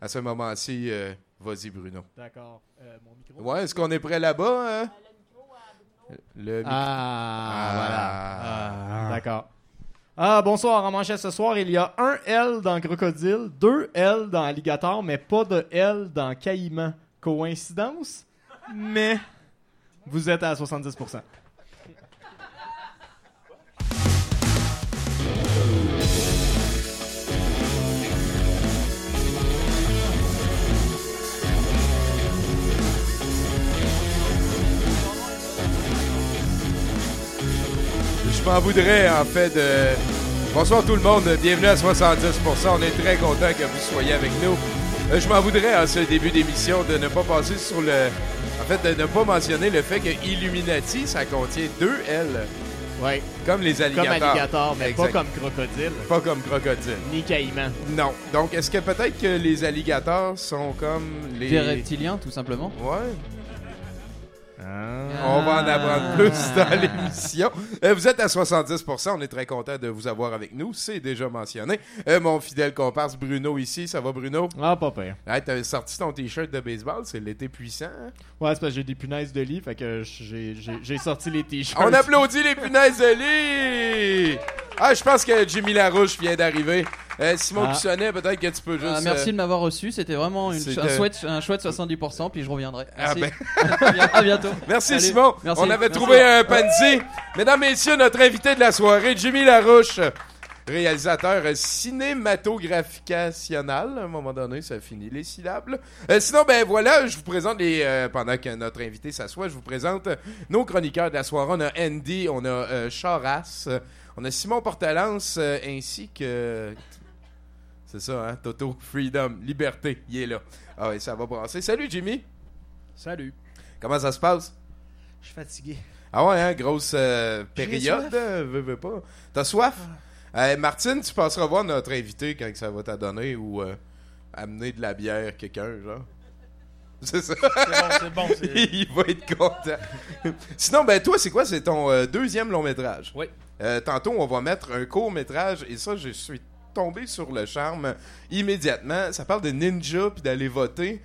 À ce moment-ci, vas-y, Bruno. D'accord. Mon micro. Ouais, est-ce qu'on est prêt là-bas? Hein? Le micro. Voilà. D'accord. Bonsoir. En manchette ce soir, il y a un L dans Crocodile, 2 L dans Alligator, mais pas de L dans Caïman. Coïncidence? Mais vous êtes à 70%. Je m'en voudrais, en fait, de... Bonsoir tout le monde, bienvenue à 70%. On est très content que vous soyez avec nous. Je m'en voudrais, en ce début d'émission, de ne pas passer sur le... En fait, de ne pas mentionner le fait que Illuminati, ça contient 2 L. Oui. Comme les alligators. Comme alligator, mais exact. pas comme crocodile. Pas comme crocodile. Ni caïman. Non. Donc, est-ce que peut-être que les alligators sont comme les... Des reptiliens, tout simplement. Ouais. On va en apprendre plus dans l'émission. Vous êtes à 70%. On est très content de vous avoir avec nous. C'est déjà mentionné. Mon fidèle comparse Bruno ici. Ça va, Bruno? Ah, pas pire. Hey, t'avais sorti ton t-shirt de baseball. C'est l'été puissant. Hein? Ouais, c'est parce que j'ai des punaises de lit, fait que j'ai sorti les t-shirts. On applaudit les punaises de lit! Ah, je pense que Jimmy Larouche vient d'arriver. Simon Bussonnet, peut-être que tu peux juste... merci de m'avoir reçu. C'était vraiment un chouette 70%, puis je reviendrai. Merci. À bientôt. Merci, Salut. Simon. Merci. On avait trouvé un pansy. Mesdames, messieurs, notre invité de la soirée, Jimmy Larouche, réalisateur cinématographicational. À un moment donné, ça finit les syllabes. Sinon, ben voilà, je vous présente pendant que notre invité s'assoit, je vous présente nos chroniqueurs de la soirée. On a Andy, on a Charas, on a Simon Portalance, ainsi que... C'est ça, hein? Toto, Freedom, Liberté, il est là. Ah ouais, ça va brasser. Salut, Jimmy. Salut. Comment ça se passe? Je suis fatigué. Ah ouais, hein? Grosse période. Veux pas. T'as soif? Martine, tu passeras voir notre invité quand ça va t'adonner ou amener de la bière à quelqu'un, genre. C'est ça. C'est bon. Il va être content. Sinon, ben toi, c'est quoi? C'est ton deuxième long métrage. Oui. Tantôt, on va mettre un court métrage et ça, je suis tombé sur le charme immédiatement. Ça parle de ninja puis d'aller voter.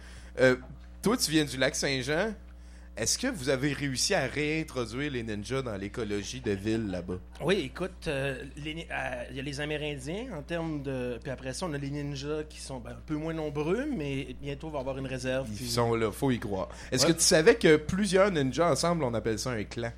Toi, tu viens du Lac-Saint-Jean. Est-ce que vous avez réussi à réintroduire les ninjas dans l'écologie de ville là-bas? Oui, écoute, il y a les Amérindiens en termes de... Puis après ça, on a les ninjas qui sont un peu moins nombreux, mais bientôt, on va avoir une réserve. Ils sont là, faut y croire. Est-ce que tu savais que plusieurs ninjas ensemble, on appelle ça un clan?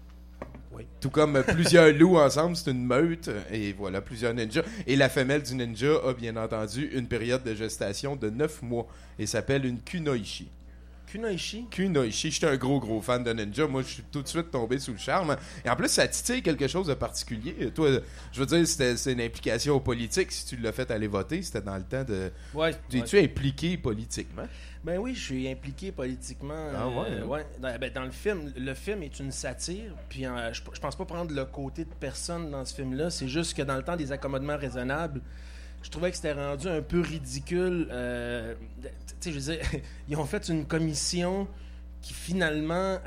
Oui. Tout comme plusieurs loups ensemble, c'est une meute. Et voilà, plusieurs ninjas. Et la femelle du ninja a bien entendu une période de gestation de 9 mois et s'appelle une kunoichi. Kunoichi? Kunoichi. J'étais un gros fan de ninja. Moi, je suis tout de suite tombé sous le charme. Et en plus, ça titille quelque chose de particulier. Toi, je veux dire, c'est une implication politique. Si tu l'as fait aller voter, c'était dans le temps de... Ouais. Es-tu impliqué politiquement? Ben oui, je suis impliqué politiquement. Ah ouais? Ouais. Dans le film est une satire. Puis je pense pas prendre le côté de personne dans ce film-là. C'est juste que dans le temps des accommodements raisonnables, je trouvais que c'était rendu un peu ridicule. Tu sais, je veux dire, ils ont fait une commission qui finalement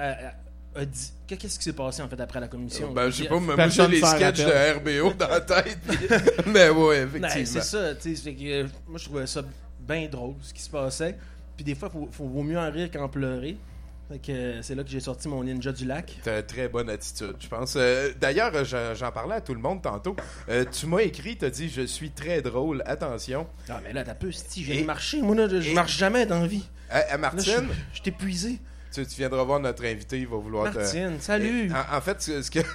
a dit... Qu'est-ce qui s'est passé en fait après la commission? Je sais pas, moi j'ai les sketchs de RBO dans la tête. Mais ouais, effectivement. Ben, c'est ça, tu sais. Moi je trouvais ça bien drôle ce qui se passait. Puis des fois, vaut mieux en rire qu'en pleurer. Fait que c'est là que j'ai sorti mon ninja du lac. T'as une très bonne attitude, je pense. D'ailleurs, j'en parlais à tout le monde tantôt. Tu m'as écrit, t'as dit « Je suis très drôle, attention ». Ah, mais là, t'as peu, si je viens de marcher. Moi, là, je marche jamais dans la vie. Martine, là, je t'ai épuisé. Tu viendras voir notre invité, il va vouloir Martine, salut! En fait, ce que...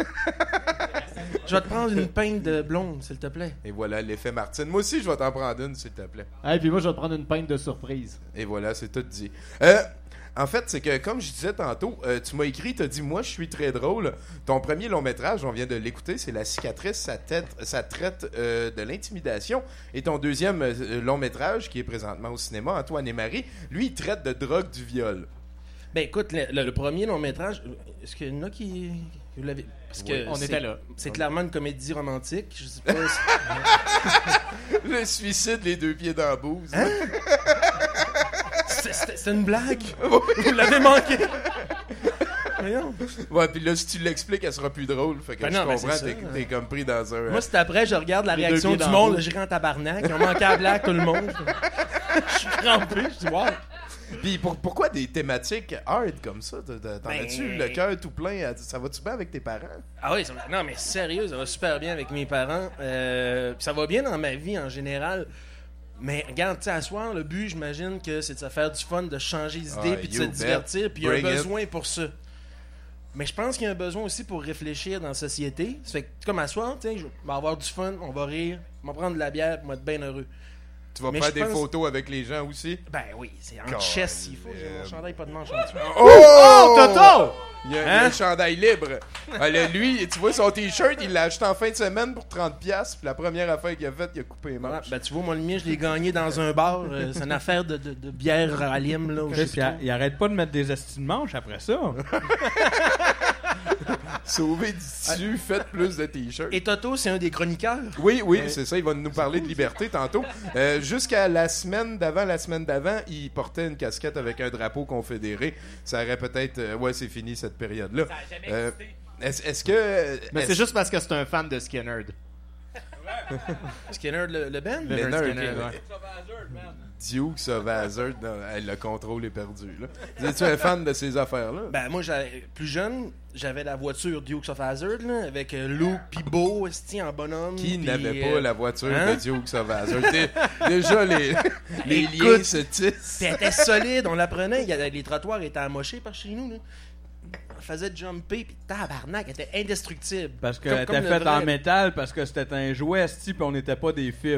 Je vais te prendre une pinte de blonde, s'il te plaît. Et voilà, l'effet Martine. Moi aussi, je vais t'en prendre une, s'il te plaît. Et puis moi, je vais te prendre une pinte de surprise. Et voilà, c'est tout dit. En fait, c'est que, comme je disais tantôt, tu m'as écrit, t'as dit « Moi, je suis très drôle ». Ton premier long-métrage, on vient de l'écouter, c'est La cicatrice, ça traite de l'intimidation. Et ton deuxième long-métrage, qui est présentement au cinéma, Antoine et Marie, lui, il traite de drogue du viol. Ben écoute, le premier long-métrage, est-ce qu'il y en a qui... Vous l'avez... Parce que on était là. C'est clairement une comédie romantique. Je sais pas. Le suicide, les deux pieds dans la bouse. Hein? C'est une blague. Vous l'avez manqué. Voyons. Ouais, puis là, si tu l'expliques, elle sera plus drôle. Fait que je comprends, t'es comme pris dans un... Moi, c'est après, je regarde la réaction du monde, je rentre en tabarnak. Ils ont manqué à blague, tout le monde. Je suis crampé, je dis wow. Puis pourquoi des thématiques hard comme ça? T'en as-tu le cœur tout plein? Ça va-tu bien avec tes parents? Ah oui, non mais sérieux, ça va super bien avec mes parents. Ça va bien dans ma vie en général. Mais regarde, tu sais, à soir, le but, j'imagine que c'est de se faire du fun, de changer les idées, puis de se divertir, puis il y a un besoin pour ça. Mais je pense qu'il y a un besoin aussi pour réfléchir dans la société. Ça fait que, comme à soir, tu sais, je vais avoir du fun, on va rire, on va prendre de la bière, puis on va être bien heureux. Tu vas faire des photos avec les gens aussi? Ben oui, c'est en chess, il faut. J'ai mon chandail pas de manche en dessous. Oh! Toto! Il y a un chandail libre. Lui, tu vois son t-shirt, il l'a acheté en fin de semaine pour 30$. Puis la première affaire qu'il a faite, il a coupé les manches. Ben tu vois, moi, le mien, je l'ai gagné dans un bar. C'est une affaire de bière à Lime. Là, il arrête pas de mettre des estis de manches après ça. Sauver du tissu, faites plus de t-shirts. Et Toto, c'est un des chroniqueurs. Oui, c'est ça. Il va nous parler de liberté tantôt. Jusqu'à la semaine d'avant, il portait une casquette avec un drapeau confédéré. Ça aurait peut-être... ouais, c'est fini cette période-là. Ça a jamais existé. Est-ce que... Mais c'est juste parce que c'est un fan de Skinner. Skinner, le Ben? Le nerd. Skinner, ouais. Dukes of Hazzard, le contrôle est perdu. Là. Es-tu un fan de ces affaires-là? Ben moi, plus jeune, j'avais la voiture Dukes of Hazzard là, avec Luke pis Beau en bonhomme. Qui pis, n'avait pas la voiture hein? de Dukes of Hazzard? Déjà, les Écoute, liens se tissent. Puis elle était solide, on la prenait. Les trottoirs étaient amochés par chez nous. Là. On faisait jumper, puis tabarnak, elle était indestructible. Parce qu'elle était faite en métal, parce que c'était un jouet, puis on n'était pas des fifs.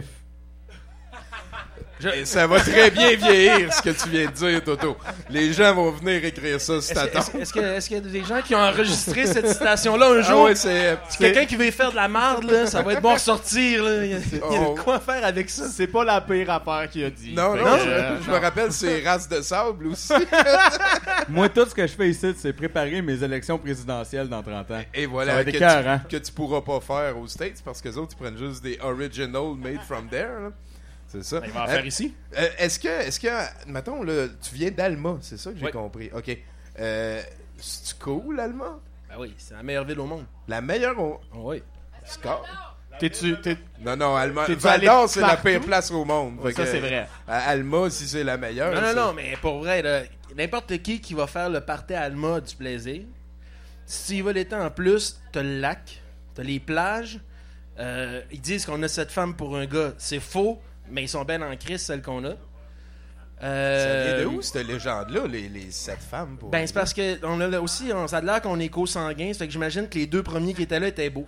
Et ça va très bien vieillir, ce que tu viens de dire, Toto. Les gens vont venir écrire ça si t'attends. Est-ce qu'il y a des gens qui ont enregistré cette citation-là un jour? Ah ouais, c'est quelqu'un qui veut faire de la marde, là, ça va être bon à ressortir. Là. Il y a de quoi faire avec ça. C'est pas la pire affaire qu'il a dit. Non, je me rappelle, c'est race de sable aussi. Moi, tout ce que je fais ici, c'est préparer mes élections présidentielles dans 30 ans. Et voilà, que tu pourras pas faire aux States, parce que les autres, ils prennent juste des original made from there. Là. C'est ça. Il va en faire ici. Est-ce que, mettons, là, tu viens d'Alma, c'est ça que j'ai compris. OK. C'est cool, Alma? Ben oui, c'est la meilleure ville au monde. La meilleure Oui. Score. Non, Alma. T'es-tu Val-d'Or, c'est la partout? pire place au monde. Ouais, ça, c'est vrai. Alma, si c'est la meilleure. Non, mais pour vrai, là, n'importe qui va faire le party à Alma a du plaisir. Si tu y vas l'été en plus, t'as le lac, t'as les plages. Ils disent qu'on a 7 femmes pour un gars. C'est faux. Mais ils sont bien en crise, celles qu'on a. Ça vient de où, cette légende-là, les 7 femmes? Ben, c'est parce que on a aussi, ça a l'air qu'on est co-sanguin, ça fait que j'imagine que les 2 premiers qui étaient là étaient beaux.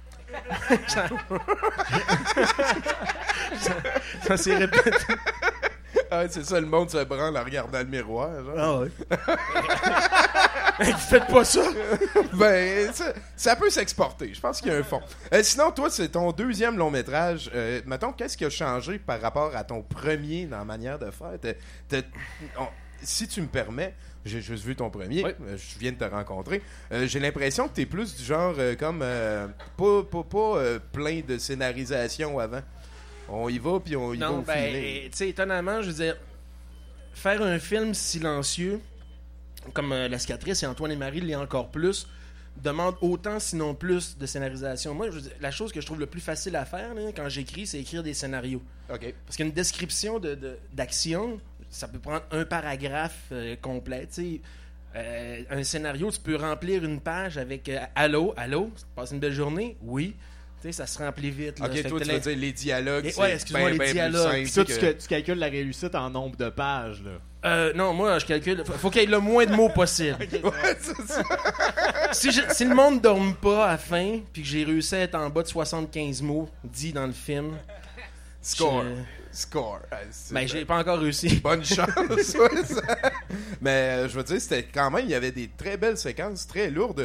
ça s'est répété. Ah, c'est ça, le monde se branle en regardant le miroir. Genre. Ah ouais. Faites pas ça! Ben, ça peut s'exporter. Je pense qu'il y a un fond. Sinon, toi, c'est ton deuxième long métrage. Mettons, qu'est-ce qui a changé par rapport à ton premier dans la manière de faire? Si tu me permets, j'ai juste vu ton premier. Oui. Je viens de te rencontrer. J'ai l'impression que t'es plus du genre comme pas plein de scénarisation avant. On y va, puis on y va au feeling. Tu sais, étonnamment, je veux dire, faire un film silencieux, comme La Cicatrice et Antoine et Marie l'est encore plus, demande autant, sinon plus, de scénarisation. Moi, je veux dire, la chose que je trouve le plus facile à faire là, quand j'écris, c'est écrire des scénarios. OK. Parce qu'une description d'action, ça peut prendre un paragraphe complet. Un scénario, tu peux remplir une page avec allô, passe une belle journée? Oui. Ça se remplit vite. Là. Ok, toi, tu veux dire les dialogues. Ouais, excuse-moi, les dialogues. Puis ça, tu calcules la réussite en nombre de pages, là. Non, moi, je calcule. Faut qu'il y ait le moins de mots possible. Ouais, c'est ça. Si le monde ne dorme pas à la fin, puis que j'ai réussi à être en bas de 75 mots dit dans le film. Score. Ben, j'ai pas encore réussi. Bonne chance, ouais, ça. Mais je veux dire, c'était quand même, il y avait des très belles séquences, très lourdes.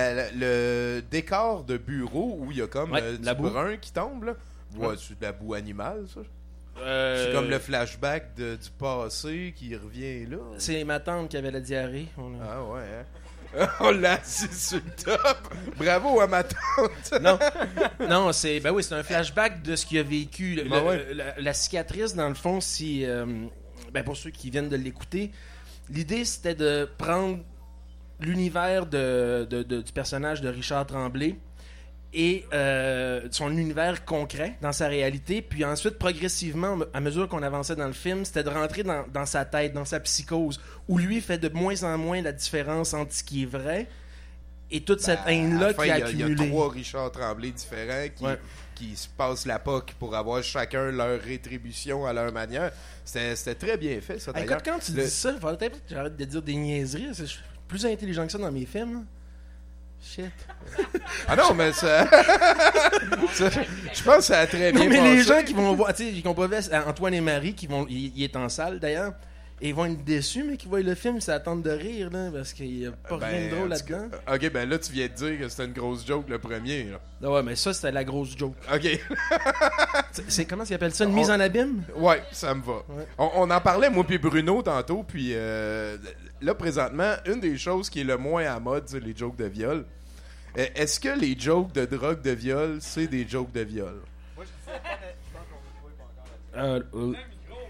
Le décor de bureau où il y a comme du brun qui tombe, là. Ouais, c'est de la boue animale, ça. C'est comme le flashback du passé qui revient là. C'est ma tante qui avait la diarrhée. Ah ouais, hein? On l'a assis sur le top. Bravo à ma tante. Non, c'est c'est un flashback de ce qu'il a vécu. La cicatrice, dans le fond, si pour ceux qui viennent de l'écouter, l'idée c'était de prendre l'univers du personnage de Richard Tremblay et son univers concret dans sa réalité. Puis ensuite, progressivement, à mesure qu'on avançait dans le film, c'était de rentrer dans sa tête, dans sa psychose, où lui fait de moins en moins la différence entre ce qui est vrai et toute cette haine-là qui a accumulé. Il y a 3 Richard Tremblay différents qui se passent la POC pour avoir chacun leur rétribution à leur manière. C'était très bien fait, ça, d'ailleurs. Écoute, quand tu dis ça, il faudrait peut-être que j'arrête de dire des niaiseries. Je suis plus intelligent que ça dans mes films. Là. Shit. Ah non, mais ça... je pense que ça a très bien mais passé. les gens qui vont voir, tu sais, qui ont pas vu Antoine et Marie, il est en salle d'ailleurs, et ils vont être déçus, mais qui voient le film, ça attendent de rire, là, parce qu'il n'y a pas rien de drôle là-dedans. Ok, ben là, tu viens de dire que c'était une grosse joke le premier. Là. Ah ouais, mais ça, c'était la grosse joke. Ok. C'est comment ils appellent ça, une mise en abîme? Ouais, ça me va. Ouais. On en parlait, moi puis Bruno, tantôt, puis là, présentement, une des choses qui est le moins à mode, c'est les jokes de viol. Est-ce que les jokes de drogue de viol, c'est des jokes de viol? Moi, je sais pas, mais je pense qu'on peut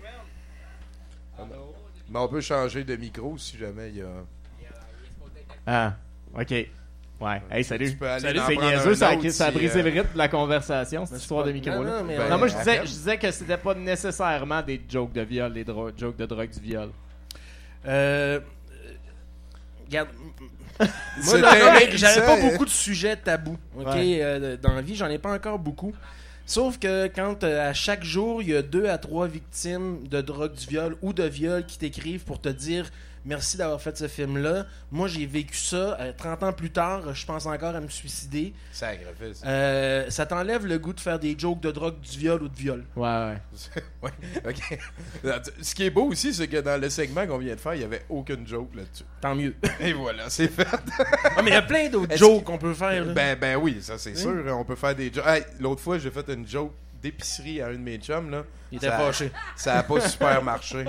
mais on peut changer de micro si jamais il y a... Ah, ok. Ouais. Hey, salut. Salut, c'est niaiseux, ça a brisé le rythme de la conversation, cette histoire de micro-là. Non, moi, je disais que c'était pas nécessairement des jokes de viol, des jokes de drogue du viol. Regarde... Moi, j'avais pas beaucoup de sujets tabous. Okay? Dans la vie, j'en ai pas encore beaucoup. Sauf que quand à chaque jour, il y a 2 à 3 victimes de drogue du viol ou de viol qui t'écrivent pour te dire merci d'avoir fait ce film-là. Moi, j'ai vécu ça. 30 ans plus tard, je pense encore à me suicider. Sacrifice. Ça t'enlève le goût de faire des jokes de drogue du viol ou de viol. Ouais. Ouais, ok. Ce qui est beau aussi, c'est que dans le segment qu'on vient de faire, il n'y avait aucune joke là-dessus. Tant mieux. Et voilà, c'est fait. Mais il y a plein d'autres jokes qu'on peut faire. Là. Ben oui, ça c'est sûr. On peut faire des jokes. Hey, l'autre fois, j'ai fait une joke d'épicerie à un de mes chums. Là. Il était fâché. Ça n'a pas super marché.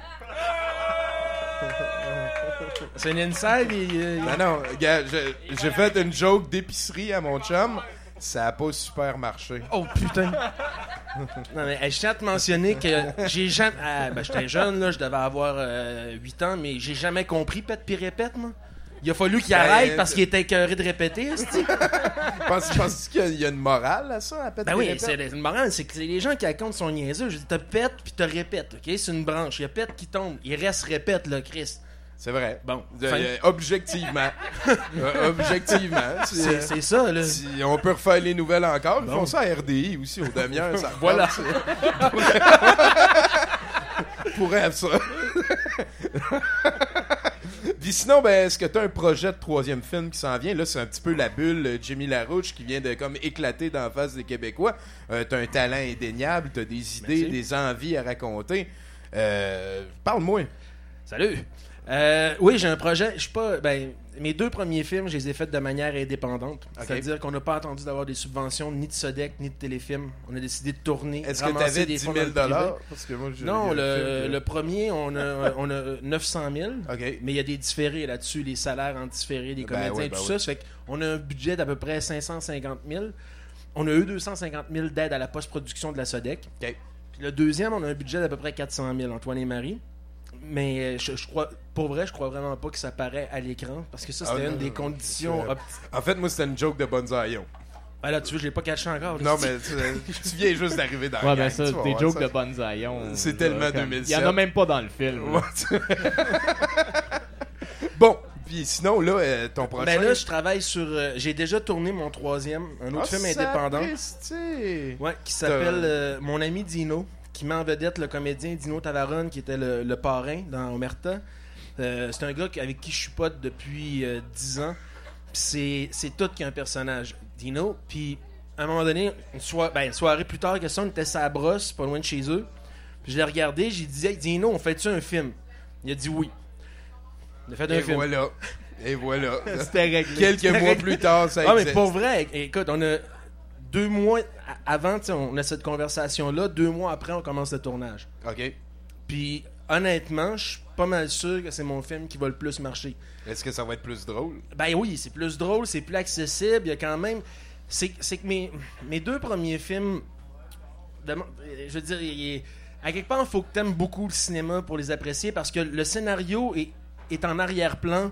C'est une inside. Non, gars, j'ai fait une joke d'épicerie à mon chum. Ça n'a pas super marché. Oh putain! Non, mais je tiens à te mentionner que j'ai jamais. J'étais jeune, là, je devais avoir 8 ans, mais j'ai jamais compris pète pis répète, moi. Il a fallu qu'il arrête parce qu'il était écœuré de répéter, c'ti. Penses-tu qu'il y a une morale à ça, à pète pis oui, répète? c'est une morale, c'est que les gens qui racontent sont niaiseux. Je dis, te pète pis te répète, ok? C'est une branche. Il y a pète qui tombe. Il reste répète, là, Chris. C'est vrai. Bon. Objectivement. Objectivement. C'est ça, là. Si on peut refaire les nouvelles encore, ils font ça à RDI aussi, aux demi-heures. Ça voilà. Pourrait ça. Puis sinon, est-ce que tu as un projet de 3e film qui s'en vient? Là, c'est un petit peu la bulle Jimmy Larouche qui vient de comme éclater dans la face des Québécois. Tu as un talent indéniable, tu as des idées, des envies à raconter. Parle-moi. Salut. Oui, j'ai un projet. Je suis pas. Mes 2 premiers films, je les ai faits de manière indépendante. Okay. C'est-à-dire qu'on n'a pas attendu d'avoir des subventions ni de Sodec ni de Téléfilm. On a décidé de tourner. Est-ce que tu avais 10 000 $? Parce que moi, non, le premier, on a 900 000. Okay. Mais il y a des différés là-dessus, les salaires en différés, des comédiens et tout ça. Ça fait qu'on a un budget d'à peu près 550 000. On a eu 250 000 d'aide à la post-production de la Sodec. Okay. Puis le deuxième, on a un budget d'à peu près 400 000, Antoine et Marie. Mais je crois, pour vrai, je crois vraiment pas que ça paraît à l'écran parce que ça, c'était une des conditions. En fait, moi, c'était une joke de Bonzaillon. Ben là, tu veux, je l'ai pas caché encore. Non, mais tu viens juste d'arriver dans la gang. Ça, des jokes de Bonzaillon. C'est tellement 2007. Il y en a même pas dans le film. Bon, puis sinon, là, ton prochain... Ben là, je travaille sur... j'ai déjà tourné mon 3e, un autre film indépendant. Ouais, qui s'appelle Mon ami Dino, qui met en vedette le comédien Dino Tavarone, qui était le parrain dans Omerta. C'est un gars avec qui je suis pote depuis 10 ans. Puis c'est tout qui est un personnage. Dino, puis à un moment donné, une soirée plus tard que ça, on était sur la brosse, pas loin de chez eux. Puis je l'ai regardé, j'ai dit hey, Dino, on fait-tu un film? Il a dit oui. On a fait un film. Et voilà. C'était réglé. Quelques mois plus tard, ça existe. Mais pour vrai, écoute, on a 2 mois avant, on a cette conversation-là. 2 mois après, on commence le tournage. OK. Puis, honnêtement, je suis pas mal sûr que c'est mon film qui va le plus marcher. Est-ce que ça va être plus drôle? Ben oui, c'est plus drôle, c'est plus accessible. Il y a quand même... C'est que mes 2 premiers films... Je veux dire, à quelque part, il faut que tu aimes beaucoup le cinéma pour les apprécier parce que le scénario est en arrière-plan.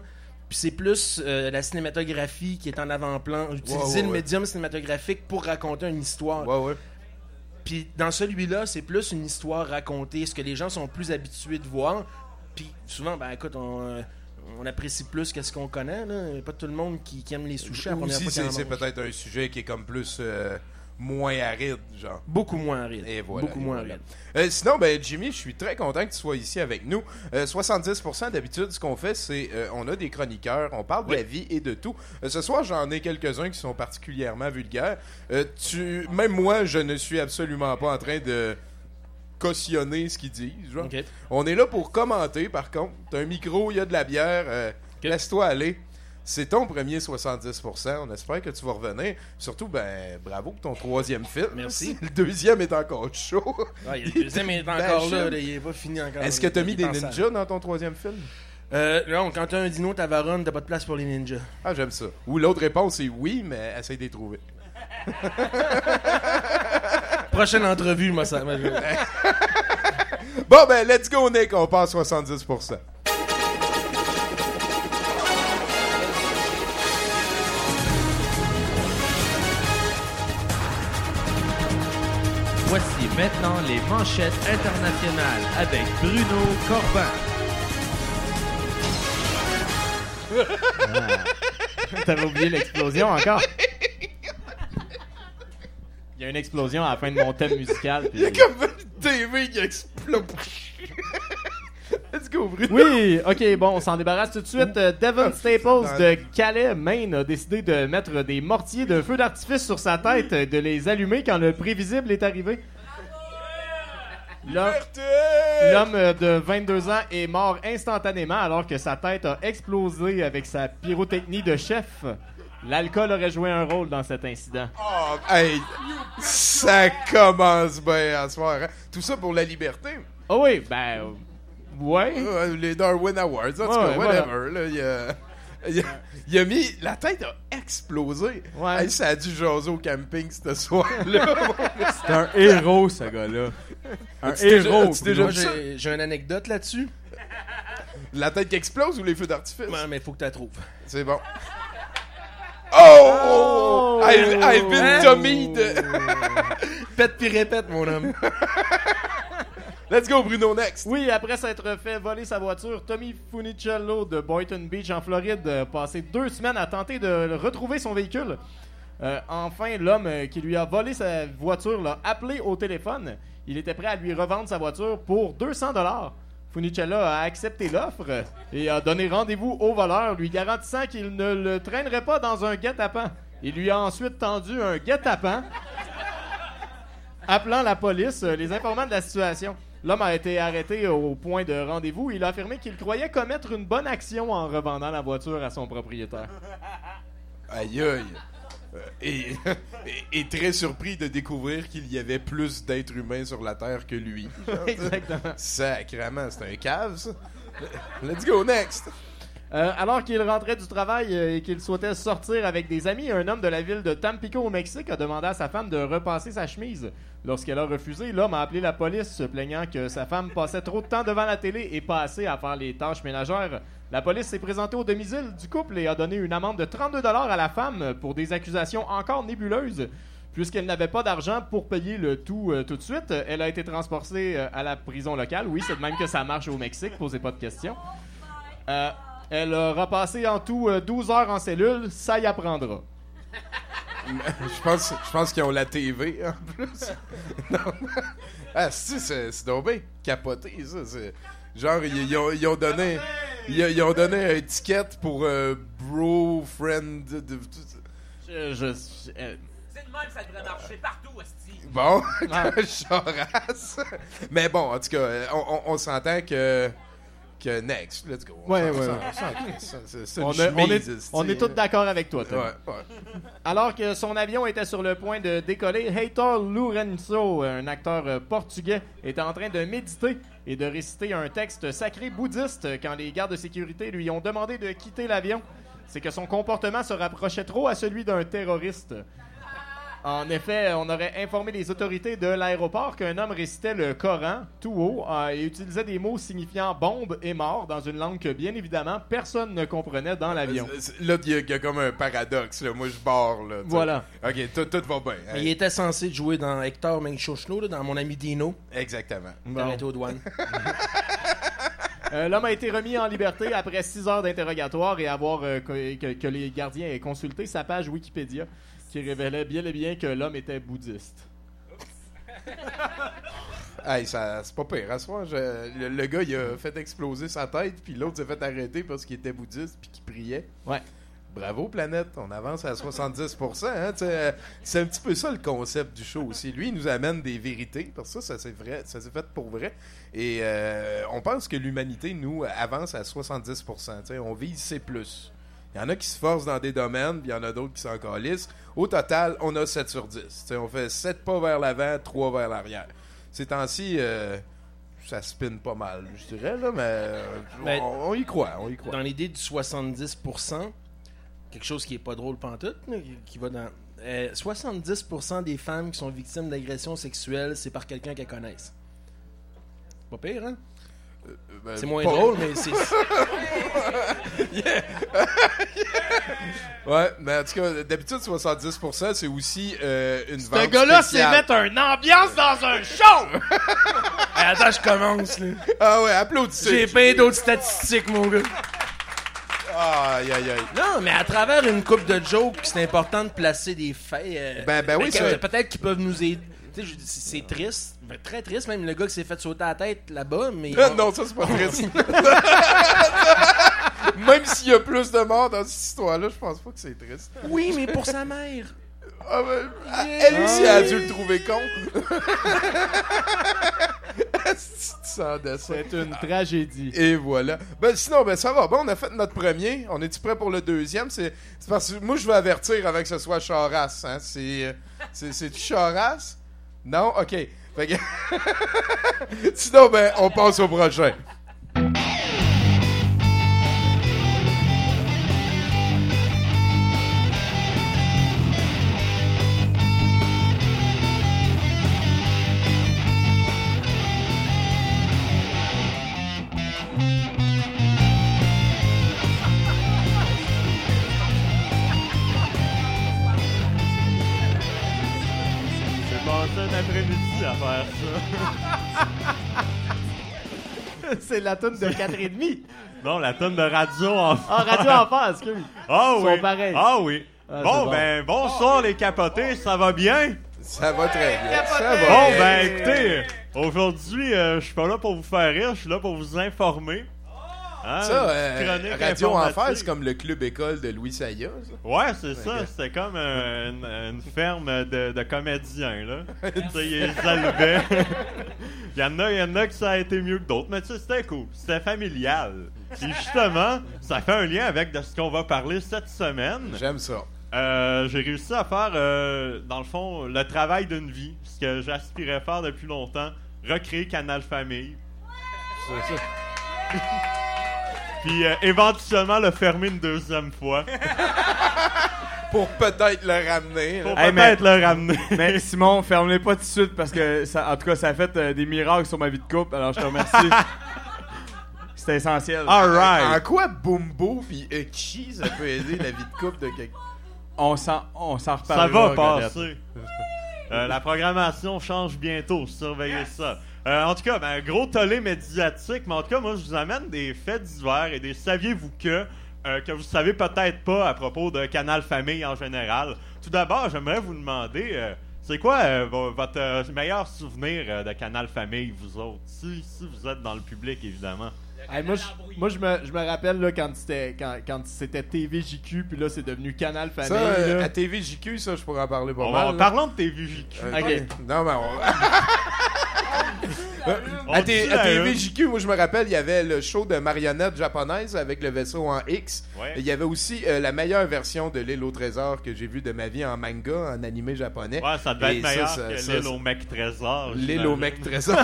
Puis c'est plus la cinématographie qui est en avant-plan. Utiliser le médium cinématographique pour raconter une histoire. Puis dans celui-là, c'est plus une histoire racontée, ce que les gens sont plus habitués de voir. Puis souvent, ben écoute, on apprécie plus que ce qu'on connaît. Là. Il n'y a pas tout le monde qui aime les sushis. Aussi, c'est peut-être un sujet qui est comme plus moins aride, genre. Beaucoup moins aride. Et voilà. Beaucoup moins aride. Sinon, ben Jimmy, je suis très content que tu sois ici avec nous. 70% d'habitude, ce qu'on fait, c'est on a des chroniqueurs, on parle de la vie et de tout. Ce soir, j'en ai quelques-uns qui sont particulièrement vulgaires. Même moi, je ne suis absolument pas en train de cautionner ce qu'ils disent. Genre. Okay. On est là pour commenter, par contre. T'as un micro, il y a de la bière, laisse-toi aller. C'est ton premier 70%. On espère que tu vas revenir. Surtout, ben, bravo pour ton 3e film. Merci. Le 2e est encore chaud. Ouais, le 2e est encore là. Il n'est pas fini encore. Est-ce que tu as mis des ninjas dans ton 3e film? Non, quand tu as un dino Tavaron, t'as pas de place pour les ninjas. Ah, j'aime ça. Ou l'autre réponse est oui, mais essaye de les trouver. Prochaine entrevue, moi, ça. Bon, ben, let's go, Nick. On passe 70%. Voici maintenant les manchettes internationales avec Bruno Corbin. T'avais oublié l'explosion encore? Il y a une explosion à la fin de mon thème musical. Il y a comme une TV qui explose. Let's go, Bruno. Oui, ok, bon, on s'en débarrasse tout de suite. Devon Staples de Calais, Maine, a décidé de mettre des mortiers de feu d'artifice sur sa tête et de les allumer quand le prévisible est arrivé. L'homme de 22 ans est mort instantanément alors que sa tête a explosé avec sa pyrotechnie de chef. L'alcool aurait joué un rôle dans cet incident. Oh, hey, ça commence bien à soir. Hein? Tout ça pour la liberté. Oh oui, ben... ouais. Les Darwin Awards, en tout cas, whatever. Là, il a mis... La tête a explosé. Ouais. Hey, ça a dû jaser au camping ce soir-là. C'est un héros, ce gars-là. Un héros. Moi, j'ai une anecdote là-dessus. La tête qui explose ou les feux d'artifice? Ouais, mais il faut que tu la trouves. C'est bon. Oh! I've been Tommy de... Pète puis répète, mon homme. Let's go, Bruno, next. Oui, après s'être fait voler sa voiture, Tommy Funicello de Boynton Beach en Floride a passé 2 semaines à tenter de retrouver son véhicule. Enfin, l'homme qui lui a volé sa voiture l'a appelé au téléphone. Il était prêt à lui revendre sa voiture pour 200 $. Funicello a accepté l'offre et a donné rendez-vous au voleur, lui garantissant qu'il ne le traînerait pas dans un guet-apens. Il lui a ensuite tendu un guet-apens, appelant la police, les informant de la situation. L'homme a été arrêté au point de rendez-vous. Il a affirmé qu'il croyait commettre une bonne action en revendant la voiture à son propriétaire. Aïe aïe. Et très surpris de découvrir qu'il y avait plus d'êtres humains sur la Terre que lui. Exactement. Sacrément, c'est un cave, ça. Let's go, next. Alors qu'il rentrait du travail et qu'il souhaitait sortir avec des amis, un homme de la ville de Tampico au Mexique a demandé à sa femme de repasser sa chemise. Lorsqu'elle a refusé, l'homme a appelé la police, se plaignant que sa femme passait trop de temps devant la télé et pas assez à faire les tâches ménagères. La police s'est présentée au domicile du couple et a donné une amende de 32 $ à la femme pour des accusations encore nébuleuses. Puisqu'elle n'avait pas d'argent pour payer le tout tout de suite, elle a été transportée à la prison locale. Oui, c'est de même que ça marche au Mexique, posez pas de questions. Elle a repassé en tout 12 heures en cellule, ça y apprendra. Je pense qu'ils ont la TV, en plus. Non. Ah, c'est donc bien capoté, ça. C'est... Genre, ils ont donné une étiquette pour bro, friend... C'est de même, ça devrait marcher partout, esti. Bon, Choras. Mais bon, en tout cas, on s'entend que next, let's go. On est tous d'accord avec toi, Tom. Ouais. Alors que son avion était sur le point de décoller, Heitor Lourenço, un acteur portugais, était en train de méditer et de réciter un texte sacré bouddhiste quand les gardes de sécurité lui ont demandé de quitter l'avion. C'est que son comportement se rapprochait trop à celui d'un terroriste. En effet, on aurait informé les autorités de l'aéroport qu'un homme récitait le Coran tout haut et utilisait des mots signifiant bombe et mort dans une langue que, bien évidemment, personne ne comprenait dans l'avion. Là, il y a comme un paradoxe. Là. Moi, je barre. Là, Voilà. OK, tout va bien. Mais il était censé jouer dans Hector Menchochno, dans Mon ami Dino. Exactement. Il est arrêté aux douanes. L'homme a été remis en liberté après 6 heures d'interrogatoire et avoir que les gardiens aient consulté sa page Wikipédia qui révélait bien et bien que l'homme était bouddhiste. Hey, c'est pas pire. À ce moment, le gars, il a fait exploser sa tête, puis l'autre s'est fait arrêter parce qu'il était bouddhiste puis qu'il priait. Ouais. Bravo, Planète. On avance à 70%. Hein, c'est un petit peu ça le concept du show aussi. Lui, il nous amène des vérités. Parce que ça c'est vrai. Ça s'est fait pour vrai. Et on pense que l'humanité, nous, avance à 70%. On vise C+. Il y en a qui se forcent dans des domaines, puis il y en a d'autres qui s'en calissent. Au total, on a 7 sur 10. On fait 7 pas vers l'avant, 3 vers l'arrière. Ces temps-ci, ça spinne pas mal, je dirais, là, mais on y croit. Dans l'idée du 70%, quelque chose qui est pas drôle pantoute, qui va dans 70% des femmes qui sont victimes d'agressions sexuelles, c'est par quelqu'un qu'elles connaissent. Pas pire, hein? C'est moins drôle, mais c'est... Ouais, mais en tout cas, d'habitude, 70%, c'est aussi une vente Ce gars-là, c'est spéciale. mettre une ambiance dans un show! Attends, je commence, là. Ah ouais, applaudissez. J'ai plein d'autres statistiques, mon gars. Aïe. Non, mais à travers une coupe de jokes, c'est important de placer des faits. Ben oui, ça... Peut-être qu'ils peuvent nous aider. C'est triste, très triste, même le gars qui s'est fait sauter la tête là-bas, mais... Non, ça c'est pas triste. Même s'il y a plus de morts dans cette histoire-là, je pense pas que c'est triste. Oui, mais pour sa mère. Ah ben, elle aussi elle a dû le trouver con. C'est une tragédie. Et voilà. Ben sinon, ça va. Bon, on a fait notre premier. On est-tu prêt pour le deuxième? C'est parce que moi, je veux avertir avant que ce soit Charras. Hein? C'est-tu Charras? Non? OK. Fait que... Sinon, on passe au prochain. Un après-midi à faire ça. C'est la toune de 4,5. Non, la tonne de radio en Ah, Radio Enfer, excuse. Ah Ils oui. sont pareils. Ah oui. Ah, Bon, c'est bonsoir les capotés, ça va bien? Ça va très bien. Ça va Bon, bien. écoutez, aujourd'hui, je suis pas là pour vous faire rire, je suis là pour vous informer. Hein, Ça, une chronique Radio informatique. Enfer, c'est comme le club école de Louis Saya, ça. Ouais, c'est ça. Ok. C'était comme une ferme de comédiens, là. Tu sais, ils les élevaient. Il y en a qui ça a été mieux que d'autres, mais tu sais, c'était cool. C'était familial. Et justement, ça fait un lien avec de ce qu'on va parler cette semaine. J'aime ça. J'ai réussi à faire, dans le fond, le travail d'une vie. Ce que j'aspirais faire depuis longtemps. Recréer Canal Famille. Puis éventuellement le fermer une deuxième fois. Pour peut-être le ramener. Pour là. peut-être le ramener. Mais Simon, ferme-les pas tout de suite parce que, ça, en tout cas, ça a fait des miracles sur ma vie de couple. Alors, je te remercie. C'était essentiel. En Alright. quoi Bumbo pis Chi ça peut aider la vie de couple de quelqu'un? On s'en reparlera. Ça va Colette. passer. La programmation change bientôt. Surveillez ça. En tout cas, gros tollé médiatique. Mais en tout cas, moi, je vous amène des faits divers et des saviez-vous que vous savez peut-être pas à propos de Canal Famille en général. Tout d'abord, j'aimerais vous demander, c'est quoi votre meilleur souvenir de Canal Famille, vous autres? Si vous êtes dans le public, évidemment. Hey, moi, je me rappelle là, quand c'était TVJQ, puis là, c'est devenu Canal Famille. Ça, là. à TVJQ, ça, je pourrais en parler pas mal. là. Parlons de TVJQ. Ok. Non, mais On à dit la TVJQ, moi, je me rappelle, il y avait le show de marionnettes japonaises avec le vaisseau en X. Ouais. Il y avait aussi la meilleure version de L'île au trésor que j'ai vue de ma vie en manga, en animé japonais. Ouais, ça devait Et être meilleur ça, que ça, l'île ça, au mec trésor. L'île au mec trésor.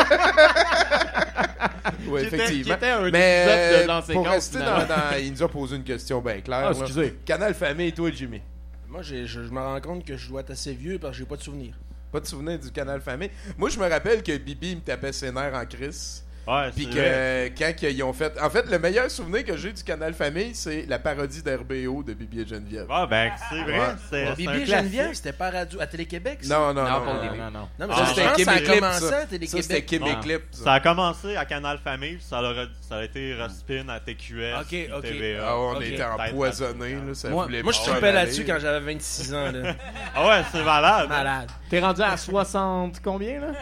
Oui, Qui effectivement. était un Mais épisode de Dans ses pour comptes, rester finalement. il nous a posé une question bien claire. Ah, là. excusez. Canal Famille, toi, Jimmy. Moi, je me rends compte que je dois être assez vieux parce que j'ai pas de souvenirs. Pas de souvenir du Canal Famille. Moi, je me rappelle que Bibi me tapait ses nerfs en crise. Ouais, Puis c'est vrai. que quand ils ont fait... En fait, le meilleur souvenir que j'ai du Canal Famille, c'est la parodie d'RBO de Bibi et Geneviève. Ah, ben, c'est vrai. Ouais. C'est Bibi un et classique. Geneviève, c'était pas à Télé-Québec, ça? Non, pas au non. début. Non. Non, mais Ah, je c'était pense que ça a Québec Clip, commencé ça. à Ça, c'était Télé-Québec. Québec Non. Clip. Ça a commencé à Canal Famille, puis ça a été respin à TQS, Ok, puis ok. TVA. Ah, on Ok. était empoisonnés, là. Ça Moi, voulait Moi, je pas tripais aller. là-dessus quand j'avais 26 ans, là. Ah ouais, c'est malade. Malade. T'es rendu à 60 combien, là?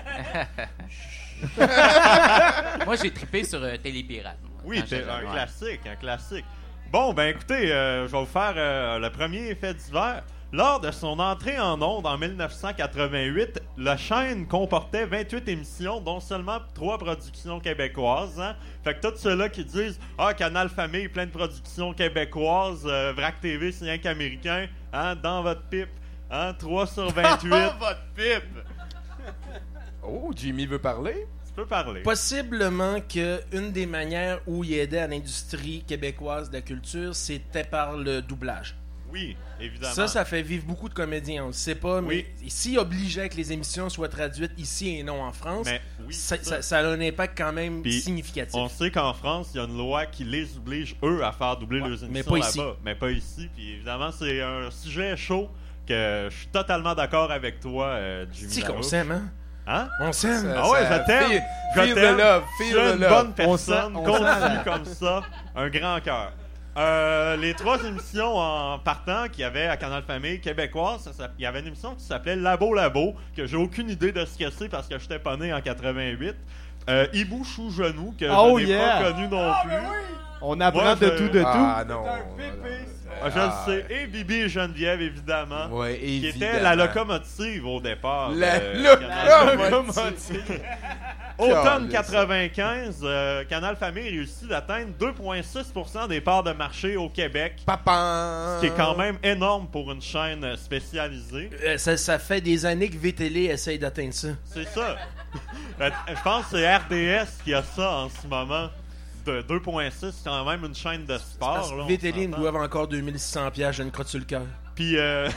Moi, j'ai trippé sur Télépirate. Oui, Quand c'est j'étais un jeune, classique, un classique. Bon, ben écoutez, je vais vous faire le premier fait divers. Lors de son entrée en ondes en 1988, la chaîne comportait 28 émissions, dont seulement 3 productions québécoises. Hein? Fait que tous ceux-là qui disent « Ah, Canal Famille, plein de productions québécoises, Vrac TV, c'est rien qu'américain, hein? Dans votre pipe, hein? 3 sur 28. » Votre pipe! Oh, Jimmy veut parler? Tu peux parler. Possiblement qu'une des manières où il aidait à l'industrie québécoise de la culture, c'était par le doublage. Oui, évidemment. Ça fait vivre beaucoup de comédiens, on le sait pas, mais s'il obligeait que les émissions soient traduites ici et non en France, Mais oui, ça a un impact quand même Puis, significatif. On sait qu'en France, il y a une loi qui les oblige, eux, à faire doubler leurs mais émissions pas là-bas. ici. Mais pas ici. Puis évidemment, c'est un sujet chaud que je suis totalement d'accord avec toi, Jimmy. C'est qu'on Larouche. s'aime, hein? Hein? On s'aime. Ah ouais, je t'aime. Je Feel the t'aime. love, Tu feel es the une love. bonne personne. On Continue comme ça. Un grand cœur. Les 3 émissions en partant qu'il y avait à Canal Famille québécoise, il y avait une émission qui s'appelait Labo Labo, que j'ai aucune idée de ce que c'est parce que j'étais pas né en 88. Hibou Chou Genou, que Oh je n'ai yeah! pas connu non plus. On apprend Moi, de je- tout, de Ah tout. non. Je le sais. Et Bibi et Geneviève, évidemment. Ouais, Qui évidemment. était la locomotive au départ. La Canal locomotive. Automne Calisse. 95, Canal Famille réussit d'atteindre 2,6% des parts de marché au Québec. Papa. Ce qui est quand même énorme pour une chaîne spécialisée. Ça fait des années que VTL essaye d'atteindre ça. C'est ça. Je pense que c'est RDS qui a ça en ce moment. De 2,6, c'est quand même une chaîne de sport. Parce là, que on VTL nous s'entend. doivent encore 2600$, j'ai une crotte sur le cœur. Puis,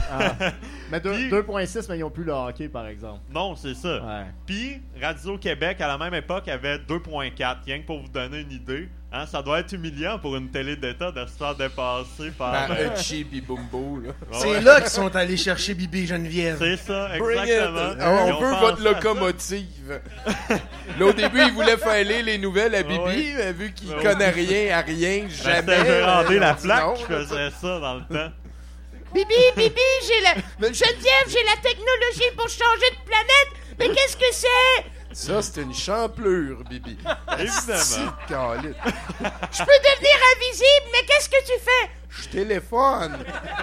Mais Puis- 2.6, mais ils ont plus le hockey, par exemple. non, c'est ça. Ouais. Puis, Radio-Québec, à la même époque, avait 2,4. Rien que pour vous donner une idée. Hein, ça doit être humiliant pour une télé d'État de se faire dépasser par... Ben, Chibi Bumbo, là. Ouais, C'est ouais. là qu'ils sont allés chercher Bibi et Geneviève. C'est ça, Bring it. exactement. Ah, Ils on ont veut pensé votre à ça. locomotive. Là, au début, il voulait faire lire les nouvelles à Bibi, Ouais. mais vu qu'il Ouais. connaît rien à rien, Ben, jamais. C'était Gérardé la on dit plaque non. qui faisait ça dans le temps. Bibi, Geneviève, j'ai la technologie pour changer de planète. Mais qu'est-ce que c'est? Ça, c'est une champlure, Bibi. Évidemment. Calique. Je peux devenir invisible, mais qu'est-ce que tu fais? Je téléphone.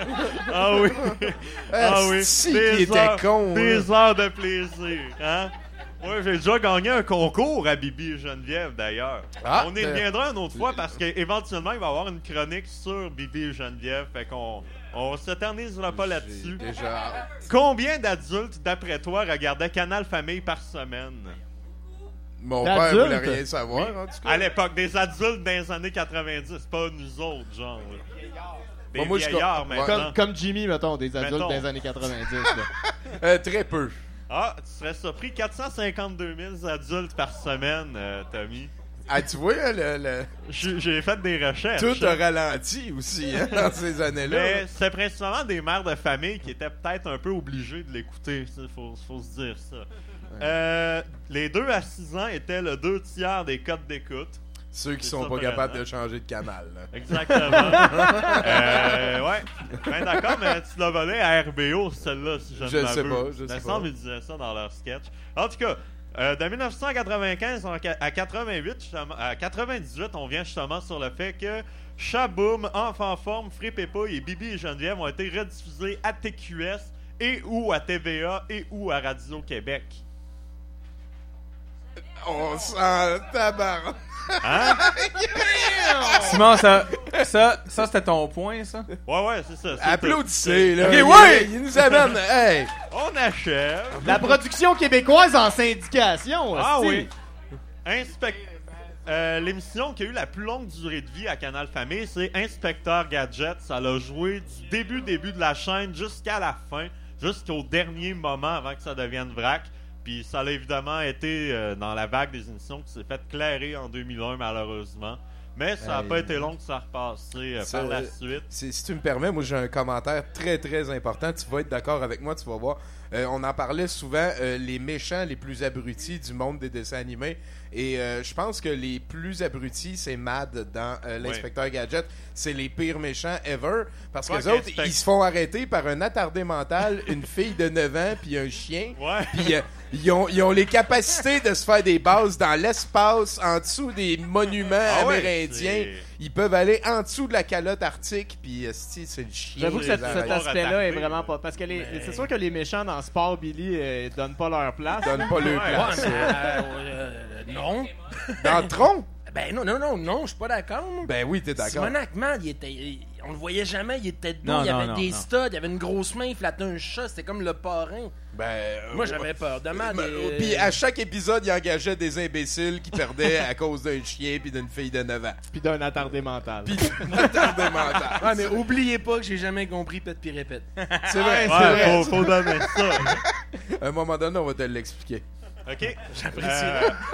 Ah oui. Ah oui. Asti qu'il était heures, con, des heures de plaisir. Hein? Moi, j'ai déjà gagné un concours à Bibi et Geneviève, d'ailleurs. Ah, On y reviendra une autre fois parce qu'éventuellement, il va y avoir une chronique sur Bibi et Geneviève. Fait qu'on on s'éternisera pas là-dessus. J'ai déjà... Combien d'adultes, d'après toi, regardaient Canal Famille par semaine? Mon père D'adultes? voulait rien savoir, en tout cas. À l'époque, des adultes dans les années 90, pas nous autres, genre. Des Bon, moi, je vieillards, com- maintenant. Comme Jimmy, mettons, des adultes Mettons. dans les années 90. là. Très peu. Ah, tu serais surpris, 452 000 adultes par semaine, Tommy. Ah, tu vois, hein, le... J'ai fait des recherches. tout a ralenti aussi, hein, dans ces années-là. Mais c'est principalement des mères de famille qui étaient peut-être un peu obligées de l'écouter. Il faut se dire ça. Les 2 à 6 ans étaient le 2 tiers des codes d'écoute. Ceux qui c'est sont ça, pas capables vraiment. de changer de canal. Là. Exactement. Ouais. Ben d'accord, mais tu l'as volé à RBO, celle-là, si je ne Je le sais m'abuse. pas, je Il sais me pas. semble qu'ils disaient ça dans leur sketch. En tout cas, de 1995 à 88, justement, à 98, on vient justement sur le fait que Chaboum, Enfant Forme, Frippe et Pouille et Bibi et Geneviève ont été rediffusés à TQS et ou à TVA et ou à Radio-Québec. On sent tabac. Hein? Simon, ça c'était ton point, ça? Ouais, c'est ça. c'est Applaudissez, là. Ok, Il- ouais! Il nous amène. Hey! tout. On achève. La production québécoise en syndication. Ah hostie. oui. l'émission qui a eu la plus longue durée de vie à Canal Famille, c'est Inspecteur Gadget. Ça l'a joué du début de la chaîne jusqu'à la fin, jusqu'au dernier moment avant que ça devienne vrac. Puis ça a évidemment été dans la vague des émissions qui s'est fait clairer en 2001, malheureusement. Mais ça n'a pas été long que ça repassé par la suite. Si tu me permets, moi j'ai un commentaire très très important. Tu vas être d'accord avec moi, tu vas voir. On en parlait souvent, les méchants les plus abrutis du monde des dessins animés. Et je pense que les plus abrutis, c'est Mad dans l'Inspecteur Gadget. C'est les pires méchants ever. Parce que les autres, ils se font arrêter par un attardé mental, une fille de 9 ans, puis un chien. Ouais. Puis ils ont les capacités de se faire des bases dans l'espace, en dessous des monuments amérindiens. Ils peuvent aller en dessous de la calotte arctique, puis c'est le chien. J'avoue que cet aspect-là est vraiment pas... Parce que c'est sûr que les méchants dans Sport Billy donnent pas leur place. Donnent pas leur place. Non. Dans le tronc? Ben non, je suis pas d'accord. Ben oui, t'es d'accord. Simonac Man, on le voyait jamais, il était debout, il y avait des studs, il y avait une grosse main, il flattait un chat, c'était comme le parrain. Moi j'avais peur de Mad. Puis à chaque épisode, il engageait des imbéciles qui perdaient à cause d'un chien puis d'une fille de 9 ans. Puis d'un attardé mental. Ouais, mais oubliez pas que j'ai jamais compris pète puis répète. C'est vrai, c'est vrai. Faut donner ça. À un moment donné, on va te l'expliquer. OK. J'apprécie.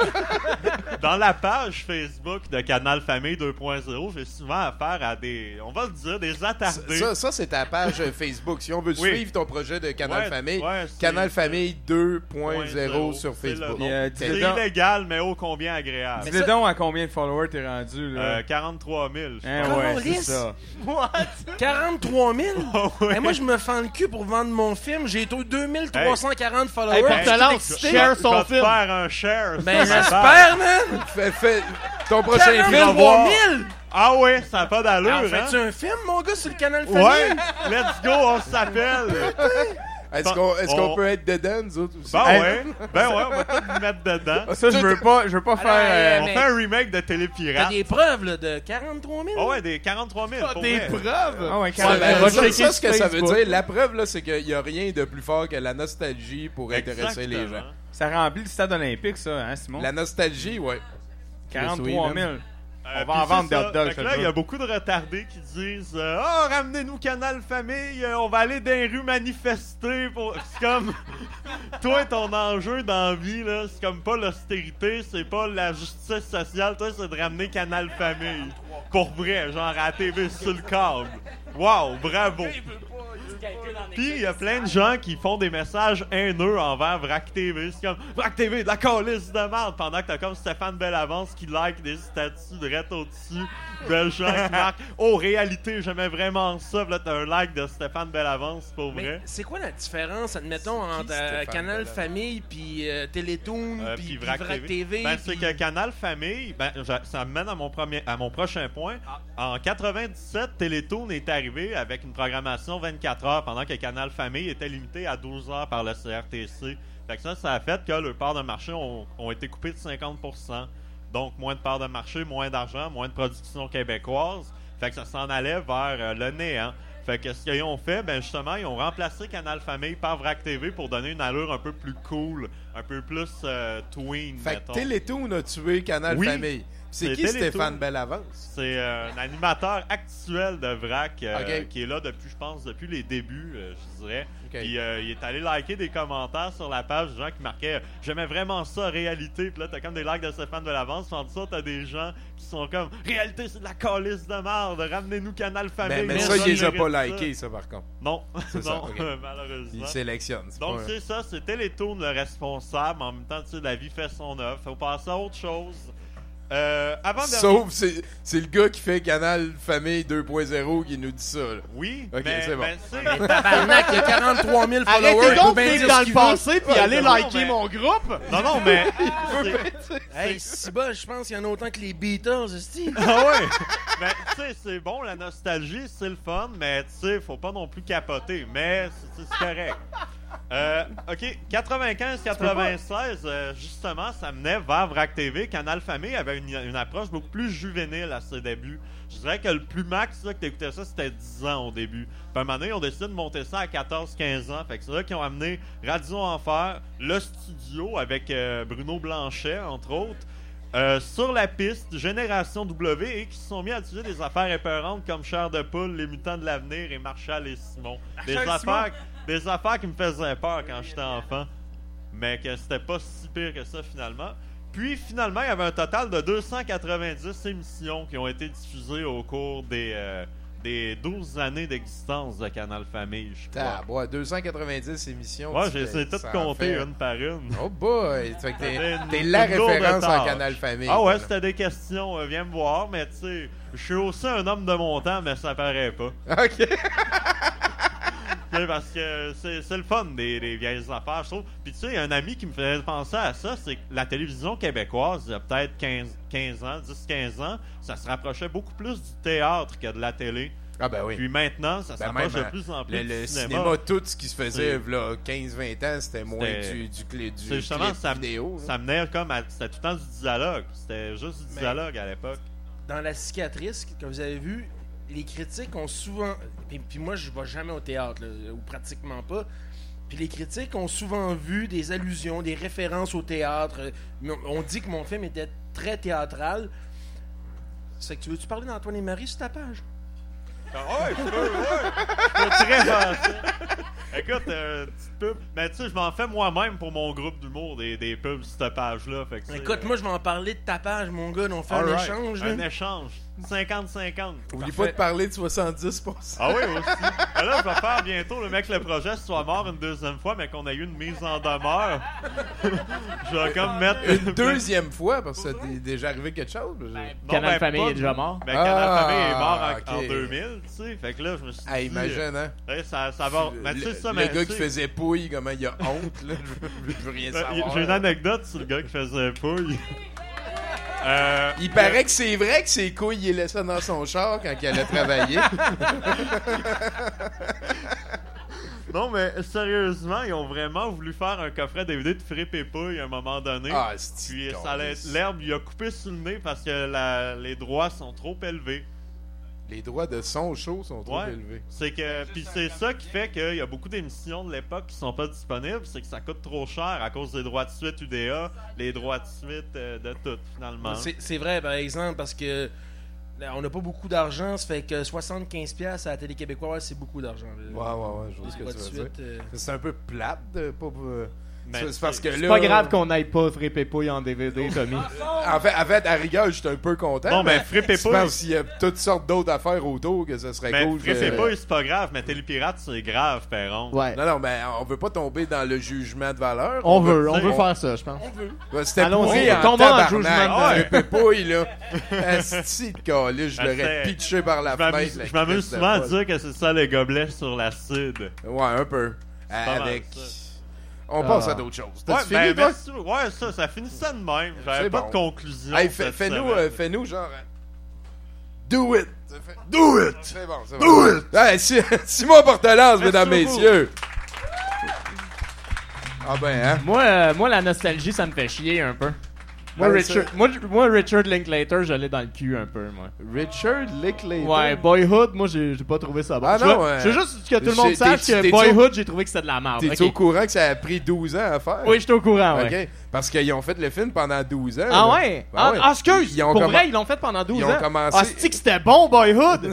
Dans la page Facebook de Canal Famille 2.0, j'ai souvent affaire à des, on va le dire, des attardés. Ça c'est ta page Facebook. Si on veut suivre ton projet de Canal Famille, Canal Famille 2.0 sur Facebook. C'est illégal, mais ô combien agréable. Dis-le donc à combien de followers t'es rendu, là? 43 000. Ouais, c'est ça. What? 43 000? Ouais. Moi, je me fends le cul pour vendre mon film. J'ai 2340 followers. Pour te lancer, share son film. Faire un share. Ben, j'espère, man! Fais ton prochain film. 43 000! Ah ouais, ça n'a pas d'allure, hein? Fais-tu un film, mon gars, sur le Canal Famille? Ouais! Let's go, on s'appelle! Est-ce qu'on peut être dedans, nous autres aussi? Ben ouais, on va tout nous mettre dedans. Ça, je veux pas faire... On fait un remake de Télépirate. T'as des preuves, là, de 43 000? Ah ouais, des 43 000. T'as des preuves? Ah ouais, ça, ce que ça veut dire, la preuve, là, c'est qu'il n'y a rien de plus fort que la nostalgie pour intéresser les gens. Ça remplit le stade olympique, ça, hein, Simon? La nostalgie, ouais. 43 000. On va en vendre des hot dogs. Là, il y a beaucoup de retardés qui disent oh, ramenez-nous Canal Famille, on va aller dans les rues manifester. C'est comme. Toi, ton enjeu dans la vie, là, c'est comme pas l'austérité, c'est pas la justice sociale. Toi, c'est de ramener Canal Famille. Pour vrai, genre à la TV sur le câble. Wow, bravo. Puis il y a plein de gens qui font des messages haineux envers Vrac TV. C'est comme Vrac TV, de la calisse de merde. Pendant que t'as comme Stéphane Bellavance qui like des statuts direct au-dessus de gens qui marquent oh, réalité, j'aimais vraiment ça. Puis là, t'as un like de Stéphane Bellavance, pour vrai. C'est quoi la différence, admettons, entre Canal Famille puis Télétoon puis Vrac TV? Ben, c'est que Canal Famille, ça me mène à mon prochain point. En 97, Télétoon est arrivé avec une programmation 24 heures pendant que Canal Famille était limité à 12 heures par le CRTC. Fait que ça a fait que leurs parts de marché ont été coupées de 50%. Donc, moins de parts de marché, moins d'argent, moins de production québécoise. Fait que ça s'en allait vers le néant. Fait que ce qu'ils ont fait, ben justement, ils ont remplacé Canal Famille par Vrac TV pour donner une allure un peu plus cool, un peu plus tween, Fait que Télétoon a tué Canal Famille. C'est qui Stéphane Bellavance? C'est un animateur actuel de Vrac qui est là depuis les débuts, je dirais. Puis il est allé liker des commentaires sur la page, des gens qui marquaient « J'aimais vraiment ça, réalité ». Puis là, t'as comme des likes de Stéphane Bellavance. Puis en dessous, t'as des gens qui sont comme « Réalité, c'est de la calisse de merde, ramenez-nous Canal Famille ». Mais ça, il les a pas likés, ça, par contre. Non, c'est ça, malheureusement. Il sélectionne. Donc c'est ça, c'est Télétoon le responsable. En même temps, tu sais, la vie fait son œuvre. Faut passer à autre chose. Sauf c'est le gars qui fait Canal Famille 2.0 qui nous dit ça. Là. Oui, ok, c'est bon. Tabarnak, il y a 43 000 followers. Arrêtez donc de vivre dans le passé puis aller liker mon groupe. Non, mais... Hey, si bas, je pense qu'il y en a autant que les Beatles, aussi. Ah ouais? Mais tu sais, c'est bon, la nostalgie, c'est le fun, mais tu sais, faut pas non plus capoter. Mais c'est correct. OK, 95-96, justement, ça menait vers Vrac TV. Canal Famille avait une approche beaucoup plus juvénile à ses débuts. Je dirais que le plus max là, que t'écoutais ça, c'était 10 ans au début. Puis à un moment donné, ils ont décidé de monter ça à 14-15 ans. Fait que c'est là qu'ils ont amené Radio Enfer, le studio avec Bruno Blanchet, entre autres. sur la piste, Génération W, et qui se sont mis à utiliser des affaires épeurantes comme Chair de poule, Les Mutants de l'avenir et Marshall et Simon. Des affaires qui me faisaient peur quand j'étais enfant, mais que c'était pas si pire que ça finalement. Puis finalement, il y avait un total de 290 émissions qui ont été diffusées au cours des 12 années d'existence de Canal Famille, je crois. Ah, 290 émissions. Ouais, j'ai essayé de tout compter une par une. Oh boy! Fait que t'es la référence à Canal Famille. Ah ouais, c'était des questions, viens me voir, mais tu sais, je suis aussi un homme de mon temps, mais ça paraît pas. OK. Parce que c'est le fun des vieilles affaires, je trouve. Puis tu sais, il y a un ami qui me faisait penser à ça, c'est que la télévision québécoise, il y a peut-être 10-15 ans, ça se rapprochait beaucoup plus du théâtre que de la télé. Ah ben oui. Puis maintenant, ça se rapproche de plus en plus le du cinéma. Tout ce qui se faisait là 15-20 ans, c'était moins du justement, vidéo. Ça menait comme c'était tout le temps du dialogue. C'était juste du dialogue à l'époque. Dans La Cicatrice, que vous avez vu, les critiques ont souvent... Puis moi, je vais jamais au théâtre, là, ou pratiquement pas. Puis les critiques ont souvent vu des allusions, des références au théâtre. On dit que mon film était très théâtral. C'est que tu veux-tu parler d'Antoine et Marie sur ta page? Ouais, je peux très faire ça. Écoute, petite pub. Mais tu sais, je m'en fais moi-même pour mon groupe d'humour des pubs sur cette page-là. Fait que écoute, moi, je vais en parler de ta page, mon gars. On fait un échange. Un échange. 50-50. Oublie pas de parler de 70%. Ah oui, aussi. Là, je vais faire bientôt le mec que le projet soit mort une deuxième fois, mais qu'on ait eu une mise en demeure. Je vais comme mettre... Une deuxième fois, parce que ça t'est déjà arrivé quelque chose? Canal Famille est déjà mort. Ben, Canal Famille est mort en 2000, tu sais. Fait que là, je me suis dit... Imagine, hein? Ça va... Mais tu sais ça, le gars qui faisait pouille, comment il a honte, là. Je veux rien savoir. J'ai une anecdote sur le gars qui faisait pouille. Il paraît que c'est vrai que ses couilles, il laissait dans son char quand il allait travailler. Non, mais sérieusement, ils ont vraiment voulu faire un coffret DVD de Frippe et Pouille à un moment donné. Ah, c'est puis l'herbe, il a coupé sur le nez parce que les droits sont trop élevés. Les droits de son show sont trop élevés. C'est que, puis c'est ça qui fait qu'il y a beaucoup d'émissions de l'époque qui sont pas disponibles, c'est que ça coûte trop cher à cause des droits de suite UDA, les droits de suite de tout finalement. C'est vrai par exemple parce que là, on n'a pas beaucoup d'argent, ça fait que 75$ à la télé québécoise, c'est beaucoup d'argent. Ouais, je vois ce que tu veux dire. C'est un peu plate de pas. C'est parce que là. C'est pas grave qu'on n'aille pas Frippe et Pouille en DVD, Tommy. En fait, à rigueur, je suis un peu content. Non, mais Frippe et Pouille. Je pense qu'il y a toutes sortes d'autres affaires autour que ce serait cool. Frippe et Pouille, c'est pas grave, mais Télépirate, c'est grave, Perron. Ouais. Non, mais on veut pas tomber dans le jugement de valeur. On veut faire ça, je pense. On veut. C'était allons-y, en tombons dans le jugement de Frippe et Pouille, là. Asti de calice, je l'aurais pitché par la fenêtre. Je m'amuse souvent à dire que c'est ça, les gobelets sur l'acide. Ouais, un peu. Avec. On passe à d'autres choses. Ouais, fini, toi? Ça finissait de même. J'avais pas de conclusion. Hey, fais-nous genre. Do it! Do it! C'est bon. Do it! Hey, Simon Portelance, mesdames, messieurs. Ah ben, hein? Moi, la nostalgie, ça me fait chier un peu. Moi, Richard Linklater, je l'ai dans le cul un peu, moi. Richard Linklater? Ouais, Boyhood, moi, j'ai pas trouvé ça bon. Ah non, je veux juste que tout le monde sache que Boyhood, j'ai trouvé que c'était de la merde. T'es-tu au courant que ça a pris 12 ans à faire? Oui, j'étais au courant, ouais. OK. Parce qu'ils ont fait le film pendant 12 ans. Ah ouais? Ben ouais. Ah, excuse! Pour vrai, ils l'ont fait pendant 12 ans. Ils ont commencé... Ah, c'est que c'était bon, Boyhood!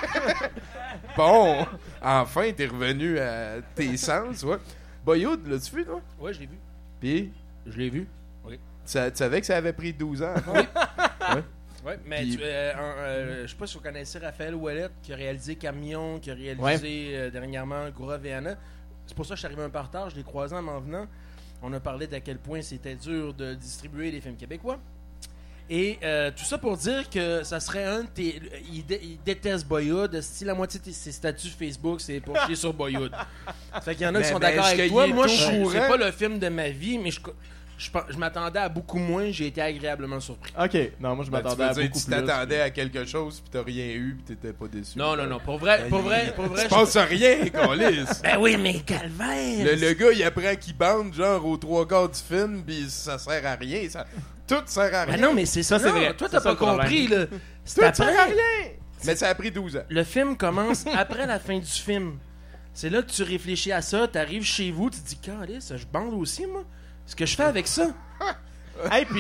Bon, enfin, t'es revenu à tes sens, ouais. Boyhood, l'as-tu vu, toi? Ouais, je l'ai vu. Puis? Je l'ai vu. Tu savais que ça avait pris 12 ans? Oui, mais je sais pas si vous connaissez Raphaël Ouellette, qui a réalisé Camion, qui a réalisé dernièrement Goura Veana. C'est pour ça que je suis arrivé un peu en retard, je l'ai croisé en m'en venant. On a parlé d'à quel point c'était dur de distribuer les films québécois. Et tout ça pour dire que ça serait un de tes... Il déteste Boyhood. Si la moitié de ses statuts Facebook, c'est pour chier sur Boyhood. Fait qu'il y en a qui sont d'accord avec toi. Moi, c'est pas le film de ma vie, mais je m'attendais à beaucoup moins, j'ai été agréablement surpris. Ok, non, moi je m'attendais à beaucoup plus. Tu t'attendais à quelque chose, puis t'as rien eu, puis t'étais pas déçu. Non, pour vrai. Tu penses à rien, câlisse. Ben oui, mais calvaire. Le gars, il apprend qu'il bande, genre, aux 3/4 du film, puis ça sert à rien. Tout sert à rien. Ben non, mais c'est ça, c'est vrai. Toi, t'as pas compris, là. Tout sert à rien. Mais ça a pris 12 ans. Le film commence après la fin du film. C'est là que tu réfléchis à ça, t'arrives chez vous, tu te dis, câlisse, je bande aussi, moi. Ce que je fais avec ça. Hey, puis...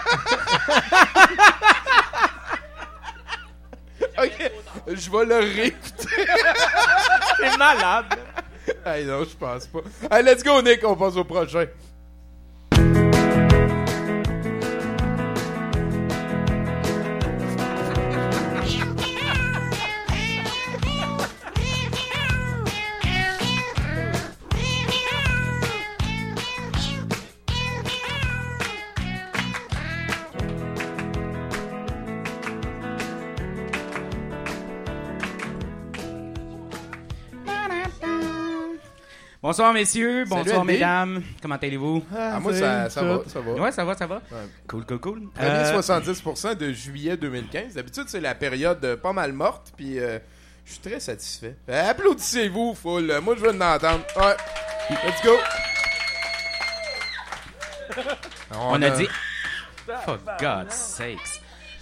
Ok, je vais le réécouter. C'est malade. Hey, non, je pense pas. Hey, let's go, Nick, on passe au prochain. Bonsoir, messieurs. Bonsoir, Andy. mesdames. Comment allez-vous? Ah, moi, ça va. Ouais, ça va. Ouais. Cool. Premier 70% de juillet 2015. D'habitude, c'est la période pas mal morte, puis je suis très satisfait. Applaudissez-vous, full. Moi, je veux l'entendre. Ouais. Let's go. On a dit... For God's sakes.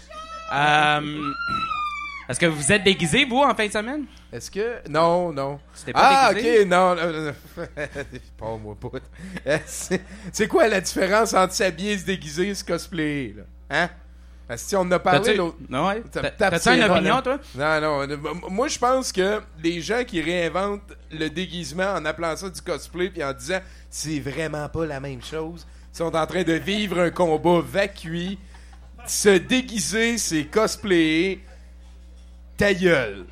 Est-ce que vous êtes déguisés, vous, en fin de semaine? Est-ce que... Non. C'était pas déguisé? Ok, non. Pas moi, pas. C'est quoi la différence entre s'habiller et se déguiser, se cosplayer, là? Hein? Si on en a parlé l'autre... Ouais. T'as-tu une opinion, toi? Non. Moi, je pense que les gens qui réinventent le déguisement en appelant ça du cosplay puis en disant c'est vraiment pas la même chose, sont en train de vivre un combat vacui. Se déguiser, c'est cosplayer. Ta gueule.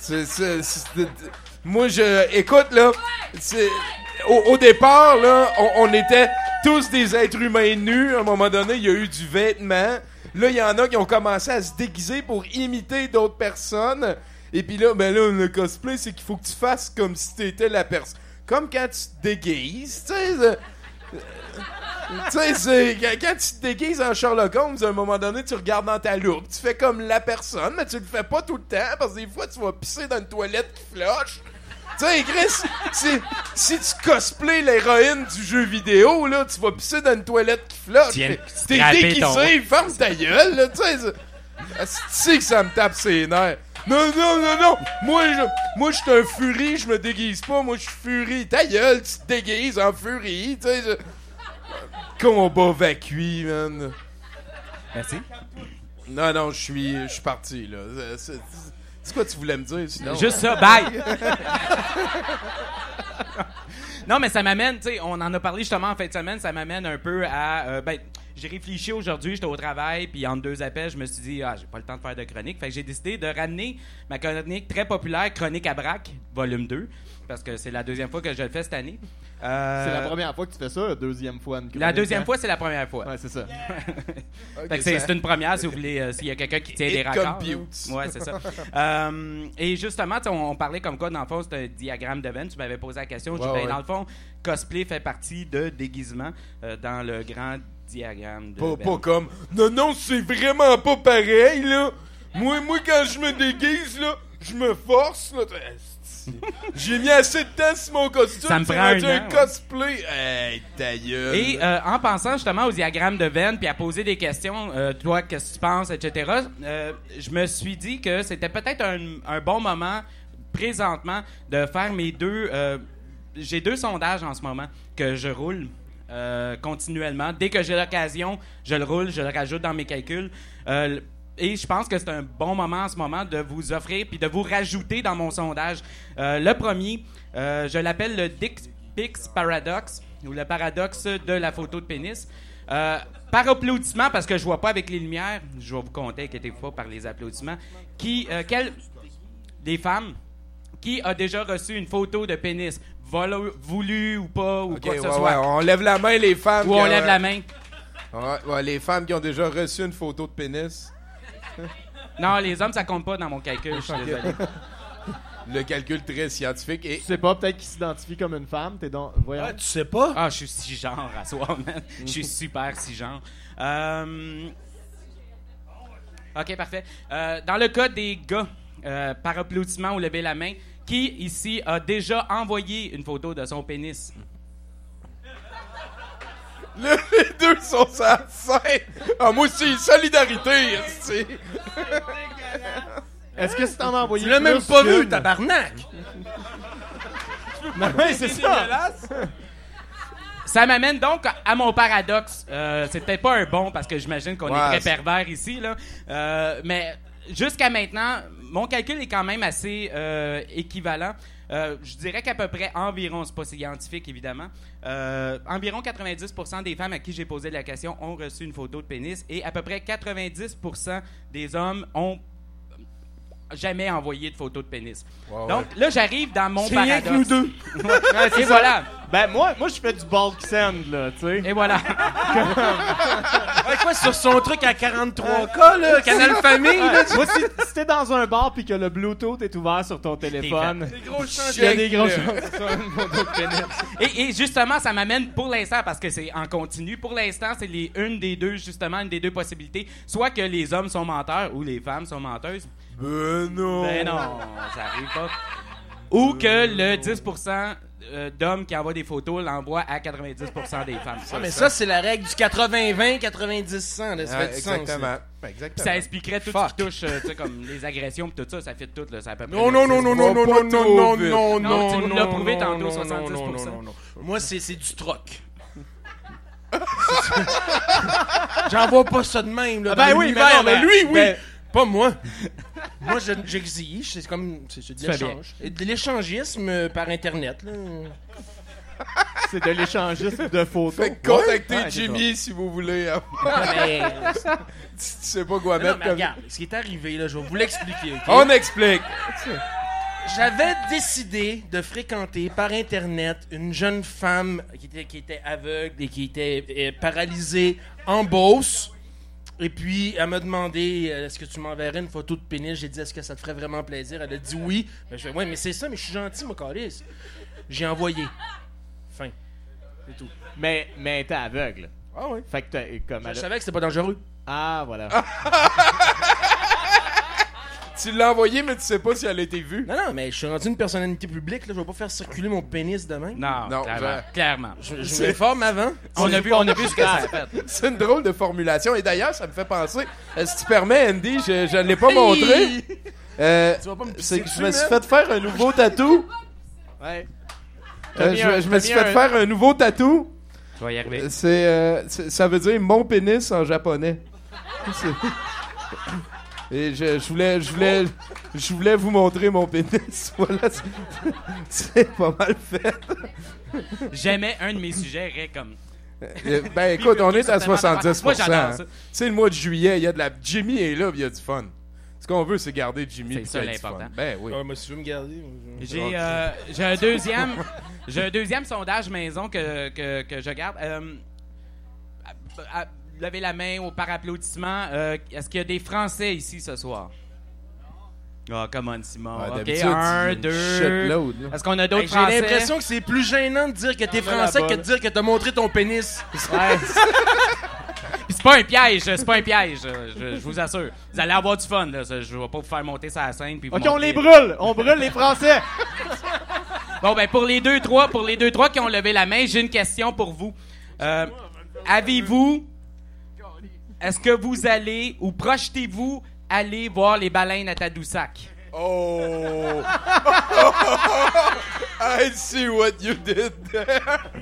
Moi, écoute, là, au départ, là, on était tous des êtres humains nus. À un moment donné, il y a eu du vêtement. Là, il y en a qui ont commencé à se déguiser pour imiter d'autres personnes. Et puis là, le cosplay, c'est qu'il faut que tu fasses comme si t'étais la personne. Comme quand tu te déguises, tu sais... Tu sais, quand tu te déguises en Sherlock Holmes, à un moment donné, tu regardes dans ta loupe, tu fais comme la personne, mais tu le fais pas tout le temps, parce que des fois, tu vas pisser dans une toilette qui flush. Tu sais, Chris, si tu cosplays l'héroïne du jeu vidéo, là, tu vas pisser dans une toilette qui flush. T'es déguisé, ferme ta gueule, là, tu sais. Tu sais que ça me tape ses nerfs. Non. Moi, je suis un furie, je me déguise pas. Moi, je suis furie. Ta gueule, tu te déguises en furie, tu sais. Combat vacui, man. Merci. Non, je suis parti, là. C'est quoi tu voulais me dire, sinon? Juste ça, bye! Non, mais ça m'amène, tu sais, on en a parlé justement en fin de semaine, ça m'amène un peu à... j'ai réfléchi aujourd'hui, j'étais au travail, puis entre deux appels, je me suis dit, j'ai pas le temps de faire de chronique. Fait que j'ai décidé de ramener ma chronique très populaire, Chronique à braque, volume 2, parce que c'est la deuxième fois que je le fais cette année. C'est la première fois que tu fais ça, la deuxième fois. La deuxième fois, c'est la première fois. Ouais, c'est ça. Fait que c'est une première, si vous voulez, s'il y a quelqu'un qui tient des records. Ouais, c'est ça. Et justement, on parlait comme quoi, dans le fond, c'est un diagramme de Venn. Tu m'avais posé la question. Je dis, dans le fond, cosplay fait partie de déguisement dans le grand diagramme de Venn. Pas comme, non, c'est vraiment pas pareil, là. Moi, quand je me déguise, là, je me force, là. J'ai mis assez de temps sur mon costume. Ça me prend un cosplay. Hey, ta gueule. Et en pensant justement au diagramme de Venn, puis à poser des questions, toi, qu'est-ce que tu penses, etc., je me suis dit que c'était peut-être un bon moment, présentement, de faire mes deux... j'ai 2 sondages en ce moment que je roule continuellement. Dès que j'ai l'occasion, je le roule, je le rajoute dans mes calculs. Et je pense que c'est un bon moment en ce moment de vous offrir puis de vous rajouter dans mon sondage. Le premier, je l'appelle le Dick Pics Paradox, ou le paradoxe de la photo de pénis. Par applaudissement, parce que je vois pas avec les lumières, je vais vous compter, inquiétez-vous pas, par les applaudissements, des femmes qui a déjà reçu une photo de pénis, voulu ou pas, ou quoi que ce soit. Ouais, on lève la main, les femmes. Ou on lève la main. Ouais, les femmes qui ont déjà reçu une photo de pénis. Non, les hommes, ça compte pas dans mon calcul, je suis désolé. Le calcul très scientifique et... Tu sais pas, peut-être qu'il s'identifie comme une femme, t'es donc... Voyons. Tu sais pas? Ah, je suis cisgenre à soi, man. Je suis super cisgenre. OK, parfait. Dans le cas des gars, par applaudissement ou lever la main, qui ici a déjà envoyé une photo de son pénis? Les deux sont ça scène. Ah, moi aussi, solidarité, c'est... Est-ce que si t'en as envoyé Tu l'as même pas vu, tabarnak! Oui, c'est ça! Ça m'amène donc à mon paradoxe. C'est peut-être pas un bon, parce que j'imagine qu'on est très pervers ici, là. Mais jusqu'à maintenant, mon calcul est quand même assez équivalent. Je dirais qu'à peu près environ, c'est pas scientifique évidemment, environ 90% des femmes à qui j'ai posé la question ont reçu une photo de pénis et à peu près 90% des hommes ont jamais envoyé de photo de pénis. Wow, donc là, j'arrive dans mon C'est rien paradoxe. que nous deux. Et voilà. Ben, moi, je fais du bulk send, là, tu sais. Et voilà. Ouais, quoi, sur son truc à 43K, là, Canal Famille, là, Moi, si t'es dans un bar pis que le Bluetooth est ouvert sur ton téléphone, des gros chances. il y a des grosses chances que ce soit une photo de pénis. Et justement, ça m'amène pour l'instant, parce que c'est en continu, pour l'instant, c'est une des deux possibilités. Soit que les hommes sont menteurs ou les femmes sont menteuses. Ben non. Ben non, ça arrive pas. Ou que le 10% d'hommes qui envoient des photos l'envoient à 90% des femmes. Ah, mais ça, c'est la règle du 80-20, 90-100. Là, ça fait du sens. Exactement. Là. Ben, exactement. Puis ça expliquerait tout ce qui touche, tu sais, comme les agressions pis tout ça, ça fait tout, là, ça à peu près. Non, non, non, non, non, non, non, non, non, Non, tu non, nous l'as non, prouvé non, tantôt, non, 70%. non, non. Moi, c'est du troc. J'en vois pas ça de même. Là, Ben dans oui, l'univers, mais non, lui, oui. ben- Pas moi. Moi, j'exige. C'est comme. C'est de fais l'échange. Et de l'échangisme par Internet. Là. C'est de l'échangisme de photos. Fait que contactez Ouais, c'est Jimmy si vous voulez. Mais, Tu sais pas quoi non, mettre mais comme... regarde, ce qui est arrivé, là, je vais vous l'expliquer. ok? On explique. J'avais décidé de fréquenter par Internet une jeune femme qui était aveugle et qui était paralysée en Beauce. Et puis, elle m'a demandé est-ce que tu m'enverrais une photo de pénis. J'ai dit est-ce que ça te ferait vraiment plaisir. Elle a dit oui. Ben, je fais ouais, mais c'est ça, mais je suis gentil, moi, câlisse. J'ai envoyé. Fin. C'est tout. Mais t'es aveugle. Ah oui. Fait que t'as comme. Je savais que c'était pas dangereux. Ah, voilà. Tu l'as envoyé, mais tu sais pas si elle a été vue. Non, mais je suis rendu une personnalité publique. Là, je vais pas faire circuler mon pénis demain. Non, Non, clairement. Je m'informe avant. On a vu ce que ça a fait. C'est une drôle de formulation. Et d'ailleurs, ça me fait penser, si tu permets, Andy, je ne l'ai pas montré. Tu vas pas me pisser C'est que je dessus, me suis man. fait faire un nouveau tatou. Ouais. Je me suis fait faire un nouveau tatou. Je vais y arriver. Ça veut dire mon pénis en japonais. Et je voulais vous montrer mon pénis. Voilà, c'est pas mal fait. Jamais un de mes sujets irait comme. Ben écoute, on est à 70%. Moi, j'adore ça. C'est le mois de juillet, il y a de la... Jimmy est là, il y a du fun. Ce qu'on veut, c'est garder Jimmy. C'est puis ça qu'il y ait du l'important. fun. Ben oui. Ah, moi, si tu veux me garder. J'ai un deuxième sondage maison que je garde. Levez la main par applaudissement. Est-ce qu'il y a des Français ici ce soir? Ah, come on, Simon. Ouais, OK, d'habitude, 1, tu 2. shitload, là. Est-ce qu'on a d'autres J'ai Français? l'impression que c'est plus gênant de dire que t'es Ah, français là-bas. que de dire que t'as montré ton pénis. Ouais. Puis c'est pas un piège, je vous assure. Vous allez avoir du fun, là. Je vais pas vous faire monter ça à la scène. Puis vous Ok, on montrer- les brûle. On brûle les Français. Bon, ben, pour les deux, trois qui ont levé la main, j'ai une question pour vous. Est-ce que vous allez, ou projetez-vous aller voir les baleines à Tadoussac? Oh! I see what you did there.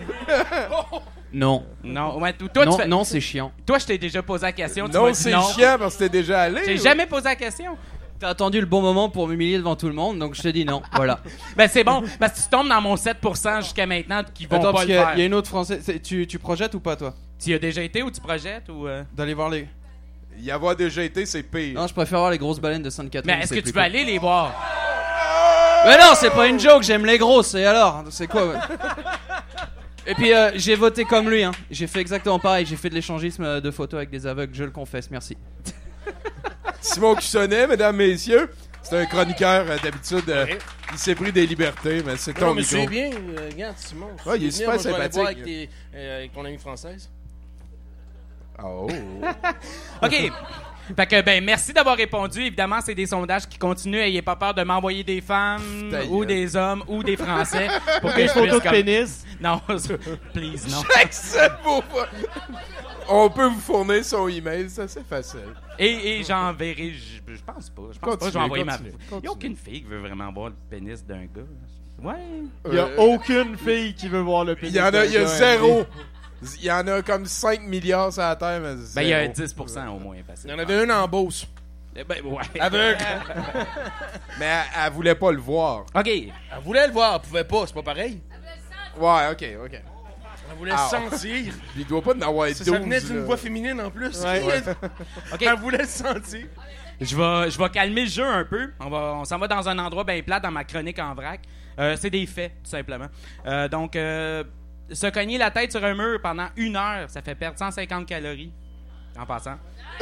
Non. Non, ouais, toi, non, tu fais... non, c'est chiant. Toi, je t'ai déjà posé la question. Tu m'as Non, dit c'est non. chiant parce que t'es déjà allé. J'ai ou? jamais posé la question. T'as attendu le bon moment pour m'humilier devant tout le monde, donc je te dis non. Voilà. Ben, c'est bon, parce que tu tombes dans mon 7% jusqu'à maintenant qui vont Attends, pas parce le qu'il y faire. a une autre française. Tu projettes ou pas, toi? Tu y as déjà été ou tu projettes ou... D'aller voir les. Y avoir déjà été, c'est pire. Non, je préfère voir les grosses baleines de Sainte-Catherine. Mais est-ce c'est que plus tu veux cool. aller les voir? Mais non, c'est pas une joke, j'aime les grosses, et alors? C'est quoi, ouais? Et puis, j'ai voté comme lui, hein. J'ai fait exactement pareil, j'ai fait de l'échangisme de photos avec des aveugles, je le confesse, merci. Simon Cussonnet, mesdames, messieurs, c'est un chroniqueur d'habitude. Il s'est pris des libertés, mais c'est ton Non, mais micro. c'est bien. Regarde, Simon. Ouais, il est super Moi, je vais aller voir sympathique. avec ton amie française. Oh. OK. Fait que, ben, merci d'avoir répondu. Évidemment, c'est des sondages qui continuent. Ayez pas peur de m'envoyer des femmes, Ta ou gueule. des hommes, ou des Français. Pour que Des je photos puisse de comme- pénis. Non, please, non. J'accepte pas. On peut vous fournir son email, ça c'est facile. Et j'enverrai, je pense pas. Je pense pas que je vais Continue, envoyer ma... continue, Il n'y a aucune fille qui veut vraiment voir le pénis d'un gars. Ouais. Il y a aucune fille qui veut voir le pénis. Il y a d'un gars, zéro. Il y en a comme 5 milliards sur la Terre, mais Ben, il y a zéro. 10% au moins. Facile. Il y en avait une en Beauce. Ben, ouais. Aveugle. Mais elle voulait pas le voir. OK. Elle voulait le voir, elle pouvait pas, c'est pas pareil. Ouais, ok. Elle voulait Ah. le sentir. Il doit pas en avoir 12. Ça venait d'une là. voix féminine en plus. Ouais. OK. Elle voulait le sentir. Je vais calmer le jeu un peu. On s'en va dans un endroit bien plat dans ma chronique en vrac. C'est des faits, tout simplement. Donc, se cogner la tête sur un mur pendant 1 heure, ça fait perdre 150 calories. En passant.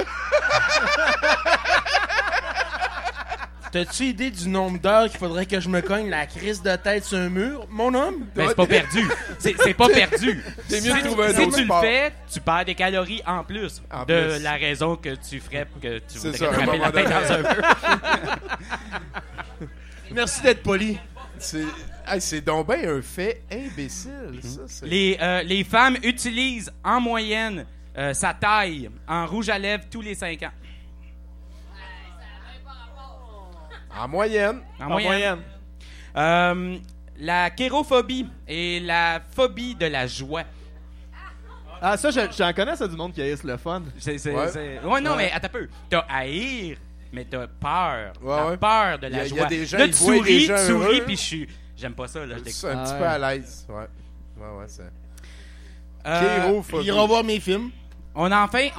T'as-tu idée du nombre d'heures qu'il faudrait que je me cogne la crise de tête sur un mur, mon homme? Ben, c'est pas perdu. C'est pas perdu. T'es mieux de Si- trouver un si autre tu le sport. fais, tu perds des calories en plus En de plus. la raison que tu ferais que tu C'est voudrais ça, à un frapper la moment tête donné. dans un mur. Merci d'être poli. C'est donc ben un fait imbécile, ça. c'est- Les femmes utilisent en moyenne sa taille en rouge à lèvres tous les 5 ans. En moyenne. En En moyenne. moyenne. La kérophobie et la phobie de la joie. Ah, ça, j'en connais, ça, du monde qui haïsse le fun. Ouais, non, mais attends un peu. T'as haïr, mais t'as peur. Ouais, T'as ouais. peur de la Il y a joie. des gens, là, ils tu voient des gens souris, heureux. puis j'aime pas ça. Là, je C'est déconne. un petit Ah peu ouais. à l'aise. Ouais, c'est. Euh, Kérophobie. Il ira voir mes films. on a enfin.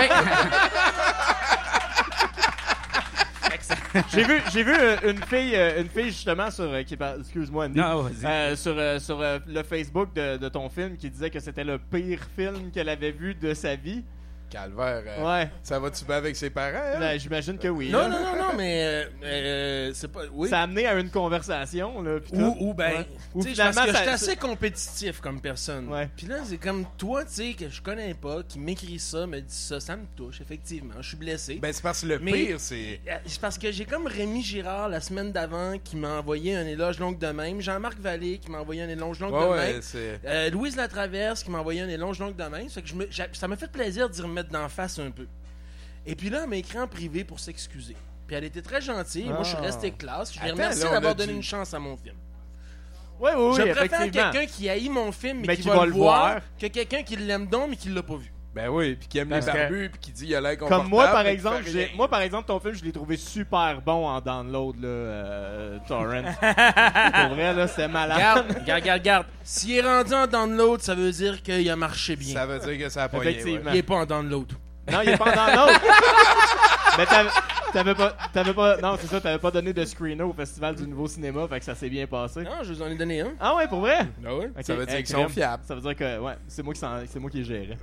J'ai vu une fille justement sur excuse-moi Andy, Non, vas-y. sur le Facebook de ton film qui disait que c'était le pire film qu'elle avait vu de sa vie. Calvaire. Ouais. Ça va-tu bien avec ses parents? hein? Ben, j'imagine que oui. Non, là. non, mais c'est pas. Oui. Ça a amené à une conversation là. pis tout. Ou ben, Ouais. Ou tu sais, parce finalement, que ça- j'étais assez compétitif comme personne. Ouais. Puis là, c'est comme toi, tu sais, que je connais pas, qui m'écrit ça, me dit ça me touche, effectivement. Je suis blessé. Ben, c'est parce que le Mais- pire, c'est. C'est parce que j'ai comme Rémi Girard la semaine d'avant qui m'a envoyé un éloge longue de même, Jean-Marc Vallée qui m'a envoyé un éloge longue de Ouais, même, ouais, c'est. Louise Latraverse qui m'a envoyé un éloge longue de même. Ça fait que ça m'a fait plaisir d'y remettre d'en face un peu. Et puis là, elle m'a écrit en privé pour s'excuser. Puis elle était très gentille. Moi, je suis resté classe. Je lui Attends, remercie là, on d'avoir a donné dû- une chance à mon film. Oui, oui, Je oui, préfère effectivement. quelqu'un qui haït mon film Mais qui qui va va le le voir voir. que quelqu'un qui l'aime donc mais qui l'a pas vu. Ben oui, puis qui aime Parce les que- barbus, puis qui dit il a l'air confortable. Comme moi, par mais qui exemple, fait rien. moi, par exemple, ton film, je l'ai trouvé super bon en download, là, Torrent. Pour vrai, là, c'était malade. Regarde. S'il est rendu en download, ça veut dire qu'il a marché bien. Ça veut dire que ça a pas Effectivement. Il est pas en download. Non, il est pas en download. Mais t'avais pas, non, c'est ça, t'avais pas donné de screener au Festival du Nouveau Cinéma, fait que ça s'est bien passé. Non, je vous en ai donné un. Ah ouais, pour vrai? Ah ouais? Ok, Ça veut dire qu'ils crème. sont fiables. Ça veut dire que, ouais, c'est moi qui les gérais.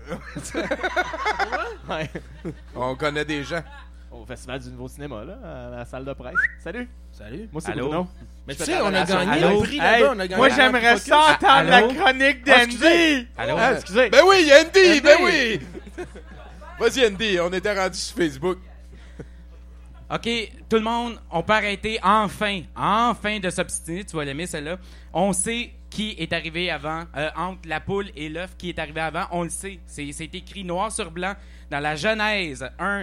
Ouais. On connaît des gens. Au Festival du Nouveau Cinéma, là, à la salle de presse. Salut. Salut. Moi, c'est Allô? Bruno. Mais tu Je sais, fais de la on a relation. gagné Allô? un prix là-bas. On a gagné Moi, un j'aimerais prix ça Focus. entendre Allô? la chronique excusez. d'Andy. Allô? Ah, excusez. Ben oui, Andy, ben Andy. oui! Vas-y, Andy, on était rendu sur Facebook. OK, tout le monde, on peut arrêter enfin de s'obstiner. Tu vas l'aimer, celle-là. On sait qui est arrivé avant, entre la poule et l'œuf, qui est arrivé avant. On le sait. C'est écrit noir sur blanc dans la Genèse 1,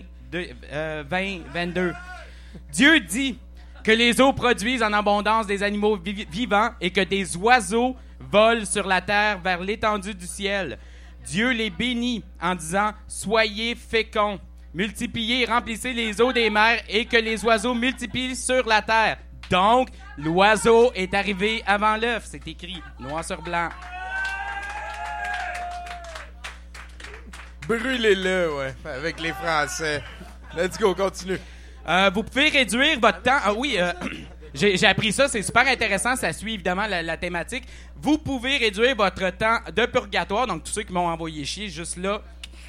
22. Dieu dit que les eaux produisent en abondance des animaux vivants et que des oiseaux volent sur la terre vers l'étendue du ciel. Dieu les bénit en disant « Soyez féconds, multipliez et remplissez les eaux des mers et que les oiseaux multiplient sur la terre. » Donc, l'oiseau est arrivé avant l'œuf. C'est écrit noir sur blanc. Brûlez-le, ouais, avec les Français. Let's go, continue. Vous pouvez réduire votre temps. Ah oui, j'ai appris ça, c'est super intéressant. Ça suit évidemment la thématique. Vous pouvez réduire votre temps de purgatoire. Donc, tous ceux qui m'ont envoyé chier, juste là.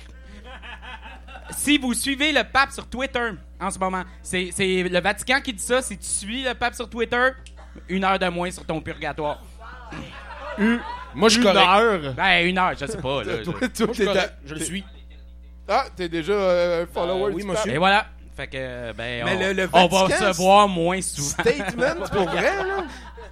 Si vous suivez le pape sur Twitter en ce moment, c'est le Vatican qui dit ça. Si tu suis le pape sur Twitter, 1 heure de moins sur ton purgatoire. Moi, je suis Une correct. heure. Ben, 1 heure, je sais pas. Là, Toi, Moi, je suis t'es correct. Je le suis. Ah, t'es déjà follower oui, du monsieur. pape. Et voilà. Fait que, ben, Mais le on va Vatican, se voir moins souvent. Statement, pour vrai, là?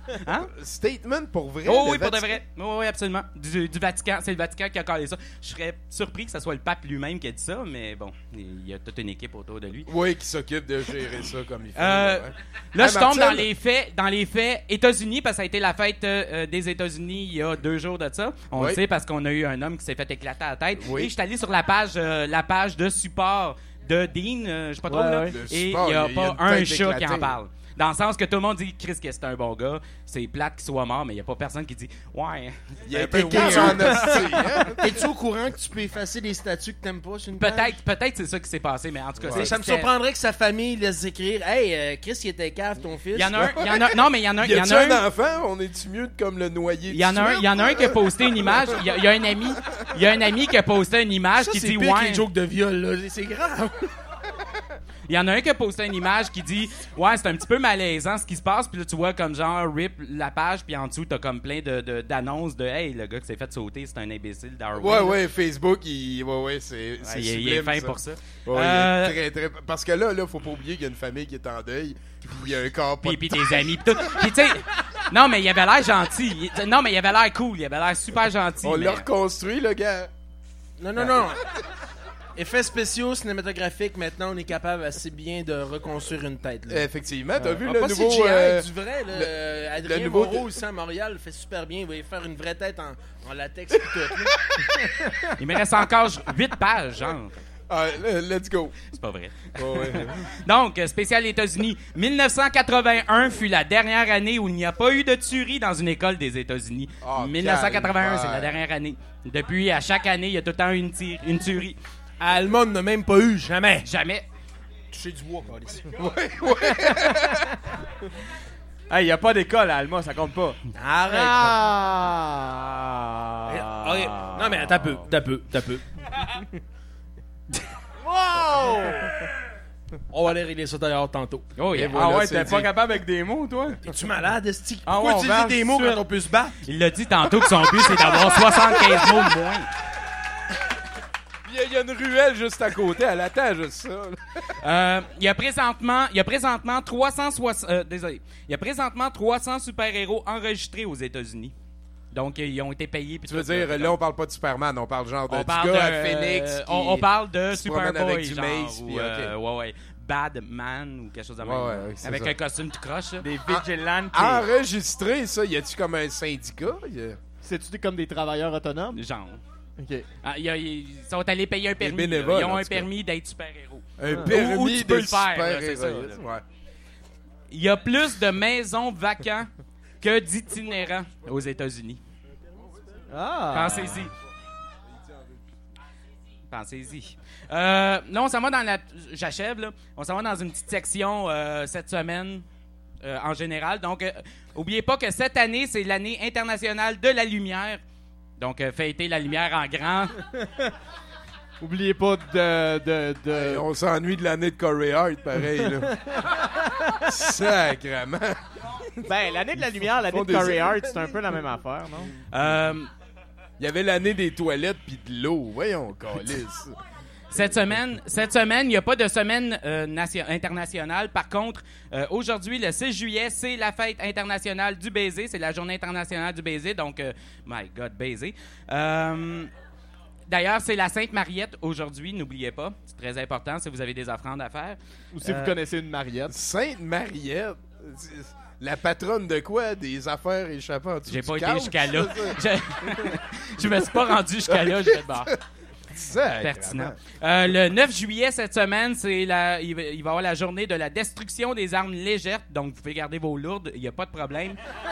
Hein? Statement pour vrai? Oh le oui, pour de Vatican? vrai. Oui, absolument. Du Vatican. C'est le Vatican qui a collé ça. Je serais surpris que ce soit le pape lui-même qui a dit ça, mais bon, il y a toute une équipe autour de lui. Oui, qui s'occupe de gérer ça comme il faut. Là, Hey, je tombe Martine. dans les faits États-Unis, parce que ça a été la fête des États-Unis il y a 2 jours de ça. On Oui. le sait parce qu'on a eu un homme qui s'est fait éclater la tête. Oui. Et je suis allé sur la page de support de Dean, je sais pas trop, Ouais, là. ouais. Le Et il support, n'y a il y a pas une un tête chat qui en éclatée. parle. Dans le sens que tout le monde dit Chris que c'est un bon gars, c'est plate qu'il soit mort, mais il n'y a pas personne qui dit ouais. Il a un été peu weird weird. en hostie, hein? Es-tu au courant que tu peux effacer des statuts que t'aimes pas sur une page? Peut-être c'est ça qui s'est passé, mais en tout cas, Ouais. Ça me c'était- surprendrait que sa famille laisse écrire Hey, Chris, il était cave, ton fils. Il y en a un, non, mais il y en a Y a-tu un. un enfant? On est-tu mieux de comme le noyer? Il y en a un qui a posté une image. Il y a un ami qui a posté une image Ça, qui c'est dit pire que ouais. les jokes de viol, là. C'est grave. Il y en a un qui a posté une image qui dit ouais, c'est un petit peu malaisant ce qui se passe. Puis là, tu vois comme genre rip la page, puis en dessous, t'as comme plein d'annonces de hey, le gars qui s'est fait sauter, c'est un imbécile Darwin. Ouais, Facebook, c'est Ouais, c'est il est sublime, fin ça. pour ça. Ouais, il est très, parce que là, faut pas oublier qu'il y a une famille qui est en deuil, puis il y a un corps pas Puis tes amis, pis tout. Puis tu sais, non, mais il avait l'air gentil. Non, mais il avait l'air cool. Il avait l'air super gentil. On mais- l'a reconstruit, le gars. Non. Effets spéciaux, cinématographiques, maintenant, on est capable assez bien de reconstruire une tête. Là. Effectivement, t'as vu Ah, le pas nouveau... CGI, du vrai. Là, Adrien le nouveau Moreau, ici à Montréal, le fait super bien. Il va y faire une vraie tête en latex et tout. Là. Il me reste encore 8 pages, genre. Ah, let's go. C'est pas vrai. Ouais. Donc, spécial États-Unis. 1981 fut la dernière année où il n'y a pas eu de tuerie dans une école des États-Unis. Oh, 1981, c'est la calvaire. dernière année. Depuis, à chaque année, il y a tout le temps une tuerie. Allemand n'a même pas eu, jamais. Jamais. Toucher du bois, quoi. Hey, y a pas d'école à Alma, ça compte pas. Arrête. Ah! Ok. Non, mais t'as peu. Wow! On va aller régler ça d'ailleurs tantôt. Oh, Et yeah. voilà, Ah ouais, c'est t'es pas dit. capable avec des mots, toi? Es-tu malade, Esti? Ah Pourquoi ouais, on utiliser va des mots tout de quand on peut se battre? Il l'a dit tantôt que son but, c'est d'avoir 75 mots de moins. Il y a une ruelle juste à côté, elle attend juste ça. là. Il y a présentement 300 super-héros enregistrés aux États-Unis. Donc, ils ont été payés. Tu veux dire, là, on parle pas de Superman, on parle genre de on du parle gars à de, Phoenix. on parle de se promène Superboy, avec du genre, mace, ou, puis ok. ouais, Badman ou quelque chose de même. Ouais, c'est avec ça. un costume tout croche. là. Des vigilantes. Enregistré, ça, y a-tu comme un syndicat? C'est-tu comme des travailleurs autonomes? Genre. Ok. Ah, ils sont allés payer un permis. bénévoles, Ils ont en un tout cas. permis d'être super-héros. Un Ou permis tu peux de le faire, là, c'est ça, super-héroïsme, ouais. Il y a plus de maisons vacantes que d'itinérants aux États-Unis. Ah! Pensez-y. Là, on s'en va dans la... J'achève, là. On s'en va dans une petite section cette semaine, en général. Donc, oubliez pas que cette année, c'est l'année internationale de la lumière. Donc, fêtez la lumière en grand. Oubliez pas de... On s'ennuie de l'année de Corey Hart, pareil, là. Sacrement. Ben, l'année de la lumière, l'année Font de des- Corey Hart, c'est un peu la même affaire, non? Il y avait l'année des toilettes puis de l'eau. Voyons, calice. Cette semaine, il n'y a pas de semaine internationale. Par contre, aujourd'hui, le 6 juillet, c'est la fête internationale du baiser. C'est la journée internationale du baiser. Donc, my God, baiser. D'ailleurs, c'est la Sainte Mariette aujourd'hui, n'oubliez pas. C'est très important si vous avez des offrandes à faire. Ou si vous connaissez une Mariette. Sainte-Mariette. La patronne de quoi? Des affaires échappant en dessous J'ai du pas été couch, jusqu'à là. ça? Je me suis pas rendu jusqu'à là. Je vais Sacrement. pertinent. Le 9 juillet, cette semaine, c'est il va y avoir la journée de la destruction des armes légères. Donc, vous pouvez garder vos lourdes, il n'y a pas de problème.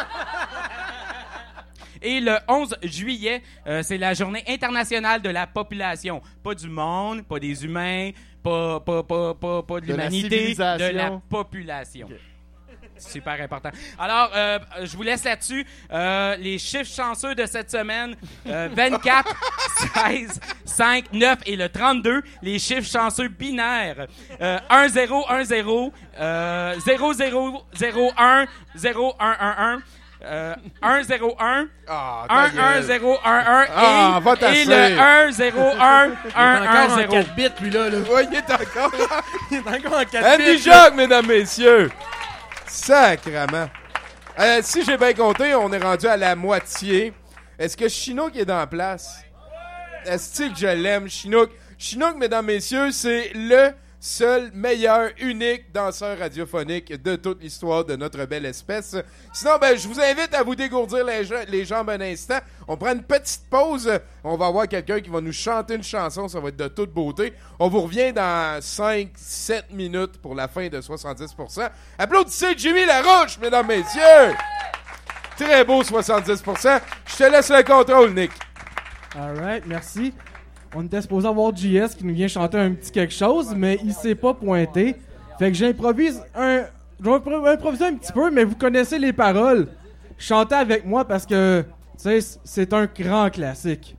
Et le 11 juillet, c'est la journée internationale de la population. Pas du monde, pas des humains, pas de la l'humanité, civilisation. de la population. Super important. Alors, je vous laisse là-dessus. Les chiffres chanceux de cette semaine, 24, 16, 5, 9 et le 32. Les chiffres chanceux binaires, 1, 0, 1, 0, 0, 0, 0, 1, 0, 1, 1, 1, 1, 0, 1, Ah, 1, ta 1, gueule. 0, 1, 1 Ah, va et tasser. le 1, 0, 1, 1, 1, Encore en 0. 4 bits, lui, là. Ouais, il est encore. Il est encore en 4 Andy bits. Jacques, mesdames, messieurs. Sacrement. Si j'ai bien compté, on est rendu à la moitié. Est-ce que Chinook est dans la place? Est-ce que je l'aime, Chinook? Chinook, mesdames, messieurs, c'est le seul, meilleur, unique danseur radiophonique de toute l'histoire de notre belle espèce. Sinon, je vous invite à vous dégourdir les jambes un instant. On prend une petite pause. On va avoir quelqu'un qui va nous chanter une chanson. Ça va être de toute beauté. On vous revient dans 5-7 minutes pour la fin de 70%. Applaudissez Jimmy Larouche, mesdames, messieurs! Très beau 70%. Je te laisse le contrôle, Nick. Alright, merci. On était supposé avoir JS qui nous vient chanter un petit quelque chose, mais il s'est pas pointé. Fait que j'improvise un petit peu, mais vous connaissez les paroles. Chantez avec moi parce que, tu sais, c'est un grand classique.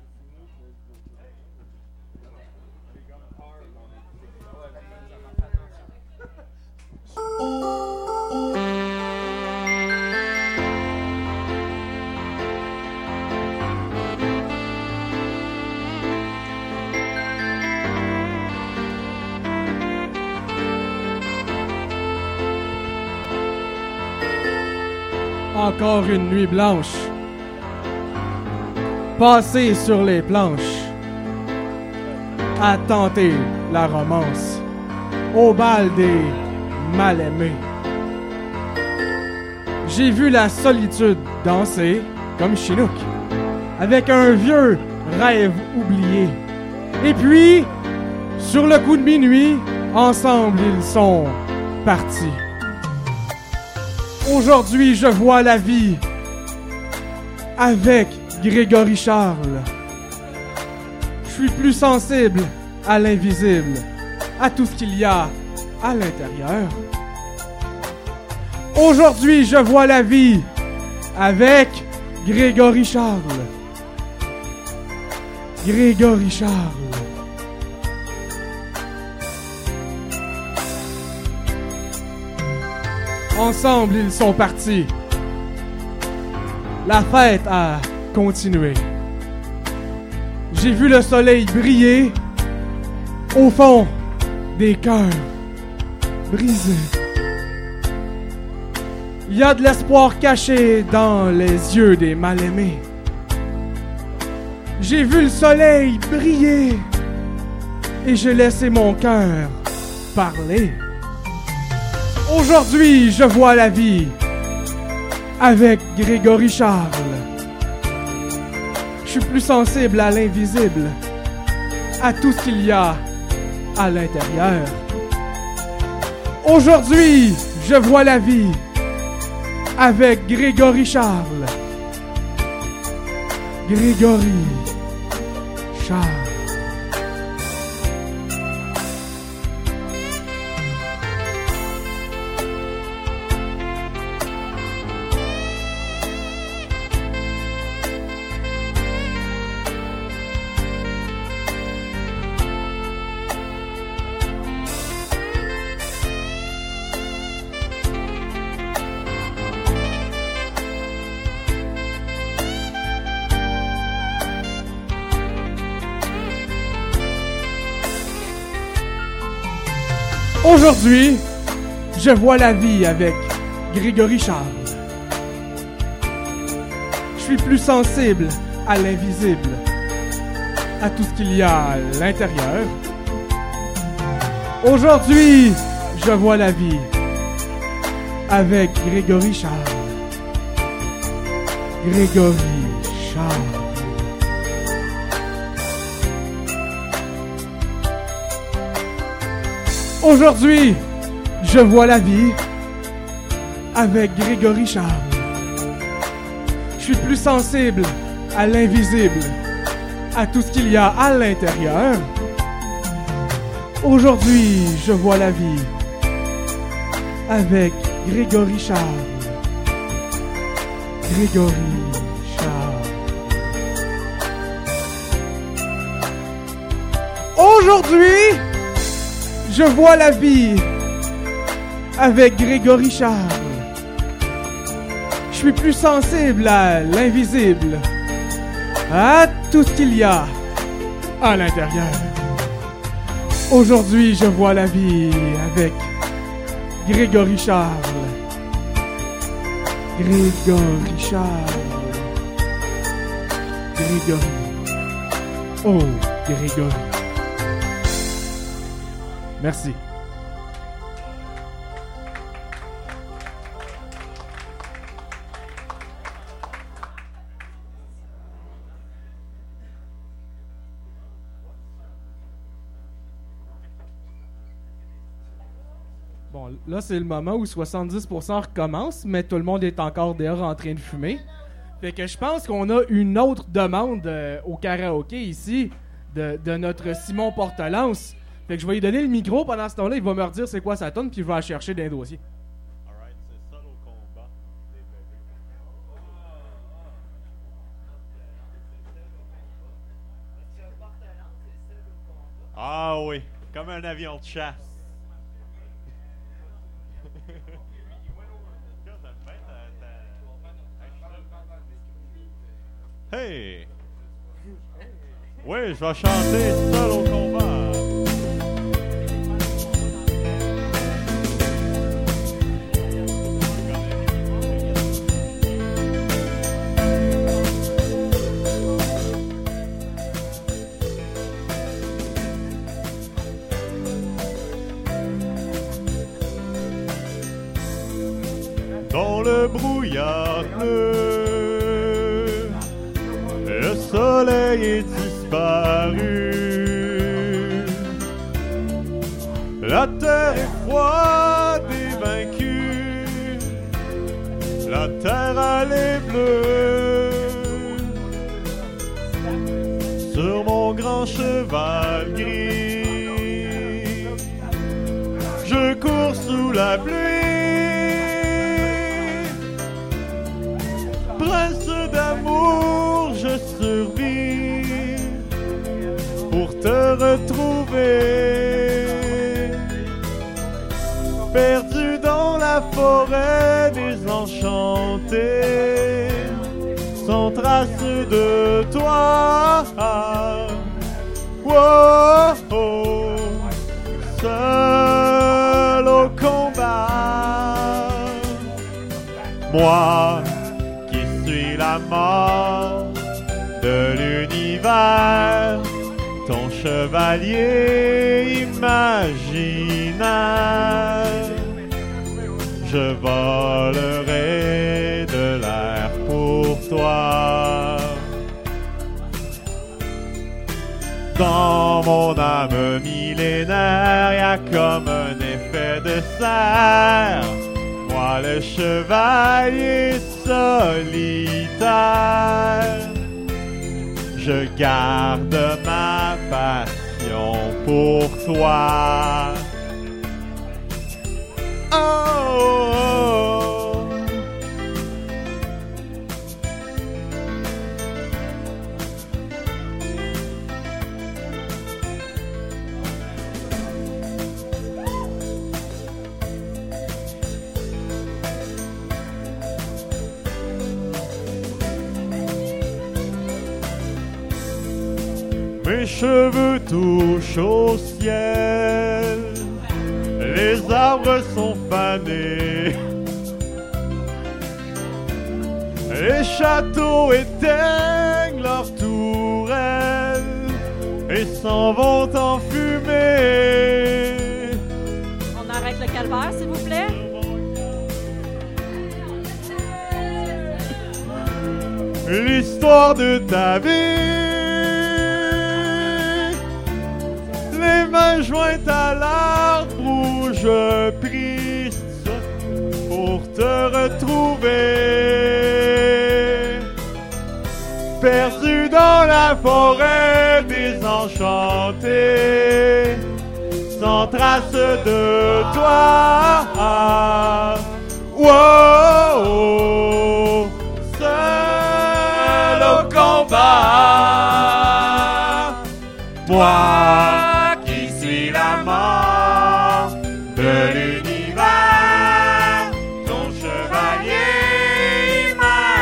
Encore une nuit blanche, passée sur les planches, à tenter la romance, au bal des mal-aimés. J'ai vu la solitude danser comme Chinook, avec un vieux rêve oublié. Et puis, sur le coup de minuit, ensemble ils sont partis. Aujourd'hui, je vois la vie avec Grégory Charles. Je suis plus sensible à l'invisible, à tout ce qu'il y a à l'intérieur. Aujourd'hui, je vois la vie avec Grégory Charles. Grégory Charles. Ensemble, ils sont partis. La fête a continué. J'ai vu le soleil briller au fond des cœurs brisés. Il y a de l'espoir caché dans les yeux des mal-aimés. J'ai vu le soleil briller et j'ai laissé mon cœur parler. Aujourd'hui, je vois la vie avec Grégory Charles. Je suis plus sensible à l'invisible, à tout ce qu'il y a à l'intérieur. Aujourd'hui, je vois la vie avec Grégory Charles. Grégory Charles. Aujourd'hui, je vois la vie avec Grégory Charles. Je suis plus sensible à l'invisible, à tout ce qu'il y a à l'intérieur. Aujourd'hui, je vois la vie avec Grégory Charles. Grégory Charles. Aujourd'hui, je vois la vie avec Grégory Charles. Je suis plus sensible à l'invisible, à tout ce qu'il y a à l'intérieur. Aujourd'hui, je vois la vie avec Grégory Charles. Grégory Charles. Aujourd'hui, je vois la vie avec Grégory Charles. Je suis plus sensible à l'invisible, à tout ce qu'il y a à l'intérieur. Aujourd'hui, je vois la vie avec Grégory Charles. Grégory Charles. Grégory. Oh, Grégory. Merci. Bon, là, c'est le moment où 70% recommence, mais tout le monde est encore dehors en train de fumer. Fait que je pense qu'on a une autre demande au karaoké ici de notre Simon Portelance. Fait que je vais lui donner le micro pendant ce temps-là, il va me redire c'est quoi sa tonne, puis je vais la chercher dans les dossiers. Alright, c'est seul au combat. Ah oui, comme un avion de chasse. Hey! Oui, je vais chanter seul au combat. Dans le brouillard bleu, le soleil est disparu. La terre est froide et vaincue. La terre elle est bleue. Sur mon grand cheval gris, je cours sous la pluie. Prince d'amour, je survis pour te retrouver. Perdu dans la forêt désenchantée, sans trace de toi. Oh, oh, seul au combat. Moi qui suis la mort de l'univers, ton chevalier imaginaire. Je volerai de l'air pour toi. Dans mon âme millénaire, y a comme un effet de serre. Moi le chevalier solitaire, je garde ma passion pour toi. Oh, oh, oh. Mes cheveux touchent au ciel, les arbres sont fanés, les châteaux éteignent leurs tourelles et s'en vont en fumée. On arrête le calvaire, s'il vous plaît. L'histoire de ta vie, les mains jointes à l'arbre où je prie pour te retrouver. Perdu dans la forêt désenchantée, sans trace de toi. Oh, oh, seul au combat. Moi qui suis la mort de l'univers, ton chevalier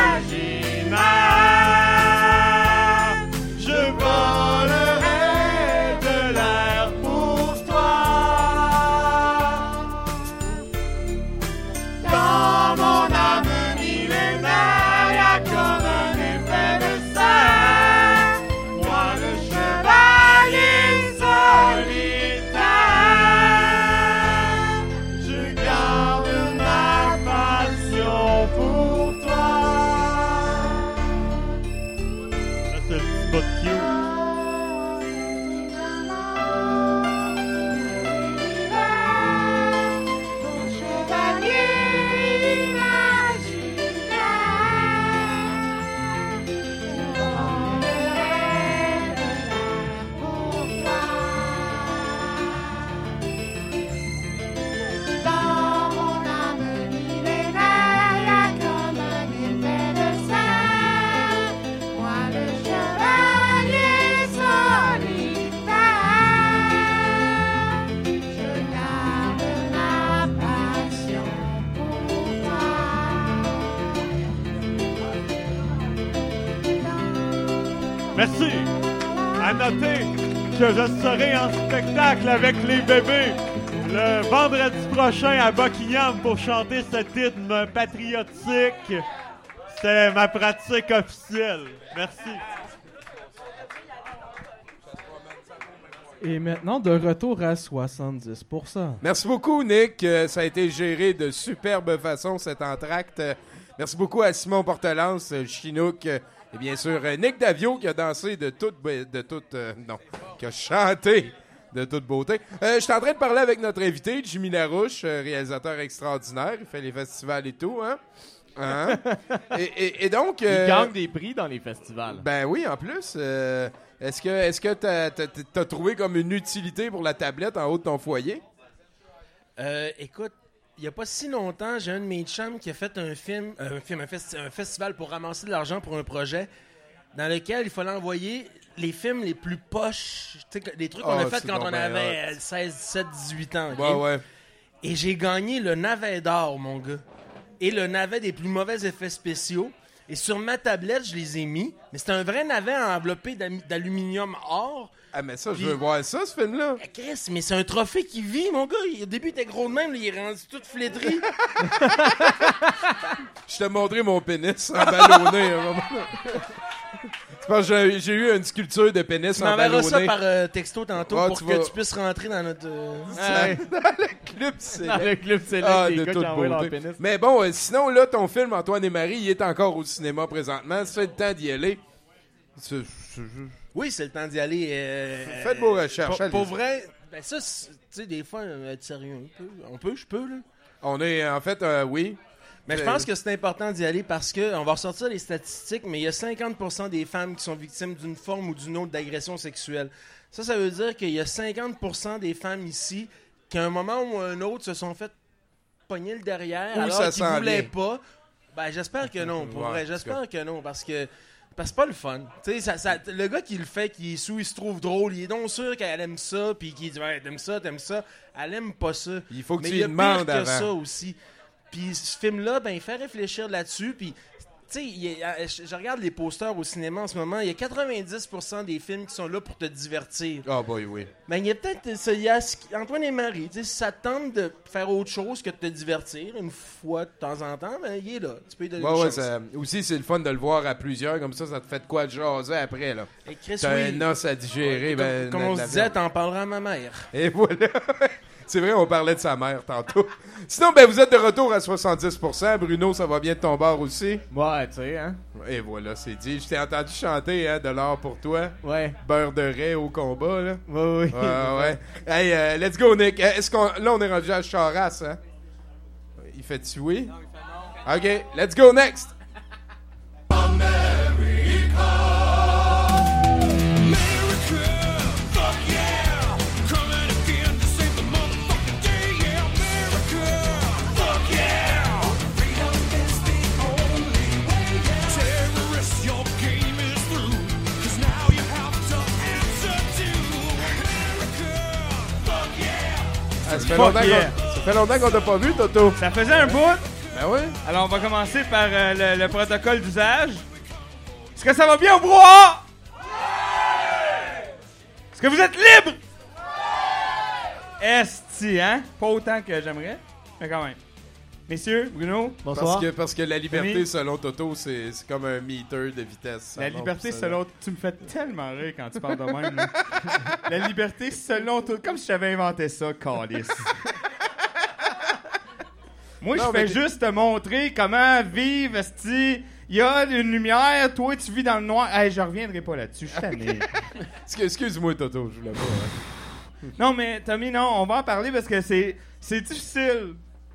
imaginaire, je volerai de l'air pour toi. Merci. À noter que je serai en spectacle avec les bébés le vendredi prochain à Buckingham pour chanter cet hymne patriotique. C'est ma pratique officielle. Merci. Et maintenant, de retour à 70%. Merci beaucoup, Nick. Ça a été géré de superbe façon, cet entracte. Merci beaucoup à Simon Portelance, Chinook, et bien sûr Nick Davio qui a dansé qui a chanté de toute beauté. Je suis en train de parler avec notre invité, Jimmy Larouche, réalisateur extraordinaire. Il fait les festivals et tout, hein? Et donc... Il gagne des prix dans les festivals. Ben oui, en plus. Est-ce que t'as trouvé comme une utilité pour la tablette en haut de ton foyer? Écoute, il n'y a pas si longtemps, j'ai un de mes chums qui a fait un festival pour ramasser de l'argent pour un projet dans lequel il fallait envoyer les films les plus poches, les trucs qu'on a fait quand on avait 16, 17, 18 ans. Okay? Ouais. Et j'ai gagné le navet d'or, mon gars. Et le navet des plus mauvais effets spéciaux. Et sur ma tablette, je les ai mis. Mais c'est un vrai navet enveloppé d'aluminium or. Ah, mais ça, je veux voir ça, ce film-là. Chris, mais c'est un trophée qui vit, mon gars. Au début, il était gros de même. Là, il est rendu tout flétri. Je t'ai montré mon pénis en ballonné. Je pense que j'ai eu une sculpture de pénis en ballonné. Tu m'enverras ça par texto tantôt pour que tu puisses rentrer dans notre... Dans le club select. Dans le club select, les gars qui envoient leur pénis. Mais bon, sinon, là, ton film, Antoine et Marie, il est encore au cinéma présentement. C'est le temps d'y aller. Oui, c'est le temps d'y aller. Faites vos recherches. Pour vrai, ben ça, tu sais, des fois, être sérieux un peu. Je peux, là. On est, en fait, oui. Mais je pense que c'est important d'y aller parce que, on va ressortir les statistiques, mais il y a 50% des femmes qui sont victimes d'une forme ou d'une autre d'agression sexuelle. Ça veut dire qu'il y a 50% des femmes ici qui, à un moment ou à un autre, se sont fait pogner le derrière alors qu'ils ne voulaient pas. Ben, j'espère que non, pour vrai. J'espère que non, parce que c'est pas le fun. Tu sais, le gars qui le fait, qui est sous, il se trouve drôle, il est donc sûr qu'elle aime ça, puis qu'il dit ouais, t'aimes ça. Elle aime pas ça. Il faut que mais tu il y a lui demandes pire que avant. ça aussi. Puis ce film-là, ben, il fait réfléchir là-dessus. Puis, tu sais, je regarde les posters au cinéma en ce moment. Il y a 90% des films qui sont là pour te divertir. Ah, boy, oui. Ben, il y a peut-être Antoine et Marie. Si ça te tente de faire autre chose que de te divertir une fois de temps en temps, ben, il est là. Tu peux lui donner une chance. Aussi, c'est le fun de le voir à plusieurs. Comme ça te fait de quoi de jaser après, là. Et Chris, t'as un os à digérer. Comme on se disait, t'en parleras à ma mère. Et voilà. C'est vrai, on parlait de sa mère tantôt. Sinon, ben vous êtes de retour à 70%. Bruno, ça va bien de ton bord aussi? Ouais, tu sais, hein. Et voilà, c'est dit. Je t'ai entendu chanter, hein, de l'or pour toi. Ouais. Beurre de raie au combat, là. Ouais. Ouais. Hey, let's go, Nick. Là, on est rendu à Charras, hein? Il fait-tu oui? Non, il fait non. OK, let's go next! Ça fait longtemps qu'on t'a pas vu, Toto. Ça faisait un bout. Ben oui. Alors, on va commencer par le protocole d'usage. Est-ce que ça va bien au brouhaha? Est-ce que vous êtes libre? Esti, hein? Pas autant que j'aimerais, mais quand même. Messieurs, Bruno, bonsoir. Parce que la liberté, Oui. selon Toto, c'est comme un meter de vitesse. La liberté selon... Tu me fais tellement rire quand tu parles de même. Là. La liberté selon tout... Comme si j'avais inventé ça, calice. Moi, je fais juste te montrer comment vivre, esti. Il y a une lumière, toi, tu vis dans le noir. Hey, je reviendrai pas là-dessus, je suis tanné. Excuse-moi, Toto, je voulais pas. Hein. Non, mais Tommy, non, on va en parler parce que c'est difficile.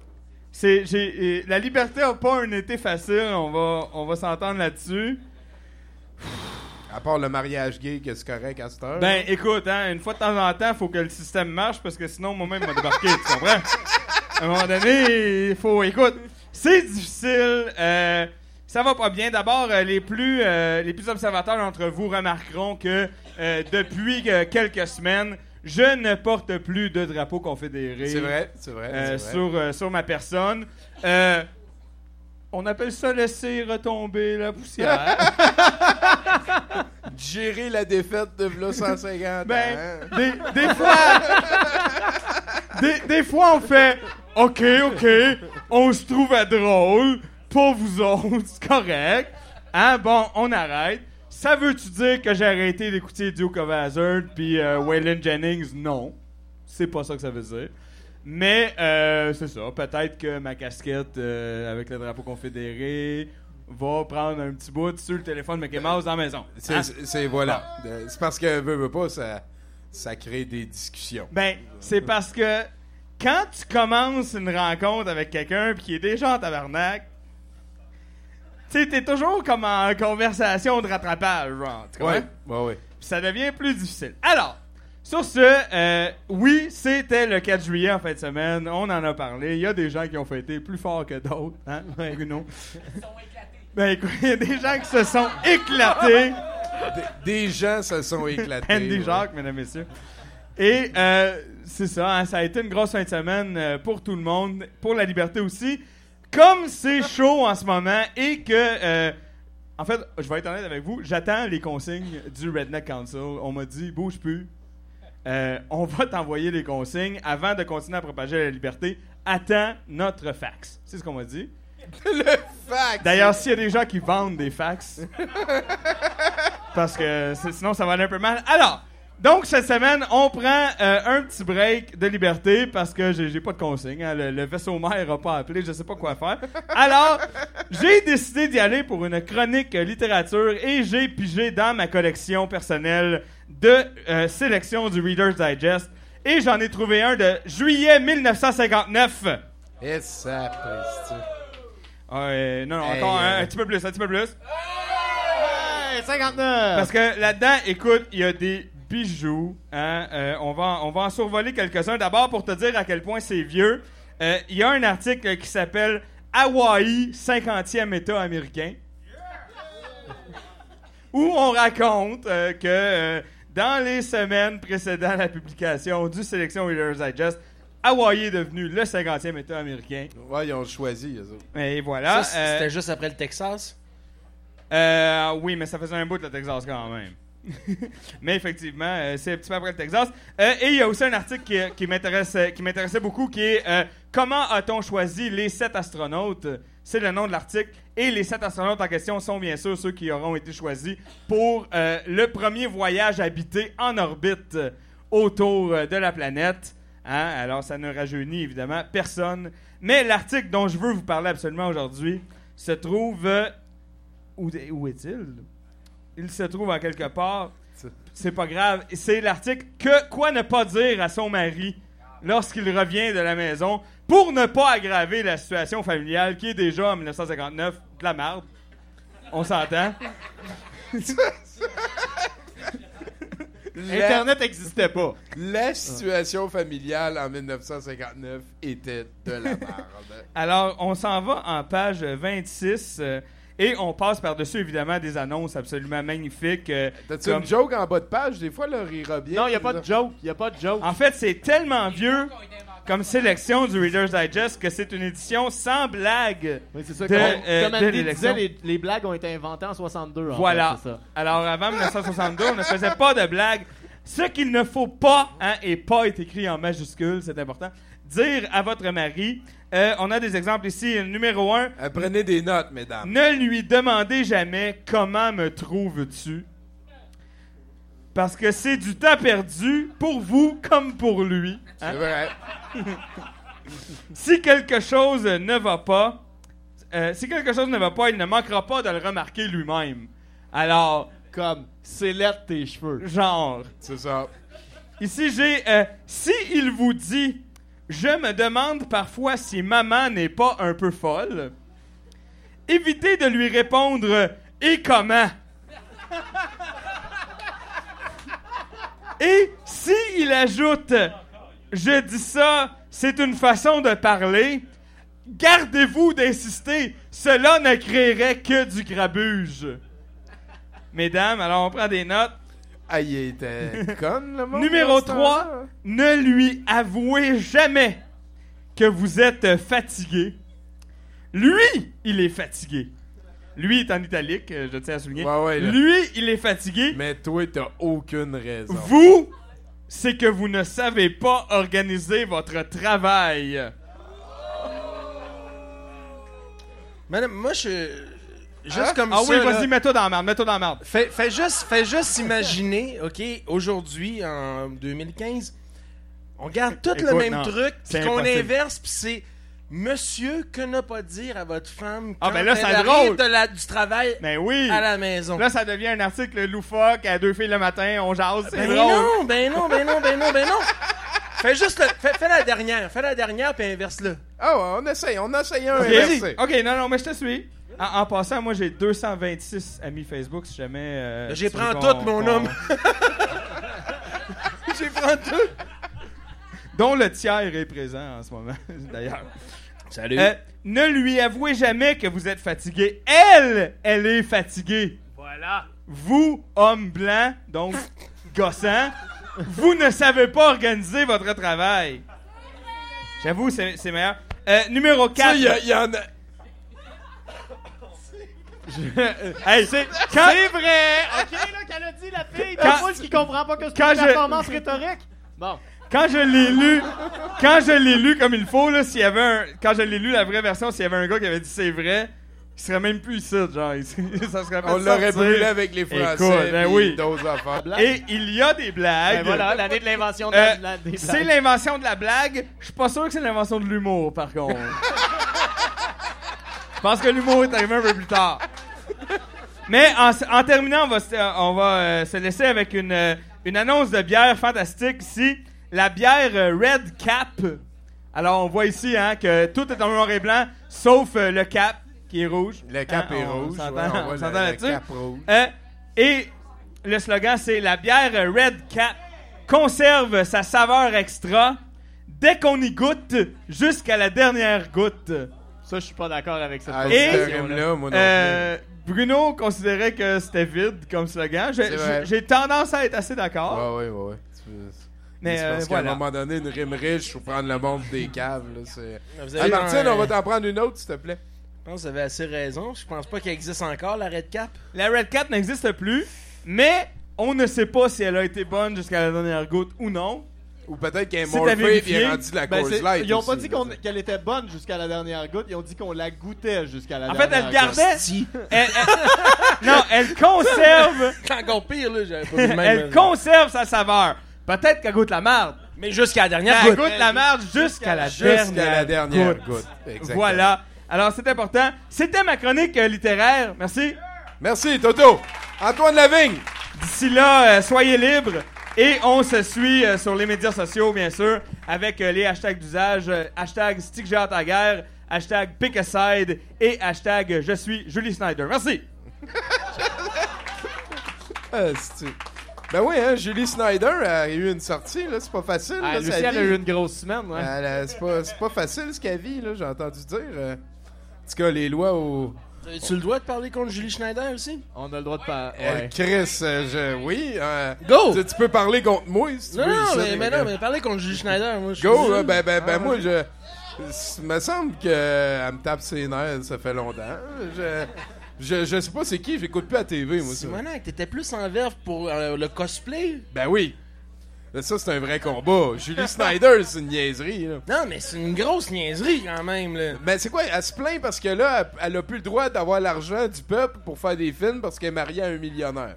La liberté n'a pas un été facile, on va s'entendre là-dessus. À part le mariage gay, que c'est correct à cette heure. Ben, écoute, hein, une fois de temps en temps, il faut que le système marche parce que sinon, moi-même, m'a débarqué, tu comprends? À un moment donné, il faut... Écoute, c'est difficile, ça va pas bien. D'abord, les plus observateurs d'entre vous remarqueront que depuis quelques semaines, je ne porte plus de drapeau confédéré. C'est vrai. Sur ma personne. On appelle ça laisser retomber la poussière. Gérer la défaite de v'là 150 Ben, ans. des fois, on fait OK, on se trouve drôle, pas vous autres, c'est correct. Hein, bon, on arrête. Ça veut-tu dire que j'ai arrêté d'écouter Duke of Hazzard puis Waylon Jennings? Non. C'est pas ça que ça veut dire. Mais, c'est ça. Peut-être que ma casquette avec le drapeau confédéré va prendre un petit bout sur le téléphone Mickey Mouse dans la maison. C'est voilà. C'est parce que veut pas, ça crée des discussions. Ben, c'est parce que quand tu commences une rencontre avec quelqu'un pis qui est déjà en tabarnak, tu sais, t'es toujours comme en conversation de rattrapage, genre. Tu comprends? Ouais. Pis ça devient plus difficile. Alors, sur ce, oui, c'était le 4 juillet en fin de semaine. On en a parlé. Il y a des gens qui ont fêté plus fort que d'autres. Hein, Bruno? Ils se sont éclatés. Ben, écoute, il y a des gens qui se sont éclatés. Des gens se sont éclatés. Andy Jacques, mesdames et messieurs. Et c'est ça, hein, ça a été une grosse fin de semaine pour tout le monde, pour la liberté aussi. Comme c'est chaud en ce moment et que... en fait, je vais être honnête avec vous, j'attends les consignes du Redneck Council. On m'a dit, bouge plus. On va t'envoyer les consignes avant de continuer à propager la liberté. Attends notre fax. C'est ce qu'on m'a dit. Le fax! D'ailleurs, s'il y a des gens qui vendent des fax, parce que sinon ça va aller un peu mal. Alors, donc cette semaine, on prend un petit break de liberté parce que j'ai pas de consigne. Hein, le vaisseau mère a pas appelé, je sais pas quoi faire. Alors, j'ai décidé d'y aller pour une chronique littérature et j'ai pigé dans ma collection personnelle de sélection du Reader's Digest et j'en ai trouvé un de juillet 1959. Et ça, presque. Non, encore un petit peu plus, Hey, 59! Parce que là-dedans, écoute, il y a des bijoux. Hein? On va en survoler quelques-uns. D'abord, pour te dire à quel point c'est vieux, il y a un article qui s'appelle « Hawaï, 50e État américain » où on raconte que dans les semaines précédant la publication du Sélection Reader's Digest, Hawaï est devenu le 50e État américain. Ouais, ils ont choisi, eux autres. Et voilà. Ça, c'était juste après le Texas? Oui, mais ça faisait un bout de le Texas quand même. Mais effectivement, c'est un petit peu après le Texas. Et il y a aussi un article qui m'intéressait beaucoup qui est Comment a-t-on choisi les 7 astronautes? C'est le nom de l'article. Et les 7 astronautes en question sont bien sûr ceux qui auront été choisis pour le premier voyage habité en orbite autour de la planète. Hein? Alors, ça ne rajeunit évidemment personne. Mais l'article dont je veux vous parler absolument aujourd'hui se trouve... Où est-il? Il se trouve en quelque part. C'est pas grave. C'est l'article « Quoi ne pas dire à son mari lorsqu'il revient de la maison pour ne pas aggraver la situation familiale qui est déjà en 1959 de la merde. » On s'entend? Internet n'existait pas. La situation familiale en 1959 était de la merde. Alors, on s'en va en page 26 et on passe par-dessus, évidemment, des annonces absolument magnifiques. T'as-tu une joke en bas de page? Des fois, là, rira bien. Non, il n'y a pas de joke. Il n'y a pas de joke. En fait, c'est tellement vieux comme sélection du Reader's Digest que c'est une édition sans blague. Oui, c'est ça. De, comme Andy l'élection. disait, les blagues ont été inventées en 62. Voilà. En fait, c'est ça. Alors, avant 1962, on ne faisait pas de blagues. Ce qu'il ne faut pas, hein, et pas est écrit en majuscule, c'est important, dire à votre mari. On a des exemples ici. Numéro 1. Prenez des notes, mesdames. Ne lui demandez jamais comment me trouves-tu. Parce que c'est du temps perdu pour vous comme pour lui. Hein? C'est vrai. Si quelque chose ne va pas, il ne manquera pas de le remarquer lui-même. Alors, Comme, célèbre tes cheveux. genre. C'est ça. Ici, j'ai si il vous dit je me demande parfois si maman n'est pas un peu folle, évitez de lui répondre et comment. Et si il ajoute je dis ça, c'est une façon de parler, gardez-vous d'insister, cela ne créerait que du grabuge. Mesdames, alors on prend des notes. Ah, il était conne, le monde. Numéro dans ce temps-là. 3, ne lui avouez jamais que vous êtes fatigué. Lui, il est fatigué. Lui est en italique, je tiens à souligner. Ouais, là. Lui, il est fatigué. Mais toi, t'as aucune raison. Vous, c'est que vous ne savez pas organiser votre travail. Madame, moi, juste comme Ah ça, oui, là, vas-y, mets-toi dans la merde, Fais juste imaginer, OK, aujourd'hui, en 2015, on garde tout le Écoute, même non, truc, c'est puis qu'on impossible. inverse, puis c'est Monsieur, que n'a pas dire à votre femme Ah, quand ben là, elle c'est arrive drôle. du travail Mais oui. à la maison? Là, ça devient un article loufoque à 2 filles le matin, on jase, c'est Ben drôle. non, ben non. Fais juste fais la dernière, puis inverse-le. Ah ouais, on essaye un Ok, inversé. ok, non, mais je te suis. En passant, moi, j'ai 226 amis Facebook, si jamais... J'ai tu prends veux tout, mon homme. J'ai prends tout. Dont le tiers est présent en ce moment, d'ailleurs. Salut. Ne lui avouez jamais que vous êtes fatigué. Elle est fatiguée. Voilà. Vous, homme blanc, donc gossant, vous ne savez pas organiser votre travail. J'avoue, c'est meilleur. Numéro 4. Il y en a... Hey, C'est quand- vrai! OK, là, qu'elle a dit, la fille, Quand- dans moi, ce qui comprend pas que c'est quand une je- performance rhétorique. Bon. Quand je l'ai lu comme il faut, là, quand je l'ai lu la vraie version, s'il y avait un gars qui avait dit c'est vrai, il serait même plus ici, genre, ça serait On l'aurait brûlé avec les Écoute, Français ben puis oui. d'autres affaires. Et il y a des blagues. Ben voilà, l'année de l'invention de des blagues. C'est l'invention de la blague. Je suis pas sûr que c'est l'invention de l'humour, par contre. Je pense que l'humour est arrivé un peu plus tard. Mais en terminant, on va se laisser avec une annonce de bière fantastique ici. La bière Red Cap. Alors, on voit ici que tout est en noir et blanc, sauf le cap, qui est rouge. Le cap est On rouge. s'entend- ouais, on on voit s'entend le là-dessus. cap rouge. Et le slogan, c'est la bière Red Cap conserve sa saveur extra dès qu'on y goûte jusqu'à la dernière goutte. Ça, je suis pas d'accord avec cette Ah, Et- ce théorème-là, moi non plus. Bruno considérait que c'était vide comme slogan. C'est vrai. J'ai tendance à être assez d'accord. Ouais. Mais C'est parce qu'à voilà. un moment donné, une rime riche, faut prendre le monde des caves. Là, c'est... Vous Ah, avez Martine, on va t'en prendre une autre, s'il te plaît. Je pense que vous avez assez raison. Je pense pas qu'il existe encore, la Red Cap. La Red Cap n'existe plus, mais on ne sait pas si elle a été bonne jusqu'à la dernière goutte ou non. Ou peut-être qu'un C'est à Morphée vérifier. puis rendu de la Ben, Coors Light. ils ont pas aussi, dit là, qu'elle était bonne jusqu'à la dernière goutte, ils ont dit qu'on la goûtait jusqu'à la En fait, dernière elle gardait. Si. Non, elle conserve. C'est encore pire, là. J'avais pas vu de même. Elle conserve sa saveur. Peut-être qu'elle goûte la marde. Mais jusqu'à la dernière Elle goutte. goûte la marde jusqu'à la Jusqu'à dernière la dernière goutte. goutte. Exactement. Voilà. Alors, c'est important. C'était ma chronique littéraire. Merci. Merci, Toto. Antoine Lavigne. D'ici là, soyez libres. Et on se suit sur les médias sociaux, bien sûr, avec les hashtags d'usage. Hashtag Stick j'ai hâte à la guerre. Hashtag Pick a Side. Et hashtag Je suis Julie Snyder. Merci. Ben oui, hein, Julie Snyder a eu une sortie, là, c'est pas facile. Ah, là, Lucie, sa elle a vie. eu une grosse semaine, ouais. C'est pas facile ce qu'elle vit, là, j'ai entendu dire. En tout cas, les lois au... Tu le dois de parler contre Julie Schneider aussi? On a le droit de pas. Chris, oui. Go! Tu peux parler contre moi si tu Non, veux. non, ça, mais gars. non, mais parler contre Julie Schneider, moi, je suis Go, désolé. ben, moi, il me semble qu'elle me tape ses nerfs, ça fait longtemps. Je sais pas c'est qui, j'écoute plus à TV, moi, ça. Simonac, t'étais plus en verve pour le cosplay? Ben oui. Ça, c'est un vrai combat. Julie Snyder, c'est une niaiserie, là. Non, mais c'est une grosse niaiserie, quand même, là. Ben, c'est quoi? Elle se plaint parce que là, elle a plus le droit d'avoir l'argent du peuple pour faire des films parce qu'elle est mariée à un millionnaire.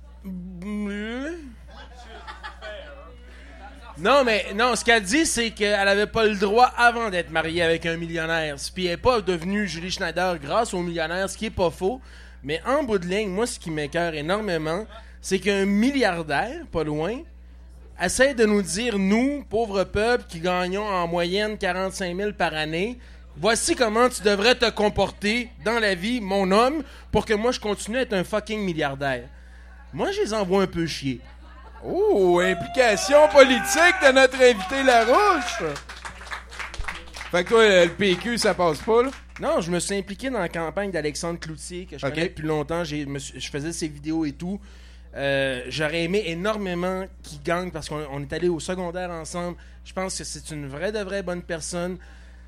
Non, mais non, ce qu'elle dit, c'est qu'elle avait pas le droit avant d'être mariée avec un millionnaire. Puis elle est pas devenue Julie Schneider grâce au millionnaire, ce qui est pas faux. Mais en bout de ligne, moi, ce qui m'écoeure énormément, c'est qu'un milliardaire, pas loin, essaie de nous dire, nous, pauvres peuples qui gagnons en moyenne 45 000 par année, voici comment tu devrais te comporter dans la vie, mon homme, pour que moi, je continue à être un fucking milliardaire. Moi, je les envoie un peu chier. Oh, implication politique de notre invité Larouche! Fait que toi, le PQ, ça passe pas, là? Non, je me suis impliqué dans la campagne d'Alexandre Cloutier, que je Ok. connais depuis longtemps. Je faisais ses vidéos et tout. J'aurais aimé énormément qu'il gagne parce qu'on est allé au secondaire ensemble. Je pense que c'est une vraie de vraie bonne personne.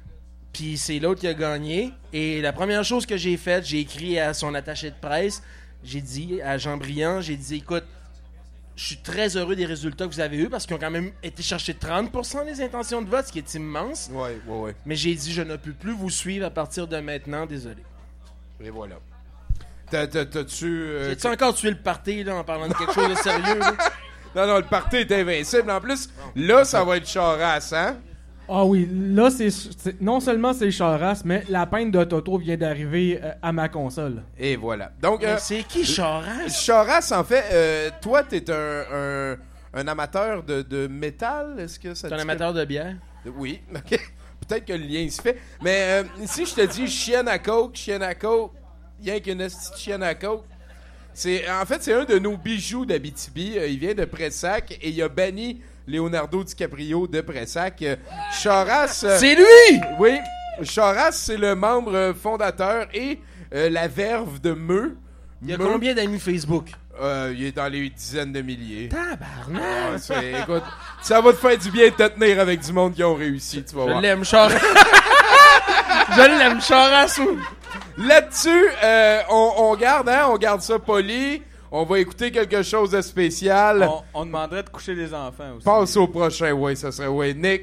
Puis c'est l'autre qui a gagné. Et la première chose que j'ai faite, j'ai écrit à son attaché de presse. J'ai dit à Jean Briand, j'ai dit, écoute, je suis très heureux des résultats que vous avez eus parce qu'ils ont quand même été chercher 30% des intentions de vote, ce qui est immense. Ouais. Mais j'ai dit, je ne peux plus vous suivre à partir de maintenant, désolé. Et voilà. T'as-tu... J'ai-tu encore tué le party là, en parlant de quelque chose de sérieux? Là? Non, le party est invincible. En plus, là, ça va être Charras, hein? Ah oui, là, non seulement c'est Charras, mais la peinte de Toto vient d'arriver à ma console. Et voilà. Donc, c'est qui Charras? Charras, en fait, toi, t'es un amateur de métal. Est-ce que ça T'es un amateur de bière? Oui, ok. Peut-être que le lien se fait. Mais si je te dis chienne à coke, rien qu'une petite chienne à coke, c'est un de nos bijoux d'Abitibi. Il vient de Pressac et il a banni Leonardo DiCaprio de Pressac. Charras... c'est lui! Oui. Charras, c'est le membre fondateur et la verve de Meux. Il y a combien d'amis Facebook? Il est dans les dizaines de milliers. Tabarnak! Écoute, ça va te faire du bien de te tenir avec du monde qui ont réussi, tu vas voir. Je l'aime, Charras. Je l'aime, Charras. Là-dessus, on garde ça poli. On va écouter quelque chose de spécial. On demanderait de coucher les enfants aussi. Passe au prochain, ouais, ça serait, ouais, Nick.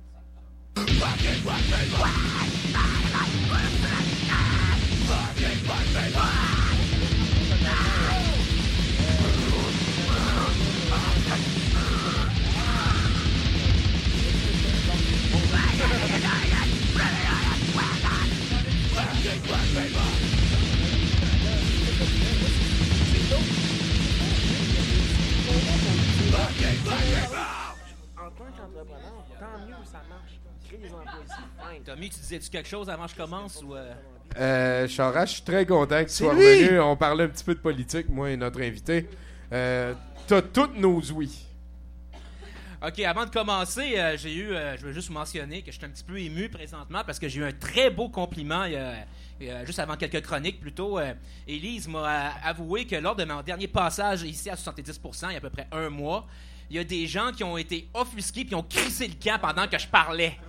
En tant qu'entrepreneur, tant mieux ça marche. Crée des emplois ici. Tommy, tu disais-tu quelque chose avant que je commence ou Charras, je suis très content que tu sois lui! revenu. On parlait un petit peu de politique, moi et notre invité. T'as toutes nos ouïes. OK, avant de commencer, je veux juste mentionner que je suis un petit peu ému présentement parce que j'ai eu un très beau compliment juste avant quelques chroniques plutôt. Élise m'a avoué que lors de mon dernier passage ici à 70%, il y a à peu près un mois, il y a des gens qui ont été offusqués puis ont crissé le camp pendant que je parlais.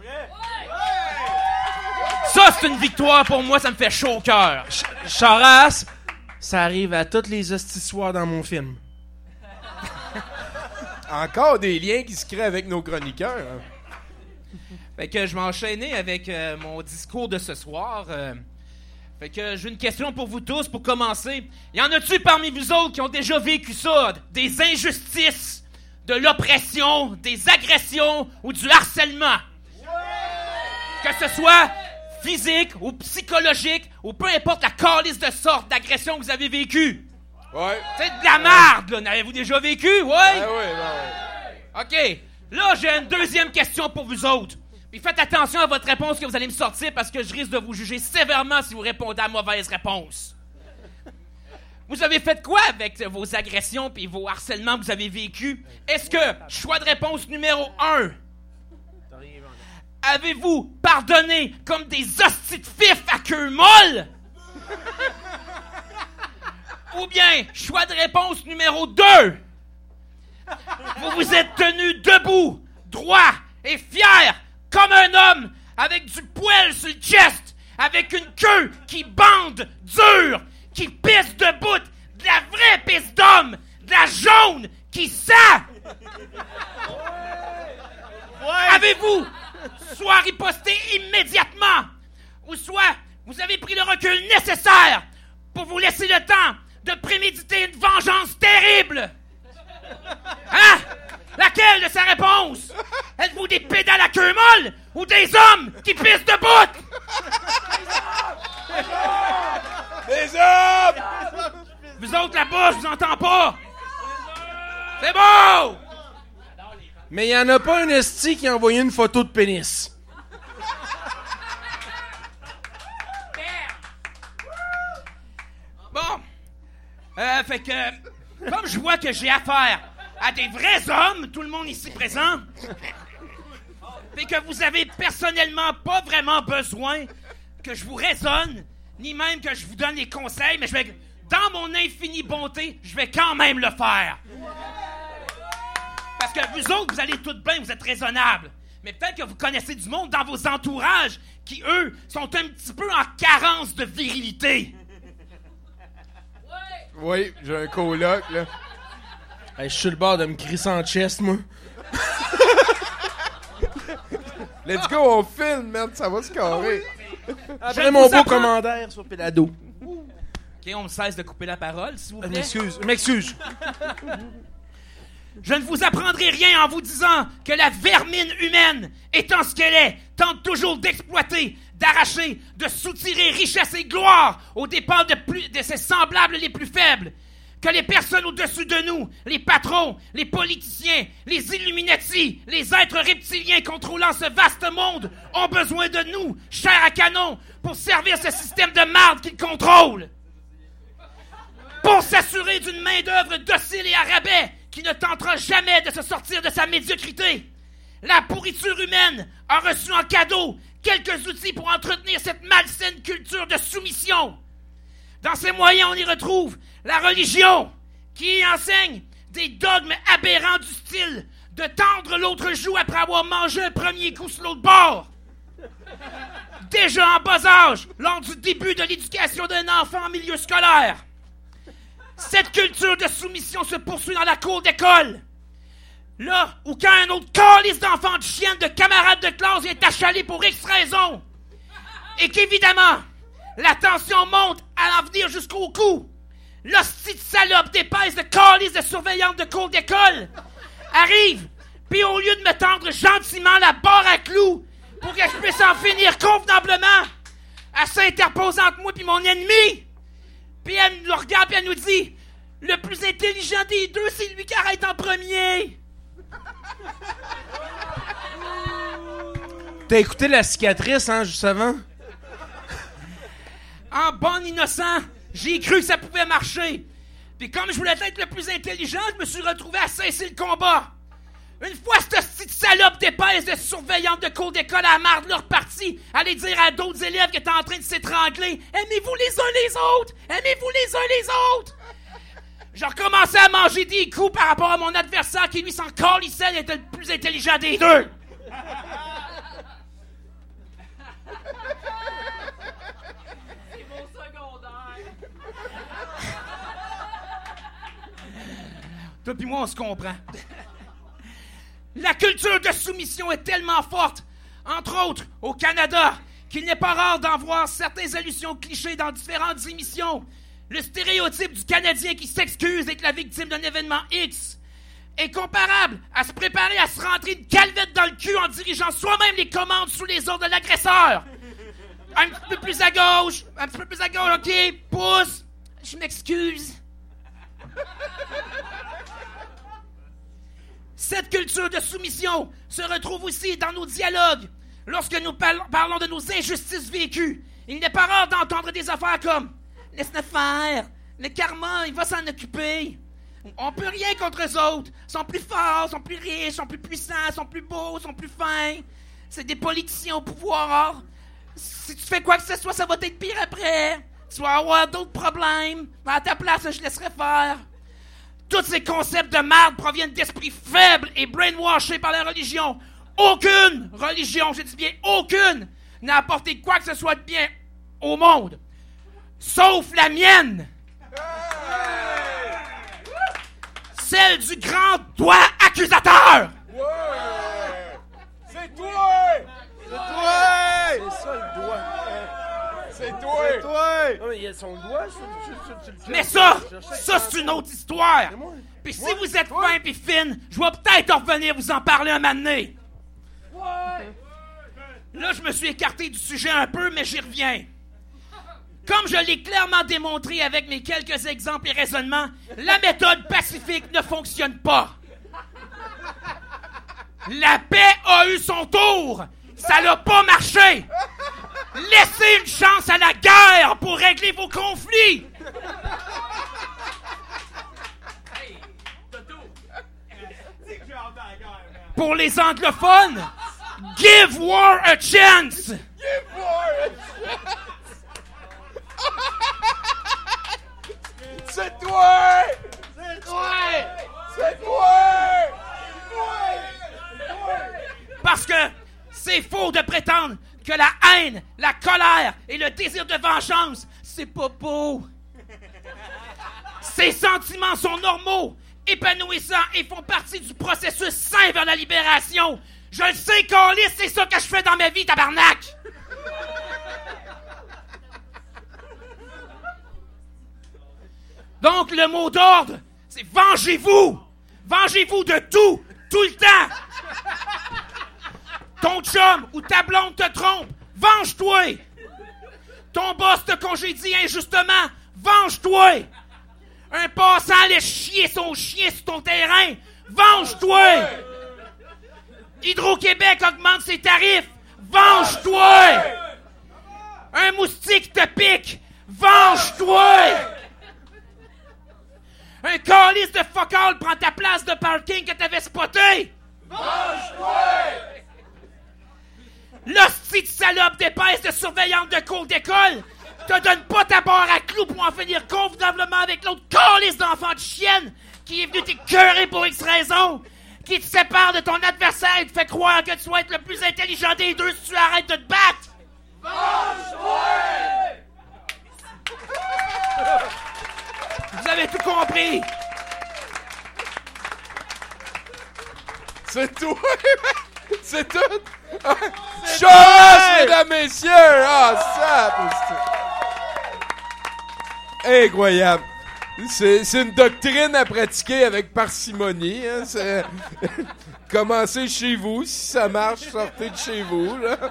Ça, c'est une victoire pour moi, ça me fait chaud au cœur. Charras, ça arrive à toutes les hosties soirs dans mon film. Encore des liens qui se créent avec nos chroniqueurs. Fait que je vais enchaîner avec mon discours de ce soir. Fait que j'ai une question pour vous tous pour commencer. Y en a-tu parmi vous autres qui ont déjà vécu ça? Des injustices, de l'oppression, des agressions ou du harcèlement? Que ce soit physique ou psychologique ou peu importe la calice de sorte d'agression que vous avez vécue. Ouais. C'est de la merde, là. N'avez-vous déjà vécu? Ouais? Ouais. OK. Là, j'ai une deuxième question pour vous autres. Puis faites attention à votre réponse que vous allez me sortir parce que je risque de vous juger sévèrement si vous répondez à mauvaise réponse. Vous avez fait quoi avec vos agressions puis vos harcèlements que vous avez vécus? Est-ce que, choix de réponse numéro 1, avez-vous pardonné comme des hosties de fif à queue molle? Ou bien, choix de réponse numéro 2, vous vous êtes tenu debout, droit et fier, comme un homme, avec du poil sur le chest, avec une queue qui bande dure, qui pisse debout, de la vraie pisse d'homme, de la jaune qui sent. Avez-vous soit riposté immédiatement, ou soit vous avez pris le recul nécessaire pour vous laisser le temps de préméditer une vengeance terrible? Hein? Laquelle de sa réponse? Êtes-vous des pédales à queue molle ou des hommes qui pissent debout? Les hommes! Vous autres là-bas, je vous entends pas! C'est beau! Mais il y en a pas un esti qui a envoyé une photo de pénis. Bon. Fait que, comme je vois que j'ai affaire à des vrais hommes, tout le monde ici présent, fait que vous avez personnellement pas vraiment besoin que je vous raisonne, ni même que je vous donne les conseils, mais je vais, dans mon infinie bonté, je vais quand même le faire. Parce que vous autres, vous allez tout bien, vous êtes raisonnables. Mais peut-être que vous connaissez du monde dans vos entourages qui, eux, sont un petit peu en carence de virilité. Oui, j'ai un coloc, là. Hey, je suis sur le bord de me crisser en chest, moi. Let's go, on filme, man, ça va se carrer. Après mon beau commentaire sur Pélado. OK, on me cesse de couper la parole, s'il vous plaît. Je m'excuse. Je ne vous apprendrai rien en vous disant que la vermine humaine, étant ce qu'elle est, tente toujours d'exploiter, d'arracher, de soutirer richesse et gloire aux dépens de ses semblables les plus faibles. Que les personnes au-dessus de nous, les patrons, les politiciens, les Illuminati, les êtres reptiliens contrôlant ce vaste monde ont besoin de nous, chair à canon, pour servir ce système de marde qu'ils contrôlent. Pour s'assurer d'une main-d'œuvre docile et à rabais qui ne tentera jamais de se sortir de sa médiocrité. La pourriture humaine a reçu en cadeau quelques outils pour entretenir cette malsaine culture de soumission. Dans ces moyens, on y retrouve la religion, qui y enseigne des dogmes aberrants du style de tendre l'autre joue après avoir mangé un premier coup sur l'autre bord. Déjà en bas âge, lors du début de l'éducation d'un enfant en milieu scolaire. Cette culture de soumission se poursuit dans la cour d'école. Là où quand un autre calice d'enfant de chienne de camarade de classe est achalé pour X raison, et qu'évidemment, la tension monte à en venir jusqu'au cou, l'hostie de salope d'épaisse de calice de surveillante de cour d'école arrive, puis au lieu de me tendre gentiment la barre à clous pour que je puisse en finir convenablement, elle s'interpose entre moi et mon ennemi. Puis elle nous regarde et elle nous dit « Le plus intelligent des deux, c'est lui qui arrête en premier. » T'as écouté La Cicatrice, hein, juste avant? En bon innocent, j'ai cru que ça pouvait marcher. Puis comme je voulais être le plus intelligent, je me suis retrouvé à cesser le combat. Une fois cette petite salope d'épaisse de surveillante de cours d'école à la marde leur partie, aller dire à d'autres élèves qui étaient en train de s'étrangler « Aimez-vous les uns les autres! Aimez-vous les uns les autres! » Je recommençais à manger des coups par rapport à mon adversaire qui lui s'en calissait et était le plus intelligent des deux. C'est mon secondaire. Toi puis moi, on se comprend. La culture de soumission est tellement forte, entre autres au Canada, qu'il n'est pas rare d'en voir certaines allusions clichés dans différentes émissions. Le stéréotype du Canadien qui s'excuse d'être la victime d'un événement X est comparable à se préparer à se rentrer une calvette dans le cul en dirigeant soi-même les commandes sous les ordres de l'agresseur. Un petit peu plus à gauche, OK, pouce, je m'excuse. Cette culture de soumission se retrouve aussi dans nos dialogues. Lorsque nous parlons de nos injustices vécues, il n'est pas rare d'entendre des affaires comme « Laisse-le faire, le karma, il va s'en occuper. On peut rien contre eux autres. Ils sont plus forts, sont plus riches, sont plus puissants, sont plus beaux, sont plus fins. C'est des politiciens au pouvoir. Si tu fais quoi que ce soit, ça va être pire après. Tu vas avoir d'autres problèmes. Mais à ta place, je laisserai faire. » Tous ces concepts de merde proviennent d'esprits faibles et brainwashés par la religion. Aucune religion, je dis bien aucune, n'a apporté quoi que ce soit de bien au monde. Sauf la mienne. Celle du grand doigt accusateur. C'est toi! C'est toi! C'est ça le doigt. C'est toi! C'est toi! Non, mais il y a son doigt sur Mais ça c'est une autre histoire. Puis si vous êtes fin pis fine, je vais peut-être revenir vous en parler un moment donné. Là, je me suis écarté du sujet un peu, mais j'y reviens. Comme je l'ai clairement démontré avec mes quelques exemples et raisonnements, la méthode pacifique ne fonctionne pas. La paix a eu son tour. Ça n'a pas marché. Laissez une chance à la guerre pour régler vos conflits. Pour les anglophones, give war a chance. Give war a chance. C'est toi! C'est toi! C'est toi! Parce que colère et le désir de vengeance, c'est pas beau. Ces sentiments sont normaux, épanouissants et font partie du processus sain vers la libération. Je le sais, câlisse, c'est ça que je fais dans ma vie, tabarnak! Donc, le mot d'ordre, c'est vengez-vous! Vengez-vous de tout, tout le temps! Ton chum ou ta blonde te trompe, venge-toi! Ton boss te congédie injustement, venge-toi! Un passant laisse chier son chien sur ton terrain, venge-toi! Hydro-Québec augmente ses tarifs, venge-toi! Un moustique te pique, venge-toi! Un calice de fuck-all prend ta place de parking que t'avais spoté! Venge-toi! L'hostie de salope d'épaisse de surveillante de cours d'école te donne pas ta barre à clous pour en finir convenablement avec l'autre calice d'enfant de chienne qui est venu t'écœurer pour X raison, qui te sépare de ton adversaire et te fait croire que tu vas être le plus intelligent des deux si tu arrêtes de te battre! Venge-toi! Vous avez tout compris! C'est tout! C'est tout! Chasse, mesdames, messieurs! Ah, ça! Incroyable! C'est une doctrine à pratiquer avec parcimonie. Hein? Commencez chez vous. Si ça marche, sortez de chez vous. Là.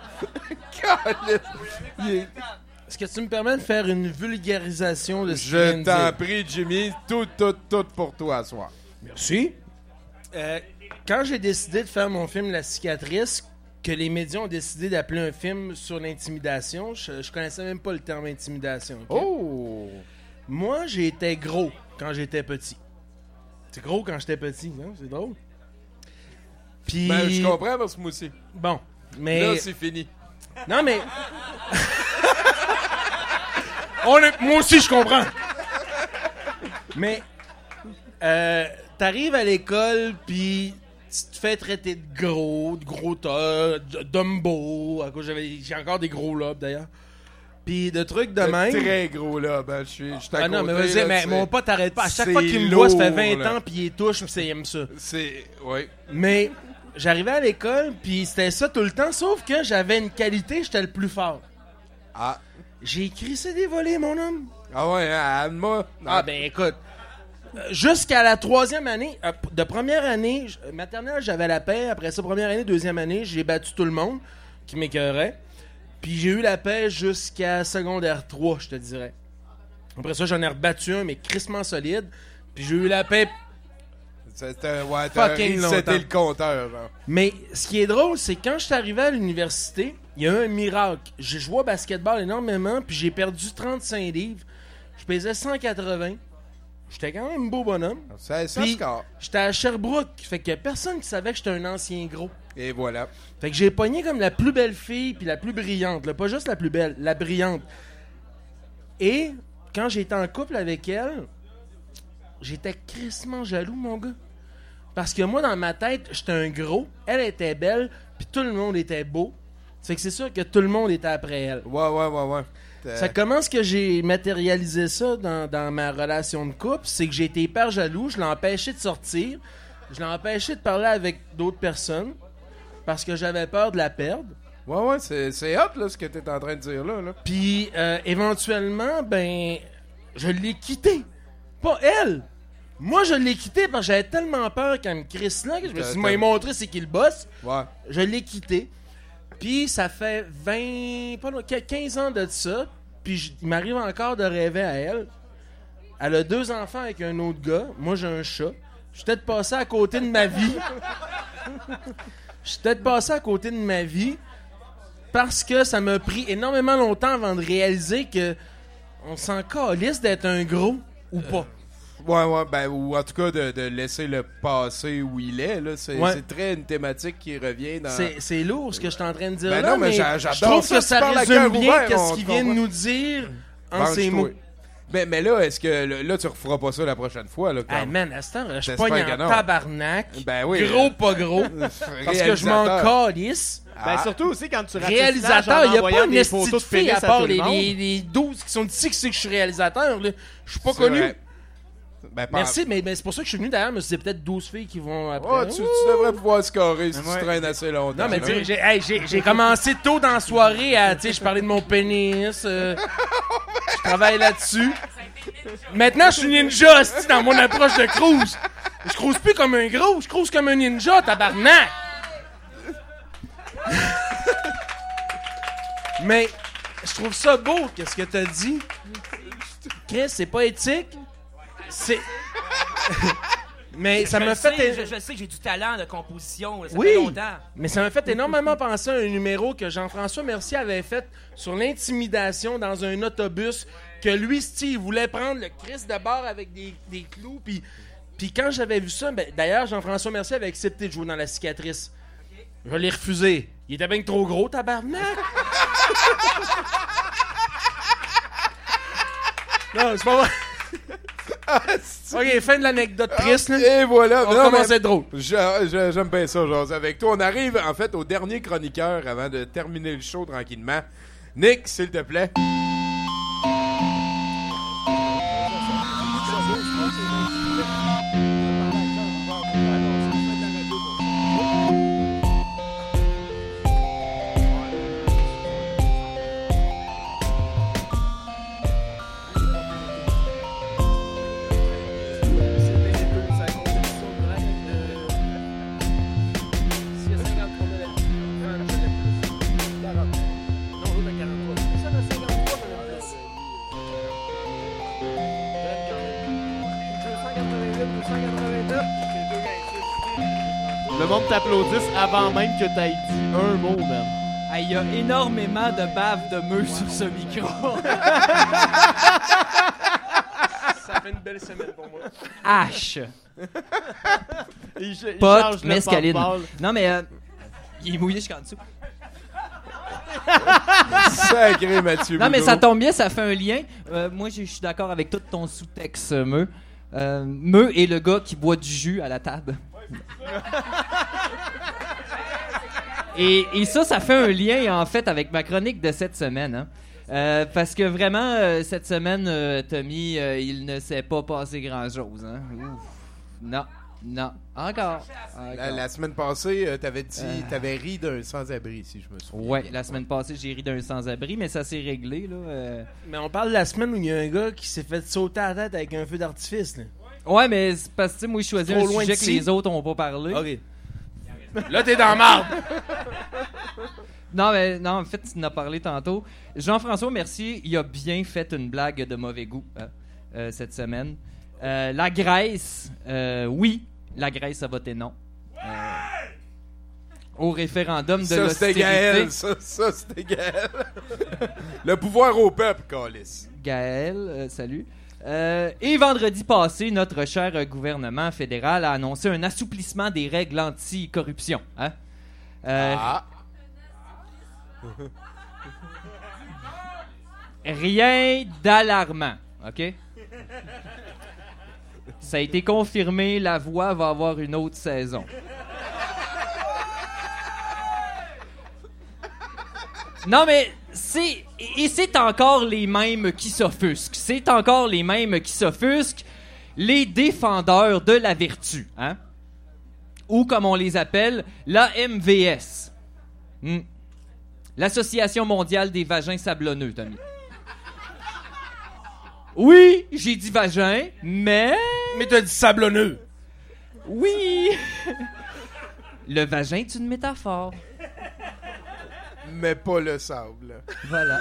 Est-ce que tu me permets de faire une vulgarisation de ce que Je t'en prie, Jimmy. Tout pour toi ce soir. Merci. Quand j'ai décidé de faire mon film La cicatrice, que les médias ont décidé d'appeler un film sur l'intimidation, je connaissais même pas le terme intimidation. Okay? Oh! Moi, j'étais gros quand j'étais petit. C'est gros quand j'étais petit, hein? C'est drôle. Puis... Ben, je comprends parce que moi aussi. Bon, mais... Là, c'est fini. Non, mais... Moi aussi, je comprends. Mais... t'arrives à l'école, puis tu te fais traiter de gros dumbo. À cause j'ai encore des gros lobes, d'ailleurs. Pis de trucs de même. Très gros là, ben je suis à non, côté, mais vas-y, là, mais mon pote t'arrête pas. À chaque fois qu'il me voit, ça fait 20 ans, pis il touche, pis il aime ça. Oui. Mais j'arrivais à l'école, pis c'était ça tout le temps, sauf que j'avais une qualité, j'étais le plus fort. Ah. J'ai crissé des volets, mon homme. Ah ouais, hein, moi. Ah ben écoute, jusqu'à la 3e année, de première année, maternelle, j'avais la paix. Après ça, première année, 2e année, j'ai battu tout le monde qui m'écœurait. Puis j'ai eu la paix jusqu'à secondaire 3, je te dirais. Après ça, j'en ai rebattu un, mais crissement solide. Puis j'ai eu la paix c'était fucking longtemps. C'était le compteur. Genre. Mais ce qui est drôle, c'est que quand je suis arrivé à l'université, il y a eu un miracle. J'ai joué au basketball énormément, puis j'ai perdu 35 livres. Je pesais 180. J'étais quand même beau bonhomme. Ça score. J'étais à Sherbrooke, fait que personne qui savait que j'étais un ancien gros. Et voilà. Fait que j'ai pogné comme la plus belle fille puis la plus brillante. Là. Pas juste la plus belle, la brillante. Et quand j'étais en couple avec elle, j'étais crissement jaloux, mon gars. Parce que moi, dans ma tête, j'étais un gros. Elle était belle, puis tout le monde était beau. Fait que c'est sûr que tout le monde était après elle. Ouais. Ça commence que j'ai matérialisé ça dans ma relation de couple, c'est que j'ai été hyper jaloux, je l'ai empêché de sortir, je l'ai empêché de parler avec d'autres personnes, parce que j'avais peur de la perdre. Ouais, c'est hot, là, ce que t'es en train de dire, là. Puis, éventuellement, ben, je l'ai quitté. Pas elle! Moi, je l'ai quitté parce que j'avais tellement peur qu'elle me crisse là, que je me suis dit, montré c'est qui le boss. Ouais. Je l'ai quitté. Puis ça fait 15 ans de ça. Puis il m'arrive encore de rêver à elle. Elle a 2 enfants avec un autre gars. Moi, j'ai un chat. Je suis peut-être passé à côté de ma vie. Parce que ça m'a pris énormément longtemps avant de réaliser que on s'en calisse d'être un gros ou pas. Ouais, ben, ou en tout cas de laisser le passé où il est, là. C'est très une thématique qui revient dans... C'est lourd ce que je suis en train de dire ben là, non, mais je j'adore trouve que ça résume bien ce qu'il vient de nous dire en ces mots. Mais là, est-ce que là, tu referas pas ça la prochaine fois? Là, Ah, man, à ce temps, je J'espère pogne que en non. tabarnak. Ben oui. Gros, pas gros. Parce que je m'en calisse. Ben, surtout aussi quand tu ratisses Réalisateur, il n'y a pas une des esti photos de de fille pénis à part tout le monde. les 12 qui sont ici qui savent que je suis réalisateur. Là. Je suis pas C'est connu. vrai. Ben, Merci, mais c'est pour ça que je suis venu d'ailleurs. Mais c'est peut-être 12 filles qui vont après. Oh, tu devrais pouvoir scorer si tu traînes assez longtemps. Non, mais tu sais, j'ai commencé tôt dans la soirée à, tu sais, je parlais de mon pénis. Je travaille là-dessus. Maintenant, je suis ninja, esti, dans mon approche de cruise. Je cruise plus comme un gros, je cruise comme un ninja, tabarnak. Mais je trouve ça beau, qu'est-ce que t'as dit. Chris, c'est pas éthique. C'est... Mais ça m'a fait... Je sais que j'ai du talent de composition, ça Oui, fait longtemps. mais ça m'a fait énormément penser à un numéro que Jean-François Mercier avait fait sur l'intimidation dans un autobus, que lui, Steve, voulait prendre le Chris de bord avec des clous, puis quand j'avais vu ça, ben, d'ailleurs, Jean-François Mercier avait accepté de jouer dans La Cicatrice. Je l'ai refusé. Il était bien trop gros, tabarnak! Non, c'est pas vrai. Ok, fin de l'anecdote triste. Et voilà. On commence à être drôle. J'aime bien ça, jaser avec toi. On arrive, en fait, au dernier chroniqueur avant de terminer le show tranquillement. Nick, s'il te plaît. Le monde t'applaudisse avant même que t'aies dit un mot, man. Il y a énormément de bave de meux sur ce micro. Ça fait une belle semaine pour moi. H. Il Pot, change le mescaline. porte-balle. Non, mais il est mouillé jusqu'en dessous. Sacré Mathieu. Non, mais Boudreau. ça tombe bien, ça fait un lien. Moi, je suis d'accord avec tout ton sous-texte, Meux. Meux est le gars qui boit du jus à la table. Et ça fait un lien, en fait, avec ma chronique de cette semaine. Hein. Parce que vraiment, cette semaine, Tommy, il ne s'est pas passé grand-chose. Hein. Ouf. Non. Encore. La semaine passée, t'avais ri d'un sans-abri, si je me souviens. Ouais, la semaine passée, j'ai ri d'un sans-abri, mais ça s'est réglé, là. Mais on parle de la semaine où il y a un gars qui s'est fait sauter à la tête avec un feu d'artifice. Là. Ouais, mais c'est parce que, tu sais, moi, je choisis Trop un loin sujet que d'ici. les autres n'ont pas parlé. OK. Là, t'es dans marde. Non, en fait, tu en as parlé tantôt. Jean-François Mercier, il a bien fait une blague de mauvais goût cette semaine. La Grèce, oui, la Grèce a voté non. Au référendum de Ça, c'était l'austérité. Gaël. Ça, c'était Gaël. Le pouvoir au peuple, Calis. Gaël, salut. Et vendredi passé, notre cher gouvernement fédéral a annoncé un assouplissement des règles anti-corruption. Hein? Rien d'alarmant, OK? Ça a été confirmé, La Voix va avoir une autre saison. Non, mais c'est encore les mêmes qui s'offusquent. C'est encore les mêmes qui s'offusquent. Les défendeurs de la vertu, hein? Ou, comme on les appelle, la MVS. L'Association mondiale des vagins sablonneux, Tommy. Oui, j'ai dit vagin, mais... Mais t'as dit sablonneux. Oui! Le vagin est une métaphore. Mais pas le sable. Voilà.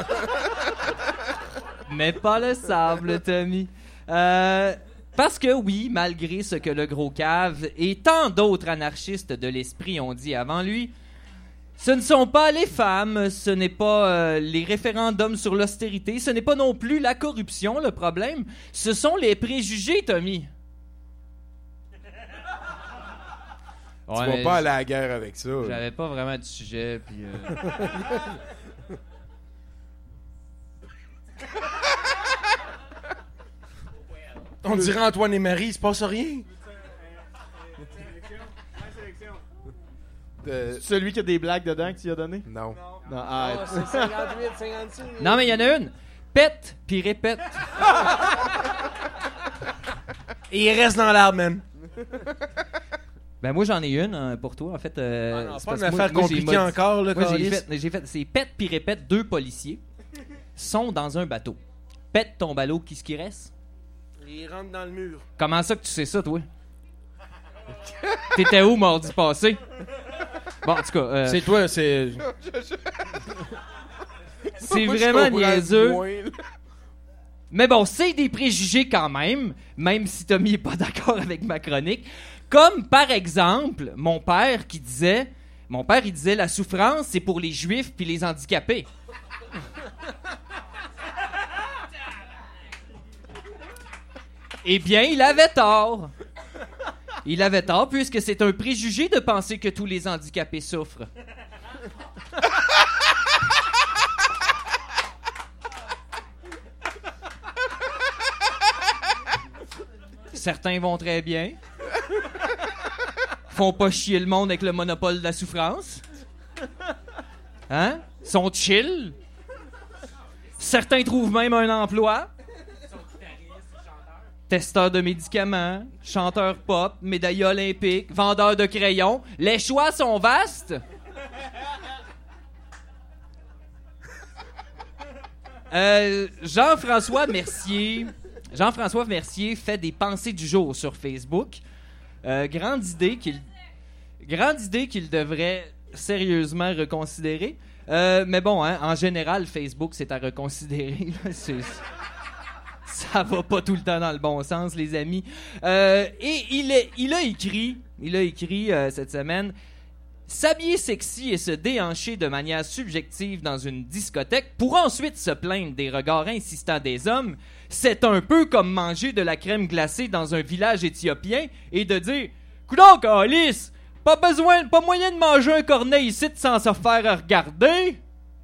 Mais pas le sable, Tommy. Parce que oui, malgré ce que le gros cave et tant d'autres anarchistes de l'esprit ont dit avant lui, ce ne sont pas les femmes, ce n'est pas les référendums sur l'austérité, ce n'est pas non plus la corruption le problème, ce sont les préjugés, Tommy. Tu vas pas aller à la guerre avec ça. J'avais pas vraiment de sujet, puis... On dirait Antoine et Marie, il se passe rien. Celui qui a des blagues dedans que tu lui as donné? Non. Non, arrête. C'est 58, 56. Non, mais il y en a une. Pète, puis répète. Et il reste dans l'arbre, man. Ben moi j'en ai une pour toi en fait. Non, c'est pas parce une que moi- affaire moi, j'ai compliquée modi- encore, là, Moi câlisse. j'ai fait c'est pète puis répète, 2 policiers sont dans un bateau. Pète ton ballot, qu'est-ce qui reste? Il rentre dans le mur. Comment ça que tu sais ça toi? T'étais où mardi passé? Bon en tout cas, C'est toi, c'est... c'est Moi, je vraiment comprends niaiseux. moins, là. Mais bon, c'est des préjugés quand même si Tommy est pas d'accord avec ma chronique. Comme par exemple, mon père il disait la souffrance c'est pour les juifs puis les handicapés. Eh bien, il avait tort. Il avait tort puisque c'est un préjugé de penser que tous les handicapés souffrent. Certains vont très bien. Font pas chier le monde avec le monopole de la souffrance. Hein? Sont chill. Certains trouvent même un emploi. Testeurs de médicaments, chanteurs pop, médaillés olympiques, vendeurs de crayons. Les choix sont vastes. Jean-François Mercier fait des pensées du jour sur Facebook. Grande idée qu'il devrait sérieusement reconsidérer. Mais bon, hein, en général, Facebook, c'est à reconsidérer. Là. Ça va pas tout le temps dans le bon sens, les amis. Et il a écrit cette semaine... S'habiller sexy et se déhancher de manière subjective dans une discothèque pour ensuite se plaindre des regards insistants des hommes, c'est un peu comme manger de la crème glacée dans un village éthiopien et de dire « Coudonc, Alice, pas moyen de manger un cornet ici sans se faire regarder! »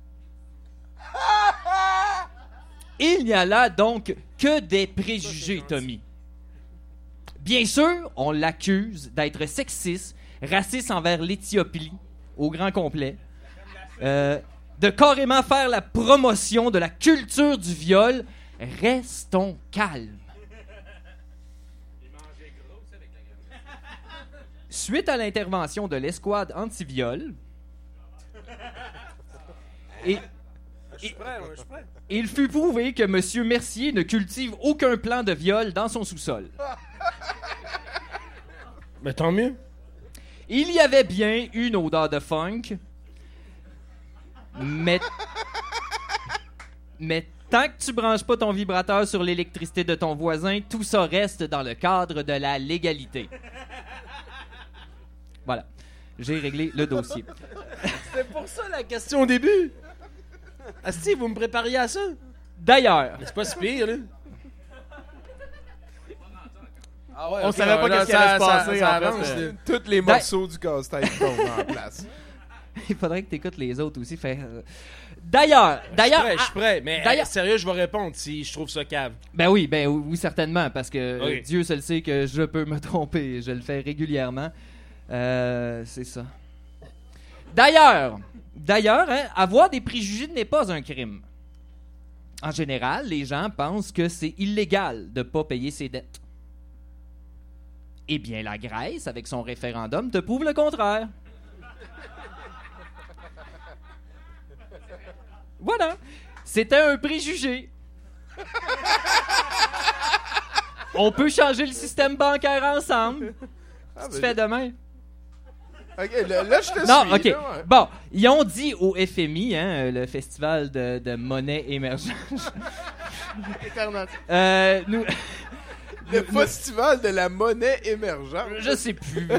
Il n'y a là donc que des préjugés, Tommy. Bien sûr, on l'accuse d'être sexiste, raciste envers l'Éthiopie au grand complet, de carrément faire la promotion de la culture du viol. Restons calmes. Suite à l'intervention de l'escouade anti-viol, il fut prouvé que M. Mercier ne cultive aucun plan de viol dans son sous-sol. Mais tant mieux. Il y avait bien une odeur de funk, mais tant que tu branches pas ton vibrateur sur l'électricité de ton voisin, tout ça reste dans le cadre de la légalité. Voilà, j'ai réglé le dossier. C'était pour ça la question au début. Asti, vous me prépariez à ça? D'ailleurs, Mais c'est pas si pire, là. Ah ouais, On savait pas qu'est-ce qui allait se passer, en avance, fait. là. Tous les morceaux du casse-tête tombent en place. il faudrait que tu écoutes les autres aussi. D'ailleurs, Je suis prêt, mais d'ailleurs- sérieux, je vais répondre si je trouve ça cave. Ben oui, certainement, parce que Oui. Dieu seul sait que je peux me tromper, je le fais régulièrement. C'est ça. D'ailleurs, hein, avoir des préjugés n'est pas un crime. En général, les gens pensent que c'est illégal de ne pas payer ses dettes. Eh bien, la Grèce, avec son référendum, te prouve le contraire. Voilà. C'était un préjugé. On peut changer le système bancaire ensemble. Ah, Tu fais demain. Ok, là, je te Non, suis. OK. là, ouais. Bon, ils ont dit au FMI, hein, le festival de monnaie émergente. Nous... Le festival de la monnaie émergente. Je sais plus.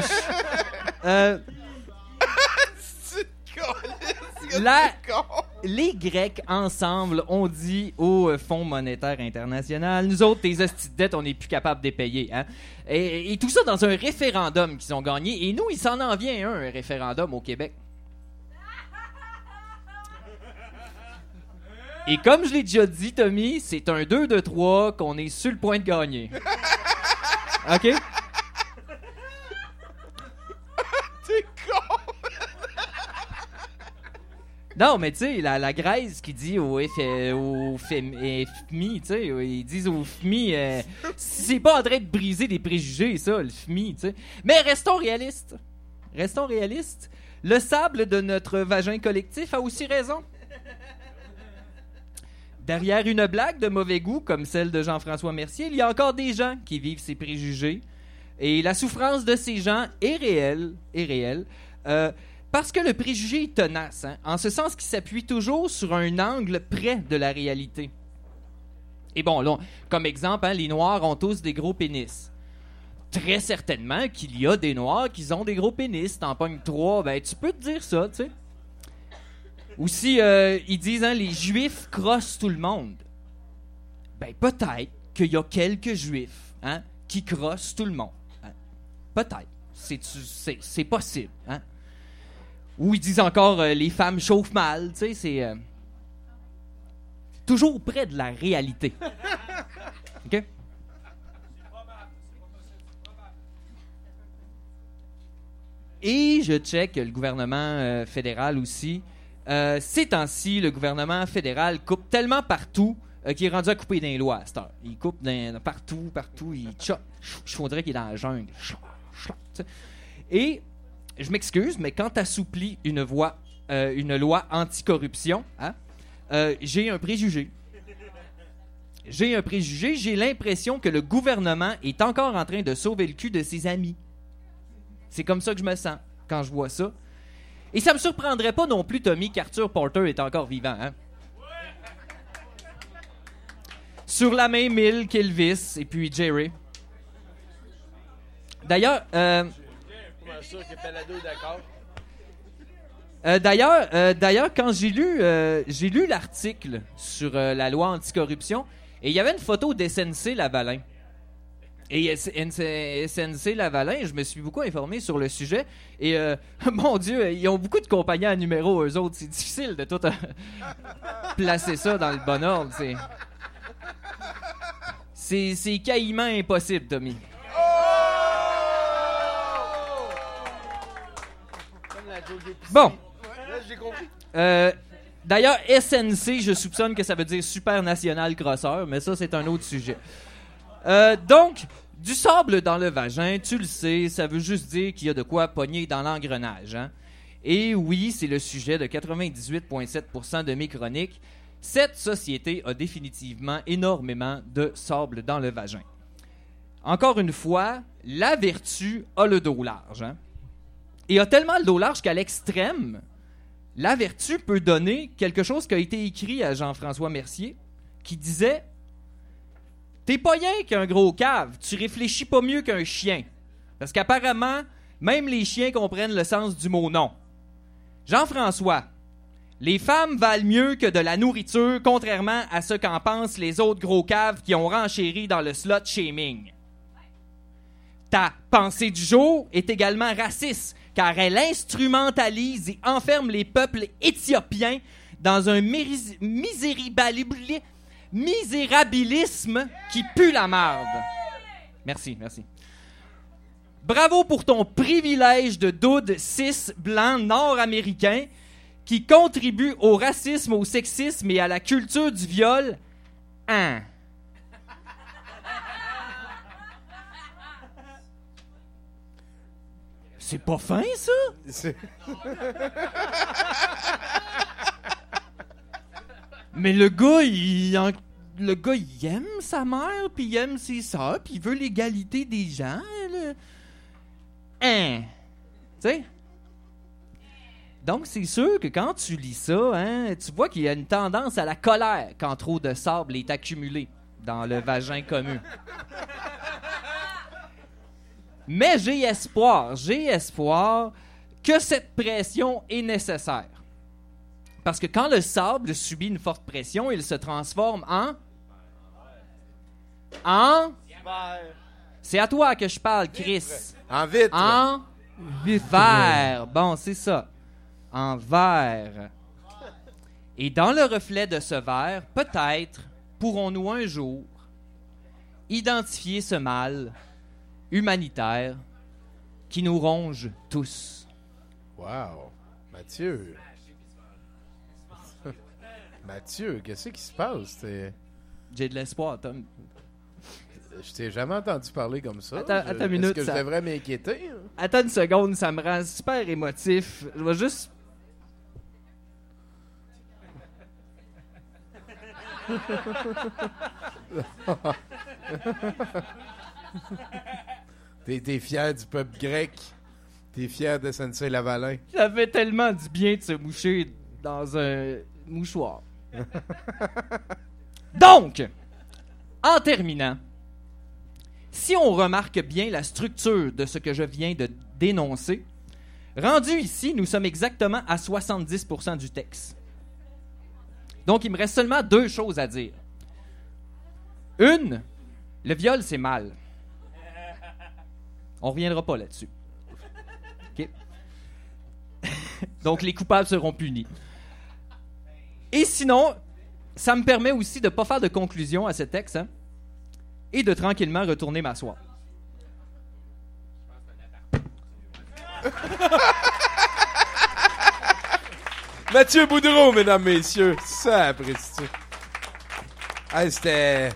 C'est con. Là, les Grecs, ensemble, ont dit au Fonds monétaire international, nous autres, tes hosties de dettes, on n'est plus capable de les payer. Hein? Et tout ça dans un référendum qu'ils ont gagné. Et nous, il s'en en vient un référendum au Québec. Et comme je l'ai déjà dit, Tommy, c'est un 2 de 3 qu'on est sur le point de gagner. OK? T'es con! Non, mais tu sais, la Grèce qui dit au FMI, tu sais, ils disent au FMI, c'est pas en train de briser des préjugés, ça, le FMI, tu sais. Mais restons réalistes. Restons réalistes. Le sable de notre vagin collectif a aussi raison. Derrière une blague de mauvais goût, comme celle de Jean-François Mercier, il y a encore des gens qui vivent ces préjugés. Et la souffrance de ces gens est réelle. Parce que le préjugé est tenace, hein, en ce sens qu'il s'appuie toujours sur un angle près de la réalité. Et bon, là, comme exemple, hein, les Noirs ont tous des gros pénis. Très certainement qu'il y a des Noirs qui ont des gros pénis. T'en pognes 3, ben tu peux te dire ça, tu sais. Aussi, ils disent, hein, les Juifs crossent tout le monde. Ben peut-être qu'il y a quelques Juifs, hein, qui crossent tout le monde. Hein. Peut-être. C'est possible, hein. Ou ils disent encore les femmes chauffent mal, tu sais, c'est toujours près de la réalité. OK? Et je check le gouvernement fédéral aussi. Ces temps-ci, le gouvernement fédéral coupe tellement partout qu'il est rendu à couper dans les lois à cette heure. Il coupe partout, il chop. Je voudrais qu'il est dans la jungle. Et je m'excuse, mais quand tu assouplis une loi anticorruption, hein, j'ai un préjugé. J'ai l'impression que le gouvernement est encore en train de sauver le cul de ses amis. C'est comme ça que je me sens quand je vois ça. Et ça me surprendrait pas non plus, Tommy, qu'Arthur Porter est encore vivant. Hein? Sur la même île qu'Elvis et puis Jerry. D'ailleurs... D'ailleurs, quand j'ai lu l'article sur la loi anticorruption, et il y avait une photo d'SNC Lavalin. Et SNC Lavalin, je me suis beaucoup informé sur le sujet. Et mon Dieu, ils ont beaucoup de compagnies à numéro, eux autres. C'est difficile de tout placer ça dans le bon ordre. C'est quasiment impossible, Tommy. Bon. D'ailleurs, SNC, je soupçonne que ça veut dire Super National Crosseur, mais ça, c'est un autre sujet. Donc, du sable dans le vagin, tu le sais, ça veut juste dire qu'il y a de quoi pogner dans l'engrenage. Hein? Et oui, c'est le sujet de 98,7% de mes chroniques. Cette société a définitivement énormément de sable dans le vagin. Encore une fois, la vertu a le dos large. Hein? Et a tellement le dos large qu'à l'extrême, la vertu peut donner quelque chose qui a été écrit à Jean-François Mercier, qui disait « T'es pas rien qu'un gros cave, tu réfléchis pas mieux qu'un chien. » Parce qu'apparemment, même les chiens comprennent le sens du mot « non ». Jean-François, les femmes valent mieux que de la nourriture, contrairement à ce qu'en pensent les autres gros caves qui ont renchéri dans le slut shaming. Ta pensée du jour est également raciste, car elle instrumentalise et enferme les peuples éthiopiens dans un misérabilisme qui pue la marde. Merci. Bravo pour ton privilège de dude cis blanc nord-américain qui contribue au racisme, au sexisme et à la culture du viol. Hein? C'est pas fin, ça? Mais le gars, il aime sa mère, puis il aime ses sœurs, puis il veut l'égalité des gens. Là. Hein? Tu sais? Donc, c'est sûr que quand tu lis ça, hein, tu vois qu'il y a une tendance à la colère quand trop de sable est accumulé dans le vagin commun. Mais j'ai espoir que cette pression est nécessaire. Parce que quand le sable subit une forte pression, il se transforme en... C'est à toi que je parle, Chris. En vitre. En verre. Bon, c'est ça. En verre. Et dans le reflet de ce verre, peut-être pourrons-nous un jour identifier ce mal humanitaire qui nous ronge tous. Wow. Mathieu. Mathieu, qu'est-ce qui se passe? J'ai de l'espoir, Tom. Je t'ai jamais entendu parler comme ça. Attends une minute. Est-ce que je devrais m'inquiéter? Hein? Attends une seconde, ça me rend super émotif. Je vais juste... T'es fier du peuple grec. T'es fier de Sensei Lavalin. Ça fait tellement du bien de se moucher dans un mouchoir. Donc, en terminant, si on remarque bien la structure de ce que je viens de dénoncer, rendu ici, nous sommes exactement à 70% du texte. Donc, il me reste seulement 2 choses à dire. Une, le viol, c'est mal. On reviendra pas là-dessus. OK? Donc, les coupables seront punis. Et sinon, ça me permet aussi de ne pas faire de conclusion à ce texte, hein, et de tranquillement retourner m'asseoir. Mathieu Boudreau, mesdames, messieurs. Ça, apprécie. Hey, c'était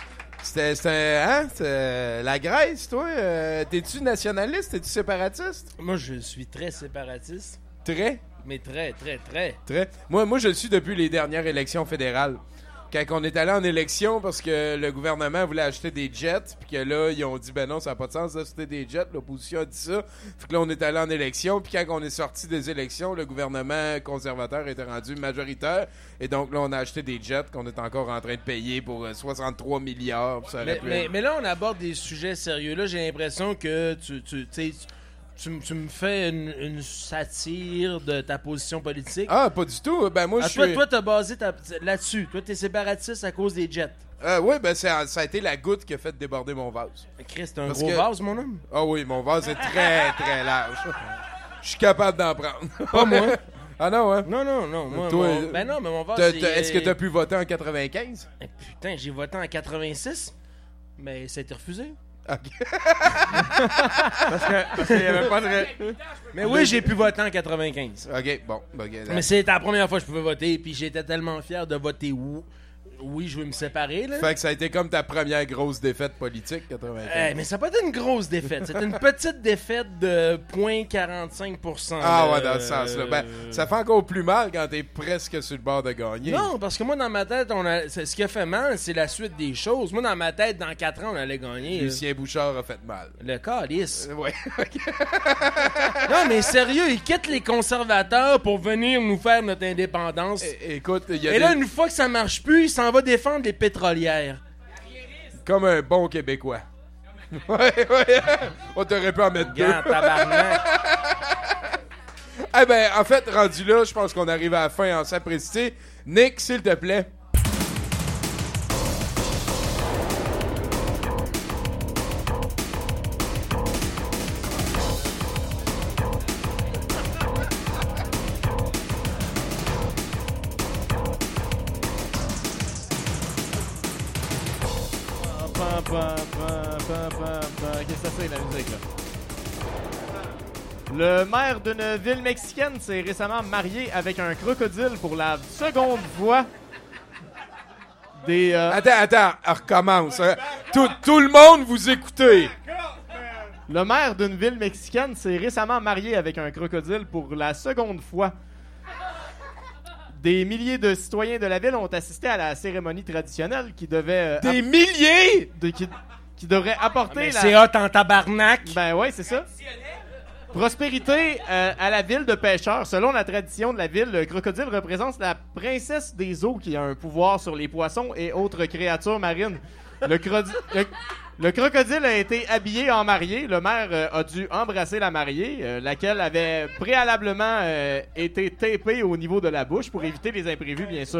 la Grèce, toi? T'es-tu nationaliste? T'es-tu séparatiste? Moi, je suis très séparatiste. Très? Mais très, très, très. Très. Moi, je le suis depuis les dernières élections fédérales. Quand on est allé en élection parce que le gouvernement voulait acheter des jets, puis que là, ils ont dit, ben non, ça n'a pas de sens d'acheter des jets. L'opposition a dit ça. Fait que là, on est allé en élection, puis quand on est sorti des élections, le gouvernement conservateur était rendu majoritaire. Et donc là, on a acheté des jets qu'on est encore en train de payer pour 63 milliards. Ça mais là, on aborde des sujets sérieux. Là, j'ai l'impression que tu me fais une satire de ta position politique. Ah, pas du tout. Ben moi, Toi, t'as basé là-dessus. Toi, t'es séparatiste à cause des jets. Oui, ben ça a été la goutte qui a fait déborder mon vase. Chris, t'as un gros vase, mon homme? Ah oui, mon vase est très, très large. Je suis capable d'en prendre. Pas moi. Ah non, hein? Non. Moi, toi, ben non, mais mon vase, est-ce que t'as pu voter en 95? Putain, j'ai voté en 86, mais ça a été refusé. OK. Parce qu'il y avait pas de... Mais oui, j'ai pu voter en 95. OK, bon. Mais c'était la première fois que je pouvais voter, puis j'étais tellement fier de voter oui, je veux me séparer, là. Fait que ça a été comme ta première grosse défaite politique, 95. Mais ça n'a pas été une grosse défaite. C'était une petite défaite de 0,45%. Ah ouais, dans ce sens-là. Ben, ça fait encore plus mal quand t'es presque sur le bord de gagner. Non, parce que moi, dans ma tête, ce qui a fait mal, c'est la suite des choses. Moi, dans ma tête, dans 4 ans, on allait gagner. Lucien Bouchard a fait mal. Le calice. Ouais. Non, mais sérieux, ils quittent les conservateurs pour venir nous faire notre indépendance. Écoute, il y a Et là, une fois que ça marche plus, ils s'en va défendre les pétrolières. Comme un bon Québécois. Ouais. On t'aurait pu en mettre 2. Tabarnak. Eh ben, en fait, rendu là, je pense qu'on arrive à la fin en sapristi. Nick, s'il te plaît. Qu'est-ce que c'est, la musique, là? Le maire d'une ville mexicaine s'est récemment marié avec un crocodile pour la seconde fois. Attends, recommence. Tout le monde, vous écoutez. Le maire d'une ville mexicaine s'est récemment marié avec un crocodile pour la seconde fois. Des milliers de citoyens de la ville ont assisté à la cérémonie traditionnelle qui devait... Des milliers? Qui devrait apporter C'est hot en tabarnak. Ben ouais, c'est ça. Prospérité à la ville de pêcheurs. Selon la tradition de la ville, le crocodile représente la princesse des eaux qui a un pouvoir sur les poissons et autres créatures marines. Le crocodile a été habillé en mariée. Le maire a dû embrasser la mariée, laquelle avait préalablement été tapée au niveau de la bouche pour éviter les imprévus, bien sûr.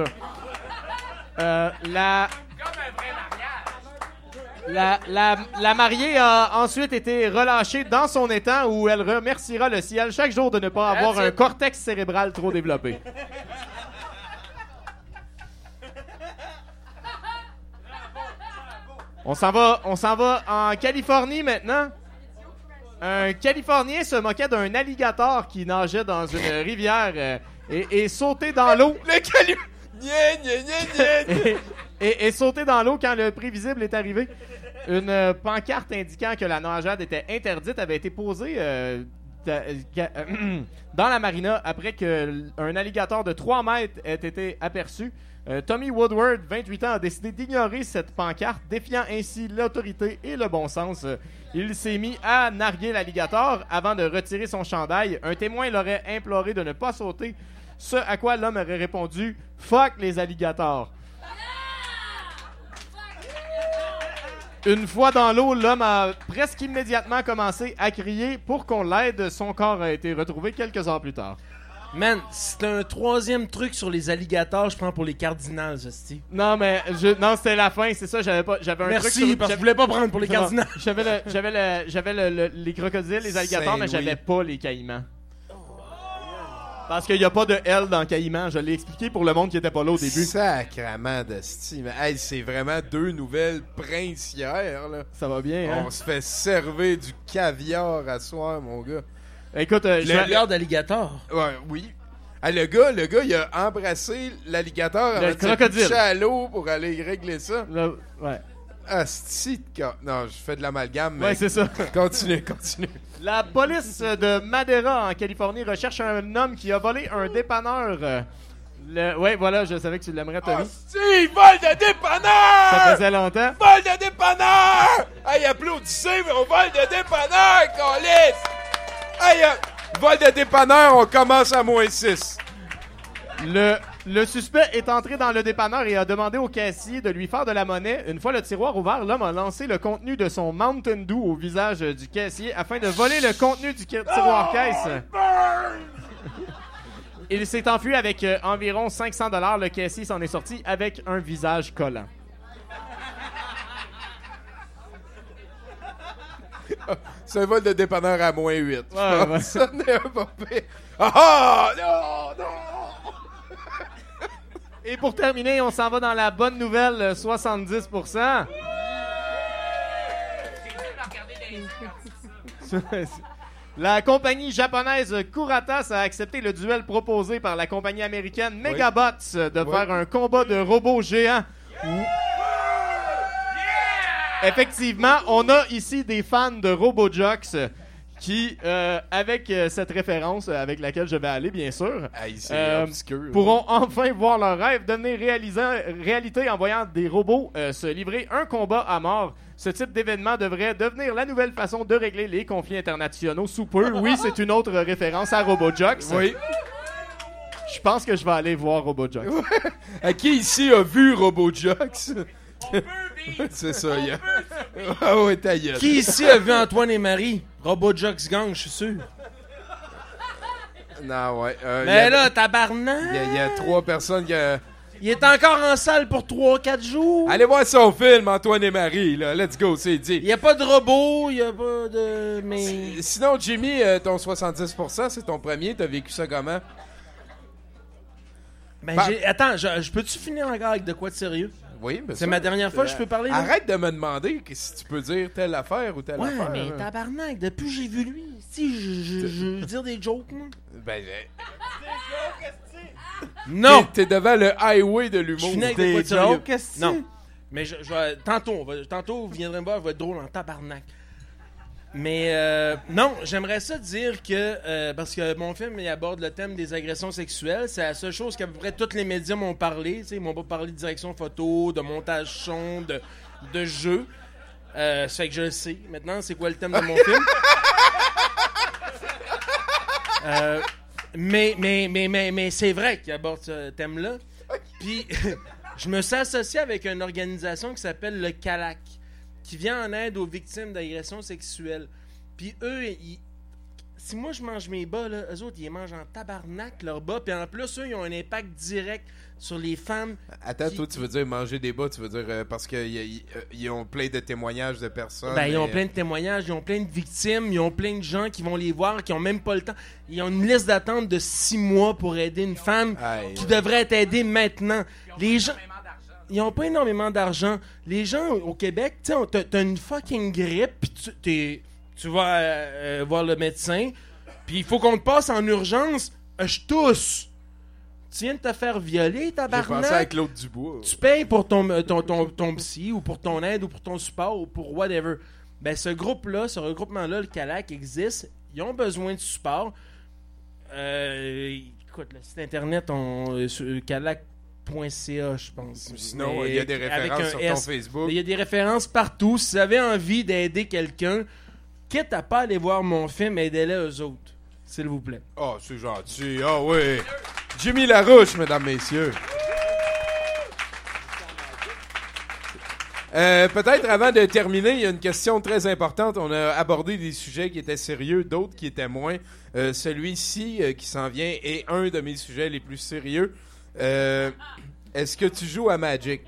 La mariée a ensuite été relâchée dans son étang où elle remerciera le ciel chaque jour de ne pas avoir un cortex cérébral trop développé. On s'en va en Californie maintenant. Un Californien se moquait d'un alligator qui nageait dans une rivière et sauté dans l'eau. Et sauté dans l'eau quand le prévisible est arrivé. Une pancarte indiquant que la nageade était interdite avait été posée dans la marina après qu'un alligator de 3 mètres ait été aperçu. Tommy Woodward, 28 ans, a décidé d'ignorer cette pancarte, défiant ainsi l'autorité et le bon sens. Il s'est mis à narguer l'alligator avant de retirer son chandail. Un témoin l'aurait imploré de ne pas sauter, ce à quoi l'homme aurait répondu « Fuck les alligators ». Une fois dans l'eau, l'homme a presque immédiatement commencé à crier pour qu'on l'aide. Son corps a été retrouvé quelques heures plus tard. Man, c'est un 3e truc sur les alligators, je prends pour les Cardinals, hostie. Non, mais non, c'était la fin, c'est ça, j'avais un Merci, truc sur... parce que je voulais pas prendre pour les Cardinals. J'avais les crocodiles, les alligators, mais Saint-Louis. j'avais pas les caïmans. Parce qu'il n'y a pas de L dans caïman, je l'ai expliqué pour le monde qui était pas là au début. Sacrement de style. Hey, c'est vraiment 2 nouvelles princières, là. Ça va bien, hein? On se fait servir du caviar à soir, mon gars. Écoute, Le d'alligator. Ouais, oui. Ah, le gars, il a embrassé l'alligator Le avant de se crocodile. pitcher à l'eau pour aller régler ça. ouais. Ah, c'est non, je fais de l'amalgame, mais Ouais, c'est ça. continue. La police de Madera, en Californie, recherche un homme qui a volé un dépanneur. Ouais, voilà, je savais que tu l'aimerais, Tommy. Si, vol de dépanneur! Ça faisait longtemps. Vol de dépanneur! Hey, applaudissez, mais on vol de dépanneur, câlisse! Hey, vol de dépanneur, on commence à -6. Le suspect est entré dans le dépanneur et a demandé au caissier de lui faire de la monnaie. Une fois le tiroir ouvert, l'homme a lancé le contenu de son Mountain Dew au visage du caissier afin de voler le contenu du tiroir caisse. Il s'est enfui avec environ 500 $. Le caissier s'en est sorti avec un visage collant. C'est un vol de dépanneur à -8. Ouais. Ça n'est pas pire. Ah! Non! Et pour terminer, on s'en va dans la bonne nouvelle, 70%. La compagnie japonaise Kuratas a accepté le duel proposé par la compagnie américaine Megabots de faire un combat de robots géants. Effectivement, on a ici des fans de RoboJox qui, avec cette référence avec laquelle je vais aller, bien sûr, obscur, pourront enfin voir leur rêve devenir réalité en voyant des robots se livrer un combat à mort. Ce type d'événement devrait devenir la nouvelle façon de régler les conflits internationaux sous peu. Oui, c'est une autre référence à RoboJox. Oui. Je pense que je vais aller voir RoboJox. À qui ici a vu RoboJox? C'est ça, il y a... Ah ouais, ta gueule. Qui ici a vu Antoine et Marie? RoboJox Gang, je suis sûr. Non, ouais. Mais là, tabarnak! Il y a 3 personnes qui... Il est encore en salle pour 3-4 jours. Allez voir son film, Antoine et Marie, là. Let's go, c'est dit. Il n'y a pas de robot, il n'y a pas de... Mais... Sinon, Jimmy, ton 70%, c'est ton premier. T'as vécu ça comment? Ben, attends, je peux-tu finir encore avec de quoi de sérieux? Oui, mais c'est ma dernière fois que je peux parler. Là? Arrête de me demander si tu peux dire telle affaire ou telle affaire. Ouais, mais tabarnak, depuis que j'ai vu lui, si je veux dire des jokes, moi. Ben, non! T'es devant le highway de l'humour. Je finis avec de quoi de sérieux. Non. Mais je vais, tantôt, vous viendrez me voir, va être drôle en tabarnak. Mais non, j'aimerais ça dire que, parce que mon film il aborde le thème des agressions sexuelles, c'est la seule chose qu'à peu près tous les médias m'ont parlé. Ils m'ont pas parlé de direction photo, de montage son, de jeu. Ça fait que je le sais. Maintenant, c'est quoi le thème de mon film? Mais c'est vrai qu'il aborde ce thème-là. Puis, je me suis associé avec une organisation qui s'appelle le CALAC, qui vient en aide aux victimes d'agressions sexuelles. Puis eux, si moi je mange mes bas, là, eux autres, ils mangent en tabarnak leurs bas. Puis en plus, eux, ils ont un impact direct sur les femmes. Attends, toi, tu veux dire manger des bas, tu veux dire parce qu'ils ont plein de témoignages de personnes. Ben, ils ont plein de témoignages, ils ont plein de victimes, ils ont plein de gens qui vont les voir, qui ont même pas le temps. Ils ont une liste d'attente de 6 mois pour aider une femme qui devrait être aidée maintenant. Les gens... ils ont pas énormément d'argent. Les gens au Québec, tu sais, t'as une fucking grippe, puis tu vas voir le médecin, puis il faut qu'on te passe en urgence. Je tousse. Tu viens de te faire violer, tabarnak. J'ai pensé à Claude Dubois. Tu payes pour ton psy, ou pour ton aide, ou pour ton support, ou pour whatever. Ben, ce regroupement-là, le CALAC existe. Ils ont besoin de support. Écoute, le site internet, calac.ca, je pense. Sinon, il y a des références sur ton Facebook. Il y a des références partout. Si vous avez envie d'aider quelqu'un, quitte à pas aller voir mon film, aidez-les eux autres. S'il vous plaît. Oh, c'est gentil. Ah oui. Jimmy Larouche, mesdames, messieurs. Peut-être avant de terminer, il y a une question très importante. On a abordé des sujets qui étaient sérieux, d'autres qui étaient moins. Celui-ci qui s'en vient est un de mes sujets les plus sérieux. Est-ce que tu joues à Magic?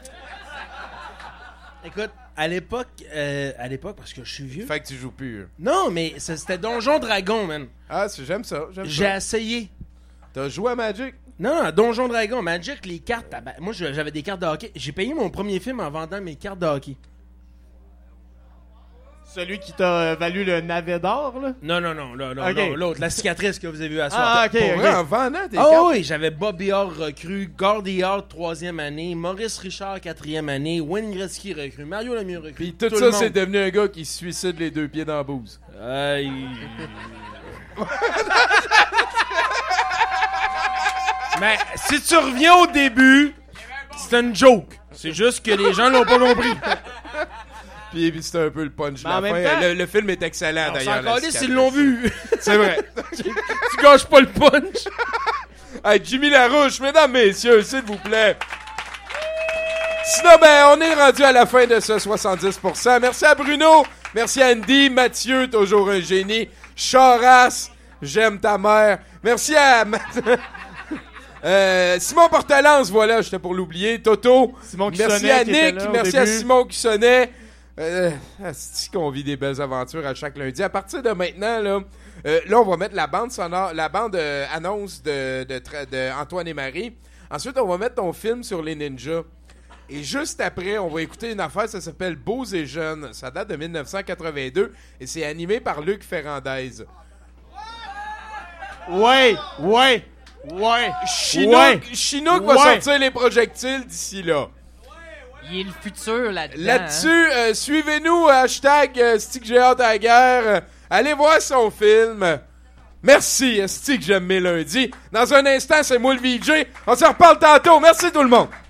Écoute, à l'époque, parce que je suis vieux. Fait que tu joues plus. Non, mais c'était Donjon Dragon, man. Ah, j'aime ça. J'ai essayé. T'as joué à Magic? Non, Donjon Dragon, Magic, les cartes. Moi, j'avais des cartes de hockey. J'ai payé mon premier film en vendant mes cartes de hockey. Celui qui t'a valu le navet d'or, là? Non, Okay. l'autre, la cicatrice que vous avez vue à soir. Ah, ok. En vendant tes Ah cartes? oui, j'avais Bobby Orr recru, Gordy Hart 3e année, Maurice Richard 4e année, Wayne Gretzky recru, Mario Lemieux recru. Puis tout le ça, monde. c'est devenu un gars qui se suicide les deux pieds dans la bouse. Mais si tu reviens au début, c'est une joke. C'est juste que les gens l'ont pas compris. Puis c'était un peu le punch de Mais en la même fin. temps- Le film est excellent, On d'ailleurs. s'en la calisse, cicatrice. ils l'ont vu. C'est vrai. Tu gâches pas le punch. Hey, Jimmy Larouche, mesdames, messieurs, s'il vous plaît. Sinon, on est rendu à la fin de ce 70%. Merci à Bruno. Merci à Andy. Mathieu, toujours un génie. Charas, j'aime ta mère. Merci à... Simon Portalance, voilà, j'étais pour l'oublier. Toto. Simon Merci Cussonnet à qui était Nick. là au Merci à début. Simon Cussonnet. C'est qu'on vit des belles aventures à chaque lundi. À partir de maintenant, là, on va mettre la bande sonore, la bande annonce de Antoine et Marie. Ensuite, on va mettre ton film sur les ninjas. Et juste après, on va écouter une affaire, ça s'appelle Beaux et Jeunes. Ça date de 1982 et c'est animé par Luc Ferrandez. Ouais. Chinook va sortir les projectiles d'ici là. Il est le futur là-dedans. Là-dessus, suivez-nous, hashtag Stick j'ai hâte à la guerre. Allez voir son film. Merci, Stick j'aime mes lundis. Dans un instant, c'est moi le VJ. On se reparle tantôt. Merci tout le monde.